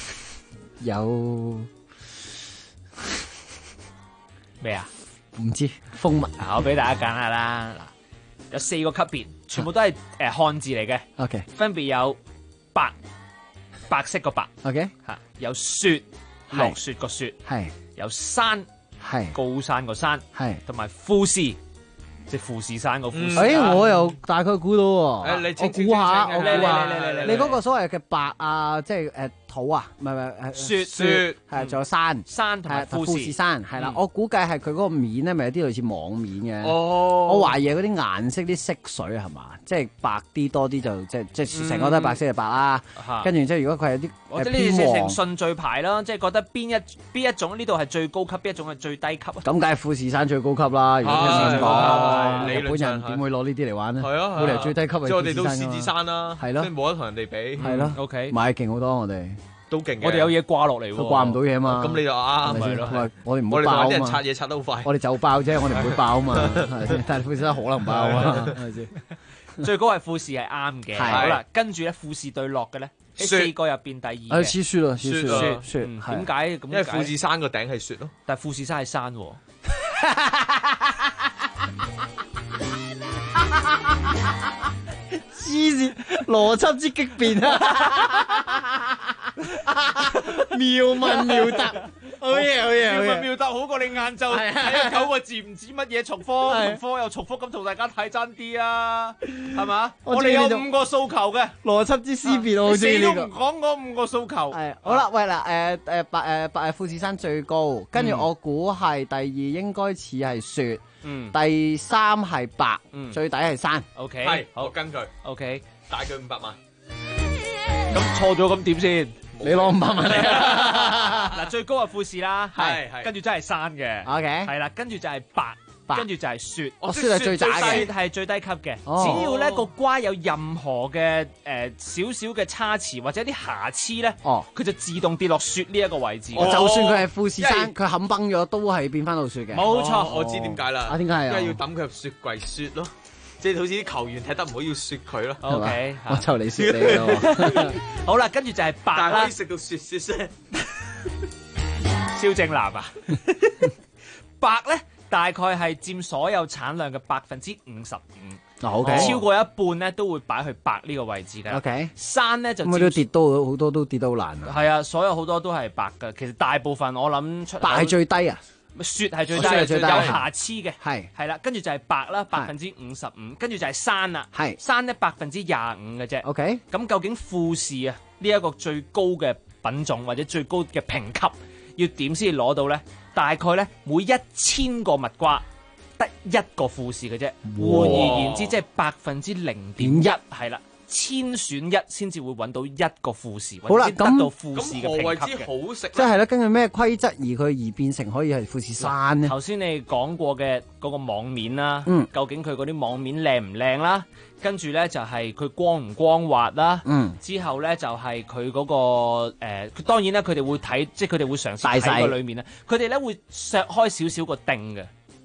有咩啊？ 唔知蜂蜜。 我俾大家揀下啦。嗱，有4個級別，全部都係漢字嚟嘅。 OK， 分別有白色個白。 OK， 嚇有雪，落雪個雪。係有山，係高山個山。係同埋富士，即係富士山個富士。 我又大概估到喎。我估下， 你嗰個所謂嘅白啊，即係土啊，唔係雪， 係仲有山同埋富士山，係啦。我估計係佢嗰個面咧，咪有啲類似網面嘅。我懷疑係嗰啲顏色啲色水係嘛，即係白啲多啲就即係成個都係白色就白啦。跟住即係如果佢係啲或者呢啲成順序排啦，即係覺得邊一種呢度係最高級，邊一種係最低級啊？ 咁梗係富士山最高級啦。如果咁講，日本人點會攞呢啲嚟玩咧？係啊，冇理由最低級係即係我哋都獅子山啦， 係咯， 即係冇得同人哋比。 係咯 ，OK， 買勁好多我哋。 都勁嘅， 我哋有嘢掛落嚟喎， 都掛唔到嘢嘛。 咁你就啱係咯。 我哋唔會爆啊嘛。 我哋啲人拆嘢拆得好快。 我哋就爆啫，我哋唔會爆啊嘛。係咪先？但係富士山可能爆啊，係咪先？ 最高係富士係啱嘅。好啦，跟住咧富士對落嘅咧，4個入邊第2嘅。 黐雪咯， 雪。點解咁？ 因為富士山個頂係雪咯， 但係富士山係山喎。 黐線，邏輯之激變啊！妙問妙答，好嘢！ 妙問妙答好過你晏晝睇9個字唔知乜嘢重複，重複又重複咁同大家睇真啲啊，係嘛？我哋有5個訴求嘅邏輯之思辨，我好中意呢個。 死都唔講嗰5個訴求。 係好啦，喂嗱，白富士山最高，跟住我估係第2應該似係雪。第3係白，最底係山。 OK， 係好跟佢。 OK， 大佢500萬。 咁錯咗咁點先？ 你攞500萬嚟啊！嗱，最高係富士啦， 係， 跟住真係山嘅。 OK， 係啦，跟住就係白，跟住就係雪。 雪係最渣嘅， 雪係最低級嘅。只要咧個瓜有任何嘅少少嘅差池或者啲瑕疵咧，佢就自動跌落雪呢一個位置。 就算佢係富士山，佢冚崩咗都係變翻到雪嘅。 冇錯， 我知點解啦。 點解因為要抌佢入雪櫃雪咯。即係好似啲球員踢得唔好要雪佢咯。 OK， 我就嚟雪你咯。 好啦，跟住就係白啦。 但係可以食到雪聲。 蕭正楠啊，白咧大概係佔所有產量嘅55%。 OK， 超過一半咧都會擺去白呢個位置嘅。 OK， 山咧就咁都跌到好多都跌到好難啊。 係啊，所有好多都係白嘅。其實大部分我諗出白係最低啊。 雪係最低，有瑕疵嘅，係啦，跟住就係白啦，55%，跟住就係山啦，山咧25%嘅啫。 OK， 咁究竟富士啊呢一個最高嘅品種或者最高嘅評級，要點先至攞到咧？大概咧每1000個蜜瓜得1個富士嘅啫。換而言之，即係0.1%係啦。1000選1先至會揾到1個富士， 好啦， 或者得到富士嘅評級嘅。 何謂之好食？ 即係咧，根據咩規則而變成可以係富士山呢？ 頭先你講過嘅嗰個網面啦，究竟佢嗰啲網面靚唔靚啦？跟住咧就係佢光唔光滑啦。之後咧就係佢嗰個當然咧佢哋會睇，即係佢哋會嘗試睇個裏面咧，佢哋咧會削開少少個頂嘅。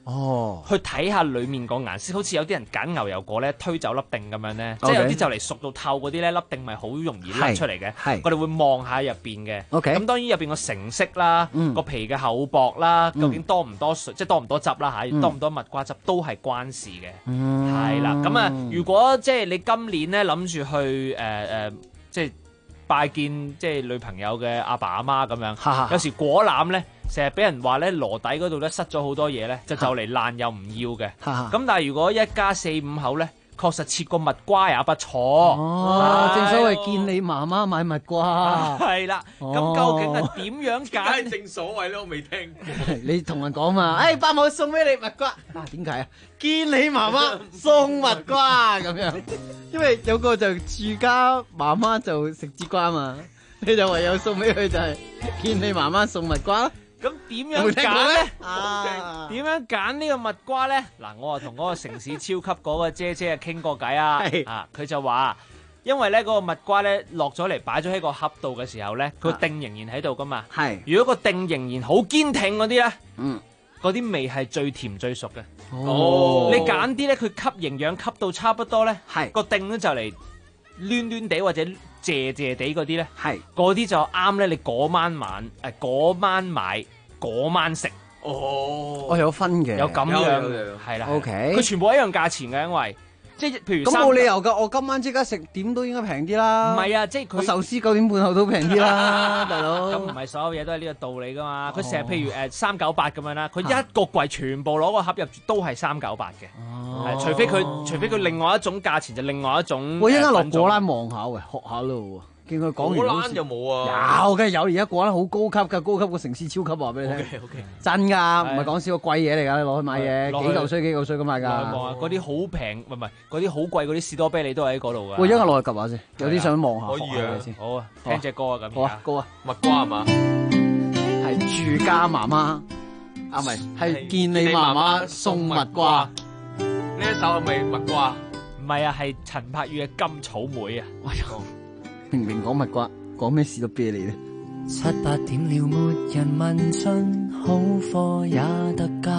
去睇下裡面個顏色，好似有啲人揀牛油果咧推走粒定咁樣咧，即係有啲就嚟熟到透嗰啲咧，粒定咪好容易甩出嚟嘅。我哋會望下入邊嘅。咁當然入邊個成色啦，個皮嘅厚薄啦，究竟多唔多水，即係多唔多汁啦嚇，多唔多蜜瓜汁都係關事嘅。係啦，咁啊，如果即係你今年咧諗住去即係拜見即係女朋友嘅阿爸阿媽咁樣，有時果籃咧成日俾人話咧籮底嗰度咧塞咗好多嘢咧，就嚟爛又唔要嘅。咁但係如果一家4-5口咧，確實切個蜜瓜也不錯。 正所謂見你媽媽買蜜瓜。 係啦，咁究竟係點樣揀？ 正所謂咧，我未聽過。 你同人講嘛，伯母送俾你蜜瓜。點解啊？見你媽媽送蜜瓜咁樣，因為有個就住家媽媽就食節瓜嘛，你就唯有送俾佢就係見你媽媽送蜜瓜。 咁點樣揀咧？點樣揀呢個蜜瓜咧？嗱，我啊同嗰個城市超級嗰個姐姐啊傾過偈啊，佢就話，因為咧嗰個蜜瓜咧落咗嚟擺咗喺個盒度嘅時候咧，佢個定仍然喺度噶嘛。如果個定仍然好堅挺嗰啲咧，嗰啲味係最甜最熟嘅。你揀啲咧，佢吸營養吸到差不多咧，個定咧就嚟攣攣地或者謝謝地嗰啲咧，嗰啲就啱咧。你嗰晚買嗰晚食。 我有分嘅， 有咁樣係啦。OK，佢全部一樣價錢嘅，因為即係譬如咁冇理由㗎。我今晚即刻食點都應該平啲啦。 唔係啊，即係佢壽司9點半後都平啲啦，大佬。 咁唔係所有嘢都係呢個道理㗎嘛。佢成日譬如398咁樣啦，佢一個櫃全部攞個盒入住都係398嘅。除非佢另外一種價錢就另外一種。 我一陣落果欄望下喎，學下咯喎。見佢講完果欄有冇啊？ 有嘅有，而家果欄好高級㗎，高級過城市超級話俾你聽。 OK， 真㗎，唔係講笑，貴嘢嚟㗎，你攞去買嘢，幾嚿水咁買㗎。 嗰啲好平，唔係嗰啲好貴嗰啲士多啤梨都喺嗰度㗎。 我一陣落去 𥄫 下先，有啲想望下。 可以啊， 先。 好啊，聽隻歌啊咁。 好啊，歌啊， 蜜瓜係嘛？ 係住家媽媽啊，唔係係見你媽媽送蜜瓜。 呢一首係咪蜜瓜？ 唔係啊，係陳柏宇嘅甘草妹啊。 明明講蜜瓜，講咩士多啤梨咧 ？7、8點了，沒人問津，好貨也特價。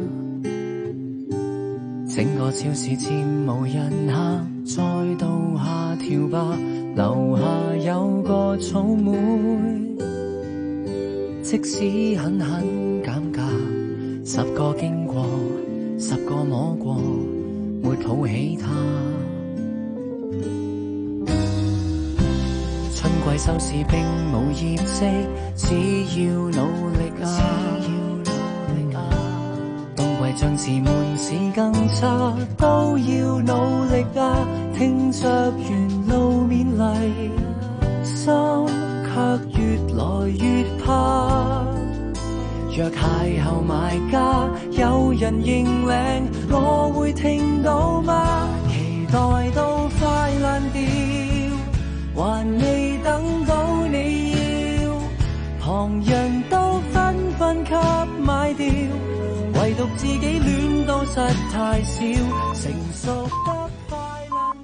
整個超市漸無人客，再度下調吧。樓下有個草莓，即使狠狠減價，10個經過，10個摸過，沒抱起它。春季收視並無業績，只要努力啊！冬季將至門市更差，都要努力啊！聽着沿路勉勵，心卻越來越怕。若邂逅買家，有人認領，我會聽到嗎？期待到快爛掉，還未等到你要，旁人都紛紛給買掉，唯獨自己戀到實太少，成熟得